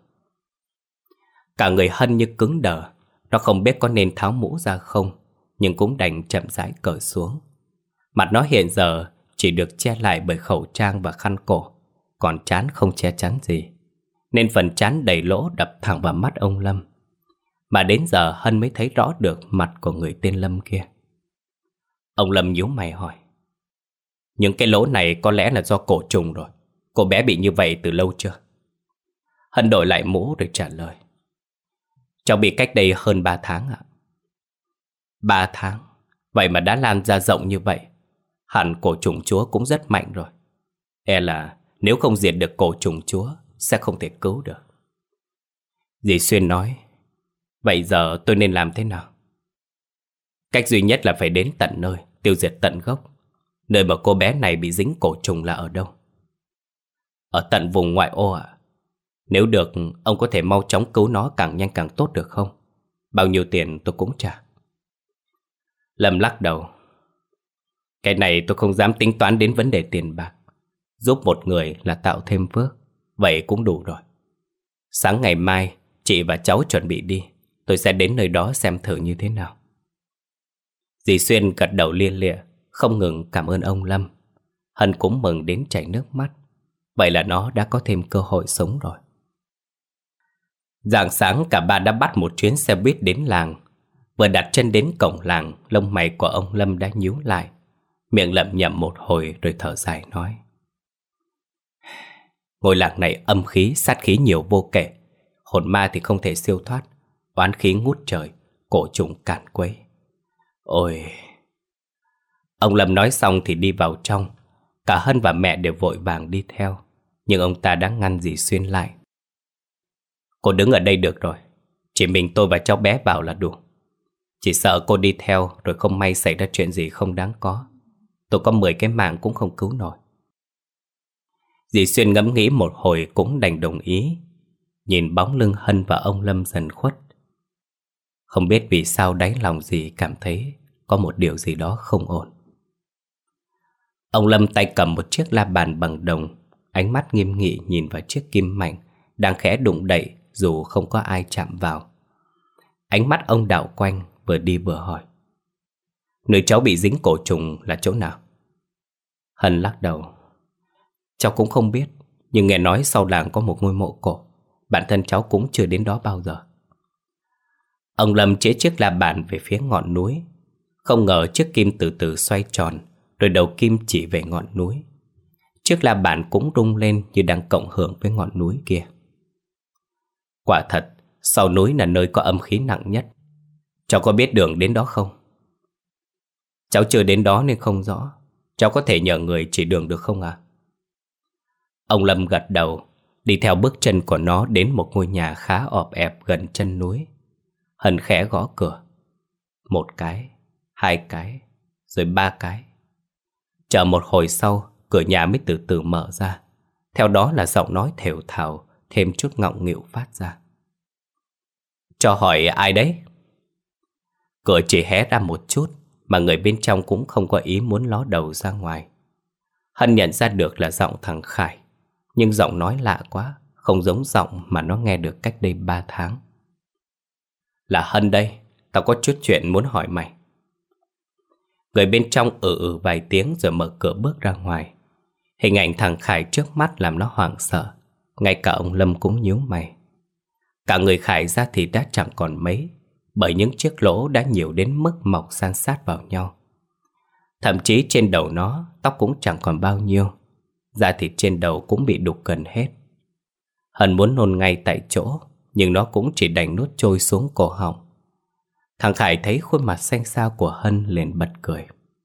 Cả người Hân như cứng đờ. Nó không biết có nên tháo mũ ra không, nhưng cũng đành chậm rãi cởi xuống. Mặt nó hiện giờ chỉ được che lại bởi khẩu trang và khăn cổ, còn trán không che chắn gì, nên phần trán đầy lỗ đập thẳng vào mắt ông Lâm. Mà đến giờ Hân mới thấy rõ được mặt của người tên Lâm kia. Ông Lâm nhíu mày hỏi: "Những cái lỗ này có lẽ là do cổ trùng rồi. Cô bé bị như vậy từ lâu chưa?" Hân đổi lại mũ rồi trả lời: "Cháu bị cách đây hơn 3 tháng ạ." 3 tháng? Vậy mà đã lan ra rộng như vậy. Hẳn cổ trùng chúa cũng rất mạnh rồi. E là nếu không diệt được cổ trùng chúa sẽ không thể cứu được." Dì Xuyên nói: "Vậy giờ tôi nên làm thế nào?" "Cách duy nhất là phải đến tận nơi, tiêu diệt tận gốc. Nơi mà cô bé này bị dính cổ trùng là ở đâu?" "Ở tận vùng ngoại ô ạ." "Nếu được, ông có thể mau chóng cứu nó càng nhanh càng tốt được không? Bao nhiêu tiền tôi cũng trả." Lâm lắc đầu: "Cái này tôi không dám tính toán đến vấn đề tiền bạc. Giúp một người là tạo thêm phước, vậy cũng đủ rồi. Sáng ngày mai chị và cháu chuẩn bị đi, tôi sẽ đến nơi đó xem thử như thế nào." Dì Xuyên gật đầu lia lịa, không ngừng cảm ơn ông Lâm. Hân cũng mừng đến chảy nước mắt. Vậy là nó đã có thêm cơ hội sống rồi. Rạng sáng cả ba đã bắt một chuyến xe buýt đến làng. Vừa đặt chân đến cổng làng, lông mày của ông Lâm đã nhíu lại, miệng lẩm nhẩm một hồi rồi thở dài nói: "Ngôi làng này âm khí, sát khí nhiều vô kể. Hồn ma thì không thể siêu thoát, oán khí ngút trời, cổ trùng càn quấy. Ôi..." Ông Lâm nói xong thì đi vào trong. Cả Hân và mẹ đều vội vàng đi theo, nhưng ông ta đã ngăn dì Xuyên lại: "Cô đứng ở đây được rồi. Chỉ mình tôi và cháu bé vào là đủ. Chỉ sợ cô đi theo rồi không may xảy ra chuyện gì không đáng có. Tôi có 10 cái mạng cũng không cứu nổi." Dì Xuyên ngẫm nghĩ một hồi cũng đành đồng ý. Nhìn bóng lưng Hân và ông Lâm dần khuất, không biết vì sao đáy lòng dì cảm thấy có một điều gì đó không ổn. Ông Lâm tay cầm một chiếc la bàn bằng đồng, ánh mắt nghiêm nghị nhìn vào chiếc kim mảnh đang khẽ đụng đậy dù không có ai chạm vào. Ánh mắt ông đảo quanh, vừa đi vừa hỏi: "Nơi cháu bị dính cổ trùng là chỗ nào?" Hân lắc đầu: "Cháu cũng không biết, nhưng nghe nói sau làng có một ngôi mộ cổ. Bản thân cháu cũng chưa đến đó bao giờ." Ông Lâm chĩa chiếc la bàn về phía ngọn núi. Không ngờ chiếc kim từ từ xoay tròn, rồi đầu kim chỉ về ngọn núi. Chiếc la bàn cũng rung lên như đang cộng hưởng với ngọn núi kia. Quả thật, sau núi là nơi có âm khí nặng nhất. Cháu có biết đường đến đó không? Cháu chưa đến đó nên không rõ. Cháu có thể nhờ người chỉ đường được không ạ? Ông Lâm gật đầu, đi theo bước chân của nó đến một ngôi nhà khá ọp ẹp gần chân núi. Hân khẽ gõ cửa. 1 cái, 2 cái, rồi 3 cái. Chờ một hồi sau, cửa nhà mới từ từ mở ra. Theo đó là giọng nói thều thào, thêm chút ngọng nghịu phát ra. Cho hỏi ai đấy? Cửa chỉ hé ra một chút, mà người bên trong cũng không có ý muốn ló đầu ra ngoài. Hân nhận ra được là giọng thằng Khải, nhưng giọng nói lạ quá, không giống giọng mà nó nghe được cách đây 3 tháng. Là Hân đây, tao có chút chuyện muốn hỏi mày. Người bên trong vài tiếng rồi mở cửa bước ra ngoài. Hình ảnh thằng Khải trước mắt làm nó hoảng sợ. Ngay cả ông Lâm cũng nhíu mày. Cả người Khải da thịt đã chẳng còn mấy, bởi những chiếc lỗ đã nhiều đến mức mọc san sát vào nhau. Thậm chí trên đầu nó, tóc cũng chẳng còn bao nhiêu. Da thịt trên đầu cũng bị đục gần hết. Hân muốn nôn ngay tại chỗ, nhưng nó cũng chỉ đành nuốt trôi xuống cổ họng. Thằng Khải thấy khuôn mặt xanh xao của Hân liền bật cười.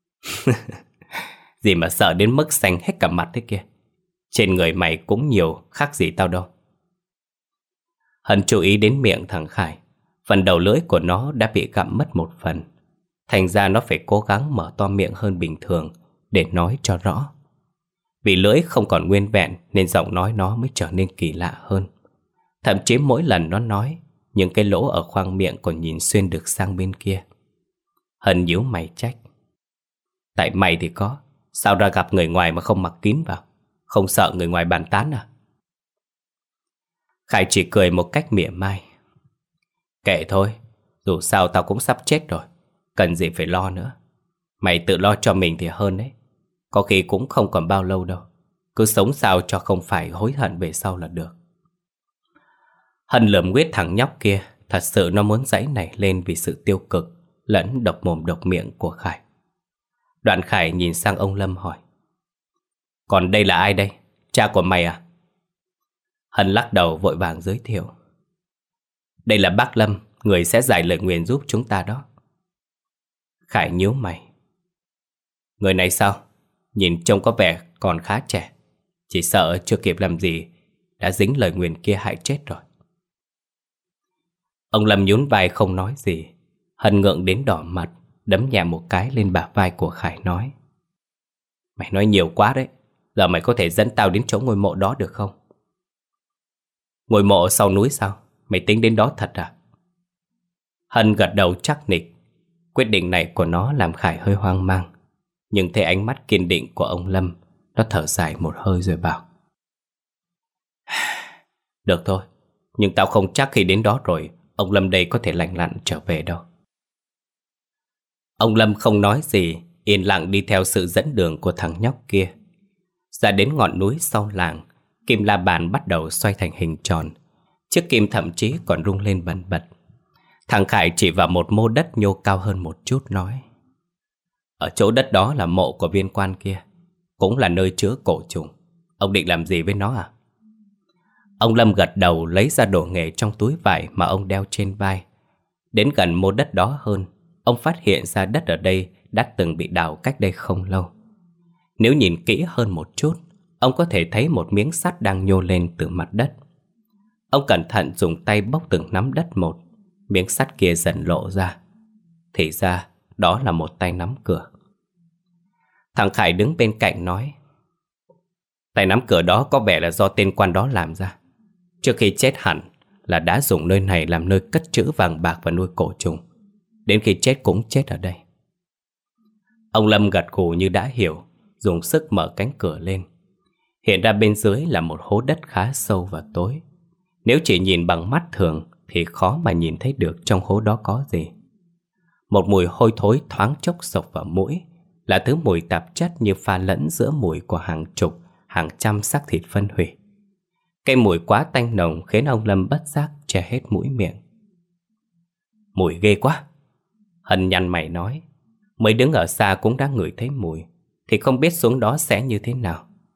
Gì mà sợ đến mức xanh hết cả mặt thế kia. Trên người mày cũng nhiều, khác gì tao đâu. Hân chú ý đến miệng thằng Khải. Phần đầu lưỡi của nó đã bị gặm mất một phần. Thành ra nó phải cố gắng mở to miệng hơn bình thường để nói cho rõ. Vì lưỡi không còn nguyên vẹn nên giọng nói nó mới trở nên kỳ lạ hơn. Thậm chí mỗi lần nó nói, những cái lỗ ở khoang miệng còn nhìn xuyên được sang bên kia. Hân nhíu mày trách. Tại mày thì có, sao ra gặp người ngoài mà không mặc kín vào? Không sợ người ngoài bàn tán à? Khải chỉ cười một cách mỉa mai. Kệ thôi, dù sao tao cũng sắp chết rồi, cần gì phải lo nữa. Mày tự lo cho mình thì hơn đấy. Có khi cũng không còn bao lâu đâu. Cứ sống sao cho không phải hối hận về sau là được. Hân lườm nguyết thằng nhóc kia. Thật sự nó muốn giãy nảy lên vì sự tiêu cực lẫn độc mồm độc miệng của Khải. Đoạn Khải nhìn sang ông Lâm hỏi. Còn đây là ai đây? Cha của mày à? Hân lắc đầu vội vàng giới thiệu. Đây là bác Lâm, người sẽ giải lời nguyền giúp chúng ta đó. Khải nhíu mày. Người này sao? Nhìn trông có vẻ còn khá trẻ. Chỉ sợ chưa kịp làm gì đã dính lời nguyền kia hại chết rồi. Ông Lâm nhún vai không nói gì. Hân ngượng đến đỏ mặt, đấm nhẹ một cái lên bả vai của Khải nói. Mày nói nhiều quá đấy. Giờ mày có thể dẫn tao đến chỗ ngôi mộ đó được không? Ngôi mộ sau núi sao? Mày tính đến đó thật à? Hân gật đầu chắc nịch. Quyết định này của nó làm Khải hơi hoang mang. Nhưng thấy ánh mắt kiên định của ông Lâm, nó thở dài một hơi rồi bảo. Được thôi, nhưng tao không chắc khi đến đó rồi ông Lâm đây có thể lành lặn trở về đâu. Ông Lâm không nói gì, yên lặng đi theo sự dẫn đường của thằng nhóc kia. Ra đến ngọn núi sau làng, kim la bàn bắt đầu xoay thành hình tròn. Chiếc kim thậm chí còn rung lên bần bật. Thằng Khải chỉ vào một mô đất nhô cao hơn một chút nói. Ở chỗ đất đó là mộ của viên quan kia, cũng là nơi chứa cổ trùng. Ông định làm gì với nó à? Ông Lâm gật đầu lấy ra đồ nghề trong túi vải mà ông đeo trên vai. Đến gần mô đất đó hơn, ông phát hiện ra đất ở đây đã từng bị đào cách đây không lâu. Nếu nhìn kỹ hơn một chút, ông có thể thấy một miếng sắt đang nhô lên từ mặt đất. Ông cẩn thận dùng tay bốc từng nắm đất một. Miếng sắt kia dần lộ ra. Thì ra đó là một tay nắm cửa. Thằng Khải đứng bên cạnh nói. Tay nắm cửa đó có vẻ là do tên quan đó làm ra. Trước khi chết hẳn là đã dùng nơi này làm nơi cất trữ vàng bạc và nuôi cổ trùng. Đến khi chết cũng chết ở đây. Ông Lâm gật gù như đã hiểu, dùng sức mở cánh cửa lên. Hiện ra bên dưới là một hố đất khá sâu và tối. Nếu chỉ nhìn bằng mắt thường thì khó mà nhìn thấy được trong hố đó có gì. Một mùi hôi thối thoáng chốc xộc vào mũi, là thứ mùi tạp chất như pha lẫn giữa mùi của hàng chục, hàng trăm xác thịt phân hủy. Cái mùi quá tanh nồng khiến ông Lâm bất giác che hết mũi miệng. Mùi ghê quá. Hân nhăn mày nói. Mới đứng ở xa cũng đã ngửi thấy mùi, thì không biết xuống đó sẽ như thế nào.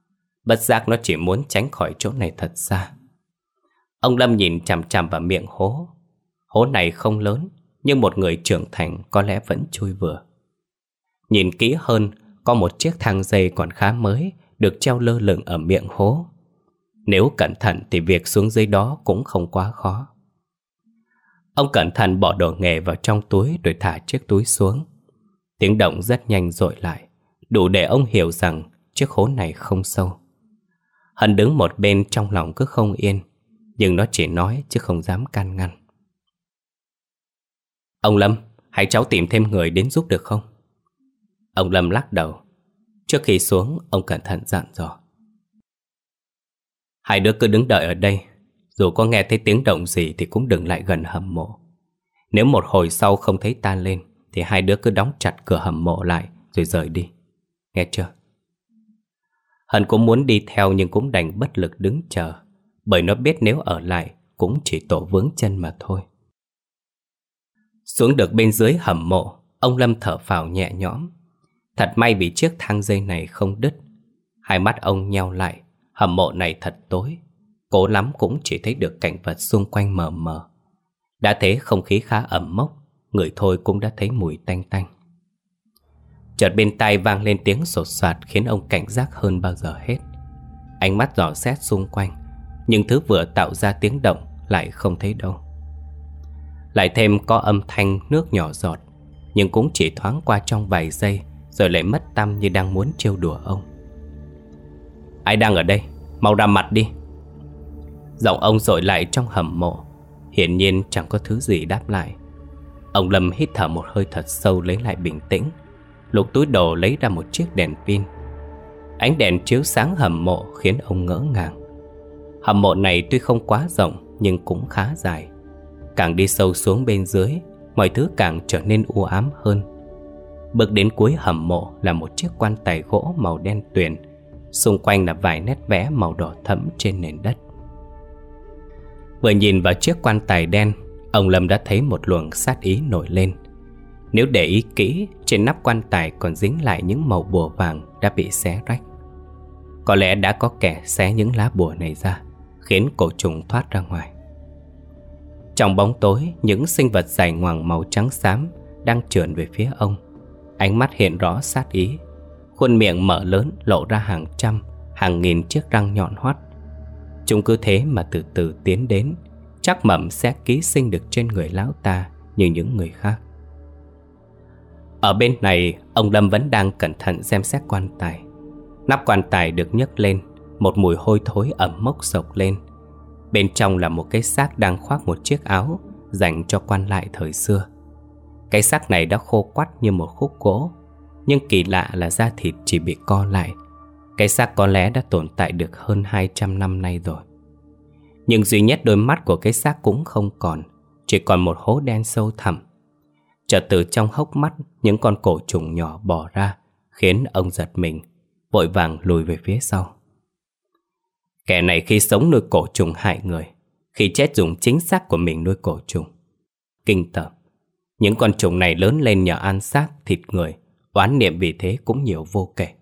Bất giác nó chỉ muốn tránh khỏi chỗ này thật xa. Ông Lâm nhìn chằm chằm vào miệng hố. Hố này không lớn, nhưng một người trưởng thành có lẽ vẫn chui vừa. Nhìn kỹ hơn, có một chiếc thang dây còn khá mới được treo lơ lửng ở miệng hố. Nếu cẩn thận thì việc xuống dưới đó cũng không quá khó. Ông cẩn thận bỏ đồ nghề vào trong túi rồi thả chiếc túi xuống. Tiếng động rất nhanh dội lại, đủ để ông hiểu rằng chiếc hố này không sâu. Hân đứng một bên trong lòng cứ không yên, nhưng nó chỉ nói chứ không dám can ngăn. Ông Lâm, hãy cháu tìm thêm người đến giúp được không? Ông Lâm lắc đầu. Trước khi xuống, ông cẩn thận dặn dò. Hai đứa cứ đứng đợi ở đây. Dù có nghe thấy tiếng động gì thì cũng đừng lại gần hầm mộ. Nếu một hồi sau không thấy ta lên thì hai đứa cứ đóng chặt cửa hầm mộ lại rồi rời đi. Nghe chưa? Hân cũng muốn đi theo nhưng cũng đành bất lực đứng chờ, bởi nó biết nếu ở lại cũng chỉ tổ vướng chân mà thôi. Xuống được bên dưới hầm mộ, ông Lâm thở phào nhẹ nhõm. Thật may vì chiếc thang dây này không đứt. Hai mắt ông nheo lại. Hầm mộ này thật tối, cố lắm cũng chỉ thấy được cảnh vật xung quanh mờ mờ. Đã thế không khí khá ẩm mốc, ngửi thôi cũng đã thấy mùi tanh tanh. Chợt bên tai vang lên tiếng sột soạt khiến ông cảnh giác hơn bao giờ hết. Ánh mắt dò xét xung quanh, nhưng thứ vừa tạo ra tiếng động lại không thấy đâu. Lại thêm có âm thanh nước nhỏ giọt, nhưng cũng chỉ thoáng qua trong vài giây rồi lại mất tăm như đang muốn trêu đùa ông. Ai đang ở đây? Mau ra mặt đi. Giọng ông dội lại trong hầm mộ. Hiển nhiên chẳng có thứ gì đáp lại. Ông Lâm hít thở một hơi thật sâu lấy lại bình tĩnh, lục túi đồ lấy ra một chiếc đèn pin. Ánh đèn chiếu sáng hầm mộ khiến ông ngỡ ngàng. Hầm mộ này tuy không quá rộng nhưng cũng khá dài. Càng đi sâu xuống bên dưới, mọi thứ càng trở nên u ám hơn. Bước đến cuối hầm mộ là một chiếc quan tài gỗ màu đen tuyền. Xung quanh là vài nét vẽ màu đỏ thẫm trên nền đất. Vừa nhìn vào chiếc quan tài đen, ông Lâm đã thấy một luồng sát ý nổi lên. Nếu để ý kỹ, trên nắp quan tài còn dính lại những màu bùa vàng đã bị xé rách. Có lẽ đã có kẻ xé những lá bùa này ra, khiến cổ trùng thoát ra ngoài. Trong bóng tối, những sinh vật dài ngoằng màu trắng xám đang trườn về phía ông. Ánh mắt hiện rõ sát ý. Khuôn miệng mở lớn lộ ra hàng trăm, hàng nghìn chiếc răng nhọn hoắt. Chúng cứ thế mà từ từ tiến đến, chắc mẩm sẽ ký sinh được trên người lão ta như những người khác. Ở bên này, ông Lâm vẫn đang cẩn thận xem xét quan tài. Nắp quan tài được nhấc lên, một mùi hôi thối ẩm mốc sộc lên. Bên trong là một cái xác đang khoác một chiếc áo dành cho quan lại thời xưa. Cái xác này đã khô quắt như một khúc gỗ, nhưng kỳ lạ là da thịt chỉ bị co lại. Cái xác có lẽ đã tồn tại được hơn 200 năm nay rồi. Nhưng duy nhất đôi mắt của cái xác cũng không còn, chỉ còn một hố đen sâu thẳm. Chợt từ trong hốc mắt những con cổ trùng nhỏ bò ra, khiến ông giật mình, vội vàng lùi về phía sau. Kẻ này khi sống nuôi cổ trùng hại người, khi chết dùng chính xác của mình nuôi cổ trùng. Kinh tởm. Những con trùng này lớn lên nhờ ăn xác thịt người, oán niệm vì thế cũng nhiều vô kể.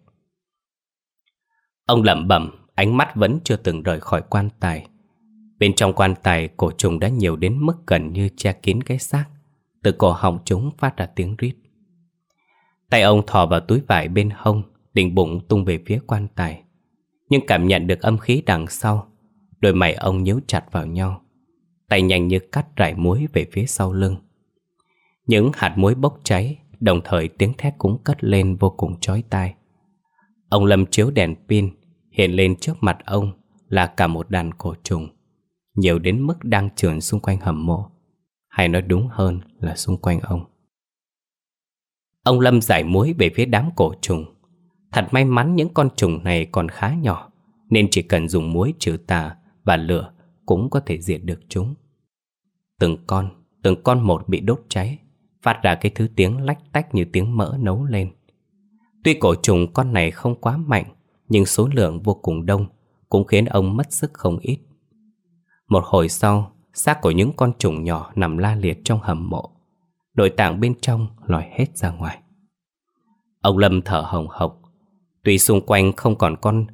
Ông lẩm bẩm, ánh mắt vẫn chưa từng rời khỏi quan tài. Bên trong quan tài, cổ trùng đã nhiều đến mức gần như che kín cái xác. Từ cổ họng chúng phát ra tiếng rít. Tay ông thò vào túi vải bên hông, định bụng tung về phía quan tài. Nhưng cảm nhận được âm khí đằng sau, đôi mày ông nhíu chặt vào nhau. Tay nhanh như cắt rải muối về phía sau lưng. Những hạt muối bốc cháy, đồng thời tiếng thét cũng cất lên vô cùng chói tai. Ông Lâm chiếu đèn pin, hiện lên trước mặt ông là cả một đàn cổ trùng, nhiều đến mức đang trườn xung quanh hầm mộ, hay nói đúng hơn là xung quanh ông. Ông Lâm rải muối về phía đám cổ trùng. Thật may mắn những con trùng này còn khá nhỏ, nên chỉ cần dùng muối trừ tà và lửa cũng có thể diệt được chúng. Từng con một bị đốt cháy, phát ra cái thứ tiếng lách tách như tiếng mỡ nấu lên. Tuy cổ trùng con này không quá mạnh, nhưng số lượng vô cùng đông, cũng khiến ông mất sức không ít. Một hồi sau, xác của những con trùng nhỏ nằm la liệt trong hầm mộ. Nội tạng bên trong lòi hết ra ngoài. Ông Lâm thở hồng hộc. Tuy xung quanh không còn con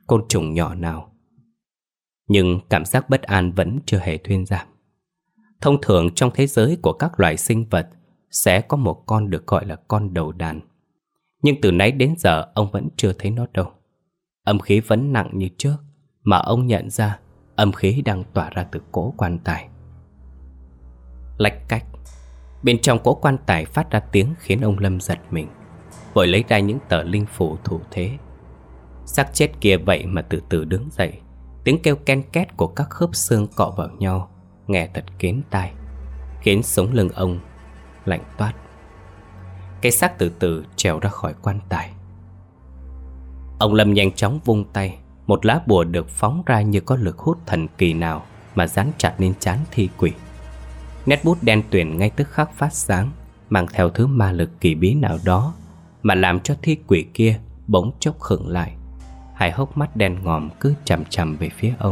côn trùng nhỏ nào. Nhưng cảm giác bất an vẫn chưa hề thuyên giảm. Thông thường trong thế giới của các loài sinh vật sẽ có một con được gọi là con đầu đàn. Nhưng từ nãy đến giờ ông vẫn chưa thấy nó đâu. Âm khí vẫn nặng như trước, mà ông nhận ra âm khí đang tỏa ra từ cỗ quan tài. Lạch cách, bên trong cỗ quan tài phát ra tiếng khiến ông Lâm giật mình, vội lấy ra những tờ linh phủ thủ thế. Xác chết kia vậy mà từ từ đứng dậy. Tiếng kêu ken két của các khớp xương cọ vào nhau nghe thật kén tai, khiến sống lưng ông lạnh toát. Cái xác từ từ trèo ra khỏi quan tài. Ông Lâm nhanh chóng vung tay, một lá bùa được phóng ra như có lực hút thần kỳ nào mà dán chặt lên trán thi quỷ. Nét bút đen tuyền ngay tức khắc phát sáng, mang theo thứ ma lực kỳ bí nào đó mà làm cho thi quỷ kia bỗng chốc khựng lại. Hai hốc mắt đen ngòm cứ chằm chằm về phía ông.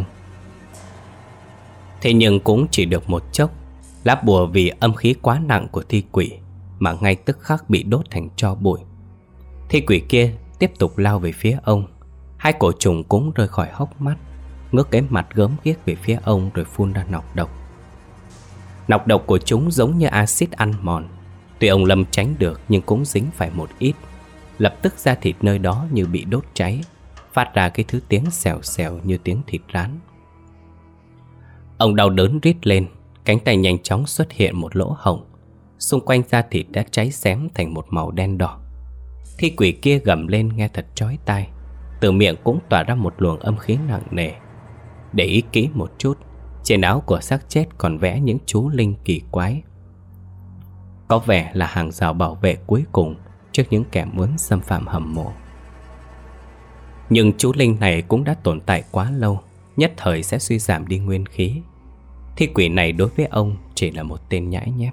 Thế nhưng cũng chỉ được một chốc, lá bùa vì âm khí quá nặng của thi quỷ mà ngay tức khắc bị đốt thành tro bụi. Thi quỷ kia tiếp tục lao về phía ông. Hai cổ trùng cũng rơi khỏi hốc mắt, ngước cái mặt gớm ghiếc về phía ông rồi phun ra nọc độc. Nọc độc của chúng giống như axit ăn mòn. Tuy ông Lâm tránh được nhưng cũng dính phải một ít. Lập tức da thịt nơi đó như bị đốt cháy, phát ra cái thứ tiếng xèo xèo như tiếng thịt rán. Ông đau đớn rít lên, cánh tay nhanh chóng xuất hiện một lỗ hổng. Xung quanh da thịt đã cháy xém thành một màu đen đỏ. Thi quỷ kia gầm lên nghe thật chói tai. Từ miệng cũng tỏa ra một luồng âm khí nặng nề. Để ý kỹ một chút, trên áo của xác chết còn vẽ những chú linh kỳ quái. Có vẻ là hàng rào bảo vệ cuối cùng trước những kẻ muốn xâm phạm hầm mộ. Nhưng chú linh này cũng đã tồn tại quá lâu, nhất thời sẽ suy giảm đi nguyên khí. Thi quỷ này đối với ông chỉ là một tên nhãi nhép.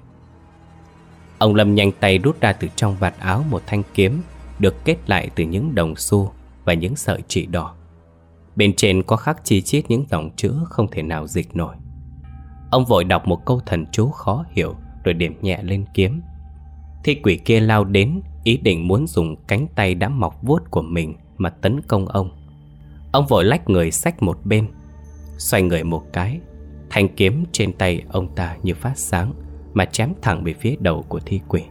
Ông Lâm nhanh tay rút ra từ trong vạt áo một thanh kiếm được kết lại từ những đồng xu và những sợi chỉ đỏ. Bên trên có khắc chi chít những dòng chữ không thể nào dịch nổi. Ông vội đọc một câu thần chú khó hiểu rồi điểm nhẹ lên kiếm. Thi quỷ kia lao đến, ý định muốn dùng cánh tay đã mọc vuốt của mình mà tấn công ông. Ông vội lách người xách một bên, xoay người một cái, thanh kiếm trên tay ông ta như phát sáng mà chém thẳng về phía đầu của thi quỷ.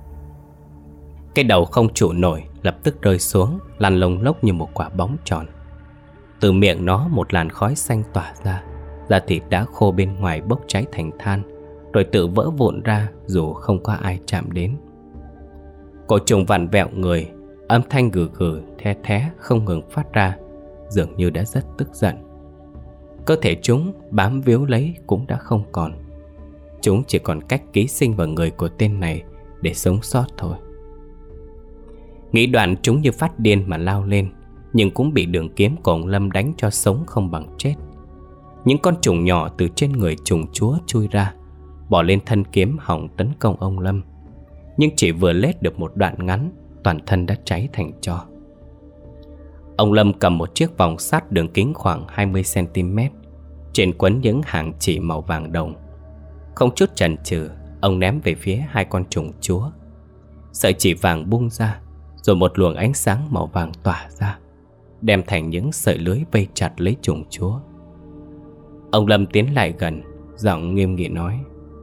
Cái đầu không trụ nổi, lập tức rơi xuống, lăn lông lốc như một quả bóng tròn. Từ miệng nó một làn khói xanh tỏa ra, da thịt đã khô bên ngoài bốc cháy thành than, rồi tự vỡ vụn ra dù không có ai chạm đến. Cổ trùng vặn vẹo người, âm thanh gừ gừ the thé không ngừng phát ra, dường như đã rất tức giận. Cơ thể chúng bám víu lấy cũng đã không còn. Chúng chỉ còn cách ký sinh vào người của tên này để sống sót thôi. Nghĩ đoạn chúng như phát điên mà lao lên, nhưng cũng bị đường kiếm của ông Lâm đánh cho sống không bằng chết. Những con trùng nhỏ từ trên người trùng chúa chui ra, bỏ lên thân kiếm hòng tấn công ông Lâm. Nhưng chỉ vừa lết được một đoạn ngắn, toàn thân đã cháy thành tro. Ông Lâm cầm một chiếc vòng sắt đường kính khoảng 20 cm, trên quấn những hàng chỉ màu vàng đồng. Không chút chần chừ, ông ném về phía hai con trùng chúa. Sợi chỉ vàng bung ra, rồi một luồng ánh sáng màu vàng tỏa ra, đem thành những sợi lưới vây chặt lấy trùng chúa. Ông Lâm tiến lại gần, giọng nghiêm nghị nói: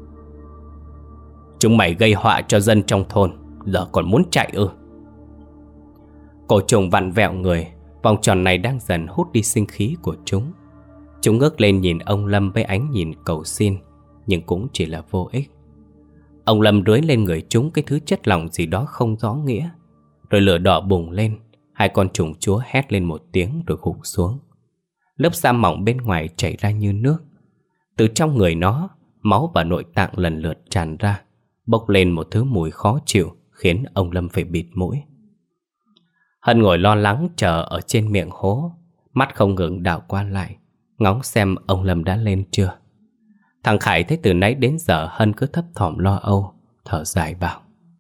"Chúng mày gây họa cho dân trong thôn, giờ còn muốn chạy ư?" Cổ trùng vặn vẹo người, vòng tròn này đang dần hút đi sinh khí của chúng. Chúng ngước lên nhìn ông Lâm với ánh nhìn cầu xin, nhưng cũng chỉ là vô ích. Ông Lâm rưới lên người chúng cái thứ chất lỏng gì đó không rõ nghĩa, rồi lửa đỏ bùng lên. Hai con trùng chúa hét lên một tiếng rồi gục xuống. Lớp da mỏng bên ngoài chảy ra như nước. Từ trong người nó, máu và nội tạng lần lượt tràn ra, bốc lên một thứ mùi khó chịu khiến ông Lâm phải bịt mũi. Hân ngồi lo lắng chờ ở trên miệng hố, mắt không ngừng đảo qua lại, ngóng xem ông Lâm đã lên chưa. Thằng Khải thấy từ nãy đến giờ Hân cứ thấp thỏm lo âu, thở dài bảo: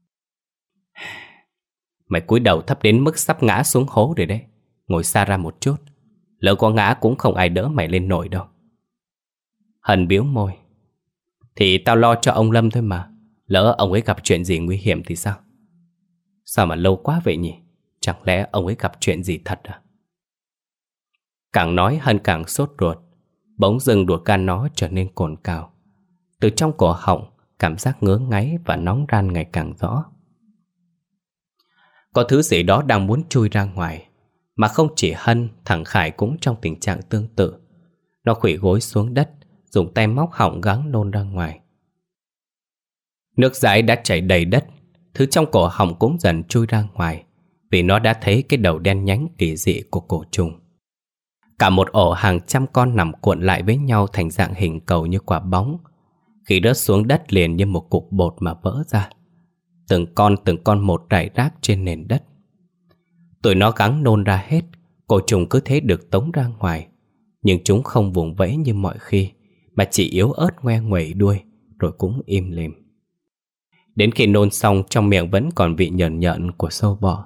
"Mày cúi đầu thấp đến mức sắp ngã xuống hố rồi đấy. Ngồi xa ra một chút, lỡ có ngã cũng không ai đỡ mày lên nổi đâu." Hân biếu môi: "Thì tao lo cho ông Lâm thôi mà, lỡ ông ấy gặp chuyện gì nguy hiểm thì sao?" "Sao mà lâu quá vậy nhỉ? Chẳng lẽ ông ấy gặp chuyện gì thật à?" Càng nói Hân càng sốt ruột. Bỗng dưng ruột gan nó trở nên cồn cào. Từ trong cổ họng, cảm giác ngứa ngáy và nóng ran ngày càng rõ. Có thứ gì đó đang muốn chui ra ngoài. Mà không chỉ Hân, thằng Khải cũng trong tình trạng tương tự. Nó khuỵu gối xuống đất, dùng tay móc họng gắng nôn ra ngoài. Nước dãi đã chảy đầy đất. Thứ trong cổ họng cũng dần chui ra ngoài, vì nó đã thấy cái đầu đen nhánh kỳ dị của cổ trùng. Cả một ổ hàng trăm con nằm cuộn lại với nhau thành dạng hình cầu như quả bóng. Khi rớt xuống đất liền như một cục bột mà vỡ ra. Từng con một rải rác trên nền đất. Tụi nó gắng nôn ra hết, cổ trùng cứ thế được tống ra ngoài. Nhưng chúng không vùng vẫy như mọi khi, mà chỉ yếu ớt ngoe nguẩy đuôi, rồi cũng im lìm. Đến khi nôn xong, trong miệng vẫn còn vị nhợn nhợn của sâu bọ.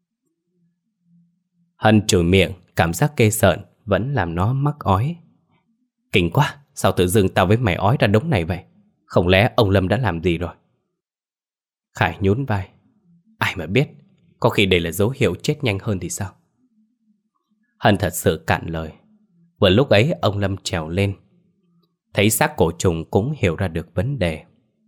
Hân chùi miệng, cảm giác ghê sợn vẫn làm nó mắc ói. Kinh quá, sao tự dưng tao với mày ói ra đống này vậy? Không lẽ ông Lâm đã làm gì rồi? Khải nhún vai. Ai mà biết, có khi đây là dấu hiệu chết nhanh hơn thì sao? Hân thật sự cạn lời. Vừa lúc ấy ông Lâm trèo lên. Thấy xác cổ trùng cũng hiểu ra được vấn đề.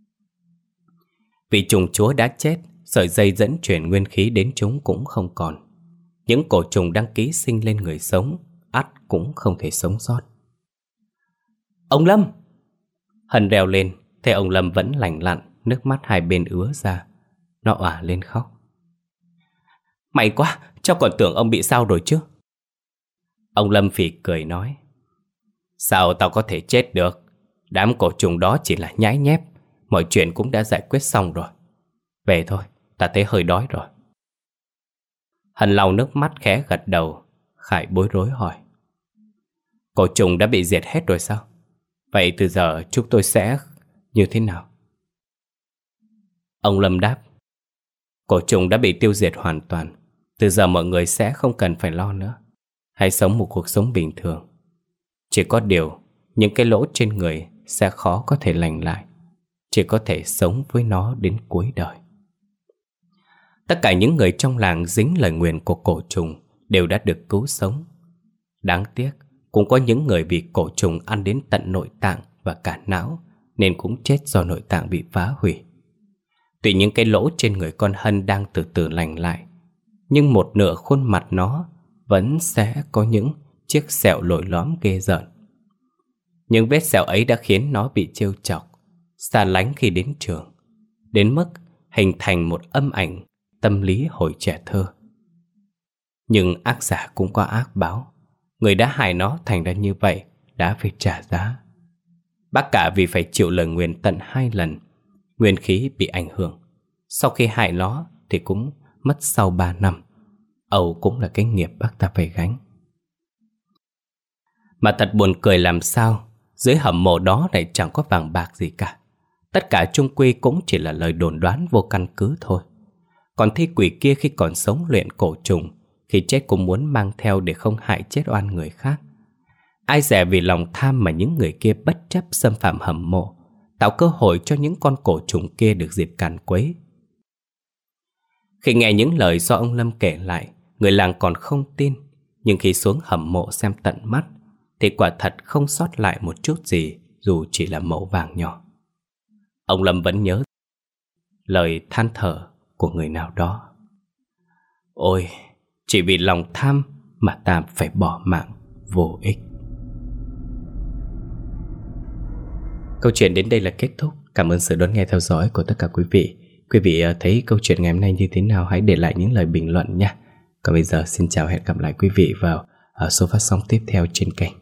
Vì trùng chúa đã chết, sợi dây dẫn chuyển nguyên khí đến chúng cũng không còn. Những cổ trùng đăng ký sinh lên người sống, ắt cũng không thể sống sót. Ông Lâm! Hân reo lên, thấy ông Lâm vẫn lành lặn, nước mắt hai bên ứa ra. Nó òa lên khóc. May quá, cháu còn tưởng ông bị sao rồi chứ. Ông Lâm phì cười nói. Sao tao có thể chết được? Đám cổ trùng đó chỉ là nhái nhép. Mọi chuyện cũng đã giải quyết xong rồi. Về thôi, ta thấy hơi đói rồi. Hân lau nước mắt khẽ gật đầu. Khải bối rối hỏi. Cổ trùng đã bị diệt hết rồi sao? Vậy từ giờ chúng tôi sẽ như thế nào? Ông Lâm đáp. Cổ trùng đã bị tiêu diệt hoàn toàn. Từ giờ mọi người sẽ không cần phải lo nữa. Hãy sống một cuộc sống bình thường. Chỉ có điều, những cái lỗ trên người sẽ khó có thể lành lại. Chỉ có thể sống với nó đến cuối đời. Tất cả những người trong làng dính lời nguyền của cổ trùng đều đã được cứu sống. Đáng tiếc, cũng có những người bị cổ trùng ăn đến tận nội tạng và cả não, nên cũng chết do nội tạng bị phá hủy. Tuy những cái lỗ trên người con Hân đang từ từ lành lại, nhưng một nửa khuôn mặt nó vẫn sẽ có những chiếc sẹo lồi lõm ghê rợn. Những vết sẹo ấy đã khiến nó bị trêu chọc, xa lánh khi đến trường, đến mức hình thành một âm ảnh tâm lý hồi trẻ thơ. Nhưng ác giả cũng có ác báo. Người đã hại nó thành ra như vậy đã phải trả giá. Bác cả vì phải chịu lời nguyền tận 2 lần, nguyên khí bị ảnh hưởng. Sau khi hại nó thì cũng mất sau 3 năm. Âu cũng là cái nghiệp bác ta phải gánh. Mà thật buồn cười làm sao, dưới hầm mộ đó lại chẳng có vàng bạc gì cả. Tất cả chung quy cũng chỉ là lời đồn đoán vô căn cứ thôi. Còn thi quỷ kia khi còn sống luyện cổ trùng, khi chết cũng muốn mang theo để không hại chết oan người khác. Ai dè vì lòng tham mà những người kia bất chấp xâm phạm hầm mộ, tạo cơ hội cho những con cổ trùng kia được dịp càn quấy. Khi nghe những lời do ông Lâm kể lại, người làng còn không tin. Nhưng khi xuống hầm mộ xem tận mắt thì quả thật không sót lại một chút gì, dù chỉ là mẩu vàng nhỏ. Ông Lâm vẫn nhớ lời than thở của người nào đó. Ôi, chỉ vì lòng tham mà ta phải bỏ mạng vô ích. Câu chuyện đến đây là kết thúc. Cảm ơn sự đón nghe theo dõi của tất cả quý vị. Quý vị thấy câu chuyện ngày hôm nay như thế nào? Hãy để lại những lời bình luận nha. Còn bây giờ xin chào, hẹn gặp lại quý vị vào số phát sóng tiếp theo trên kênh.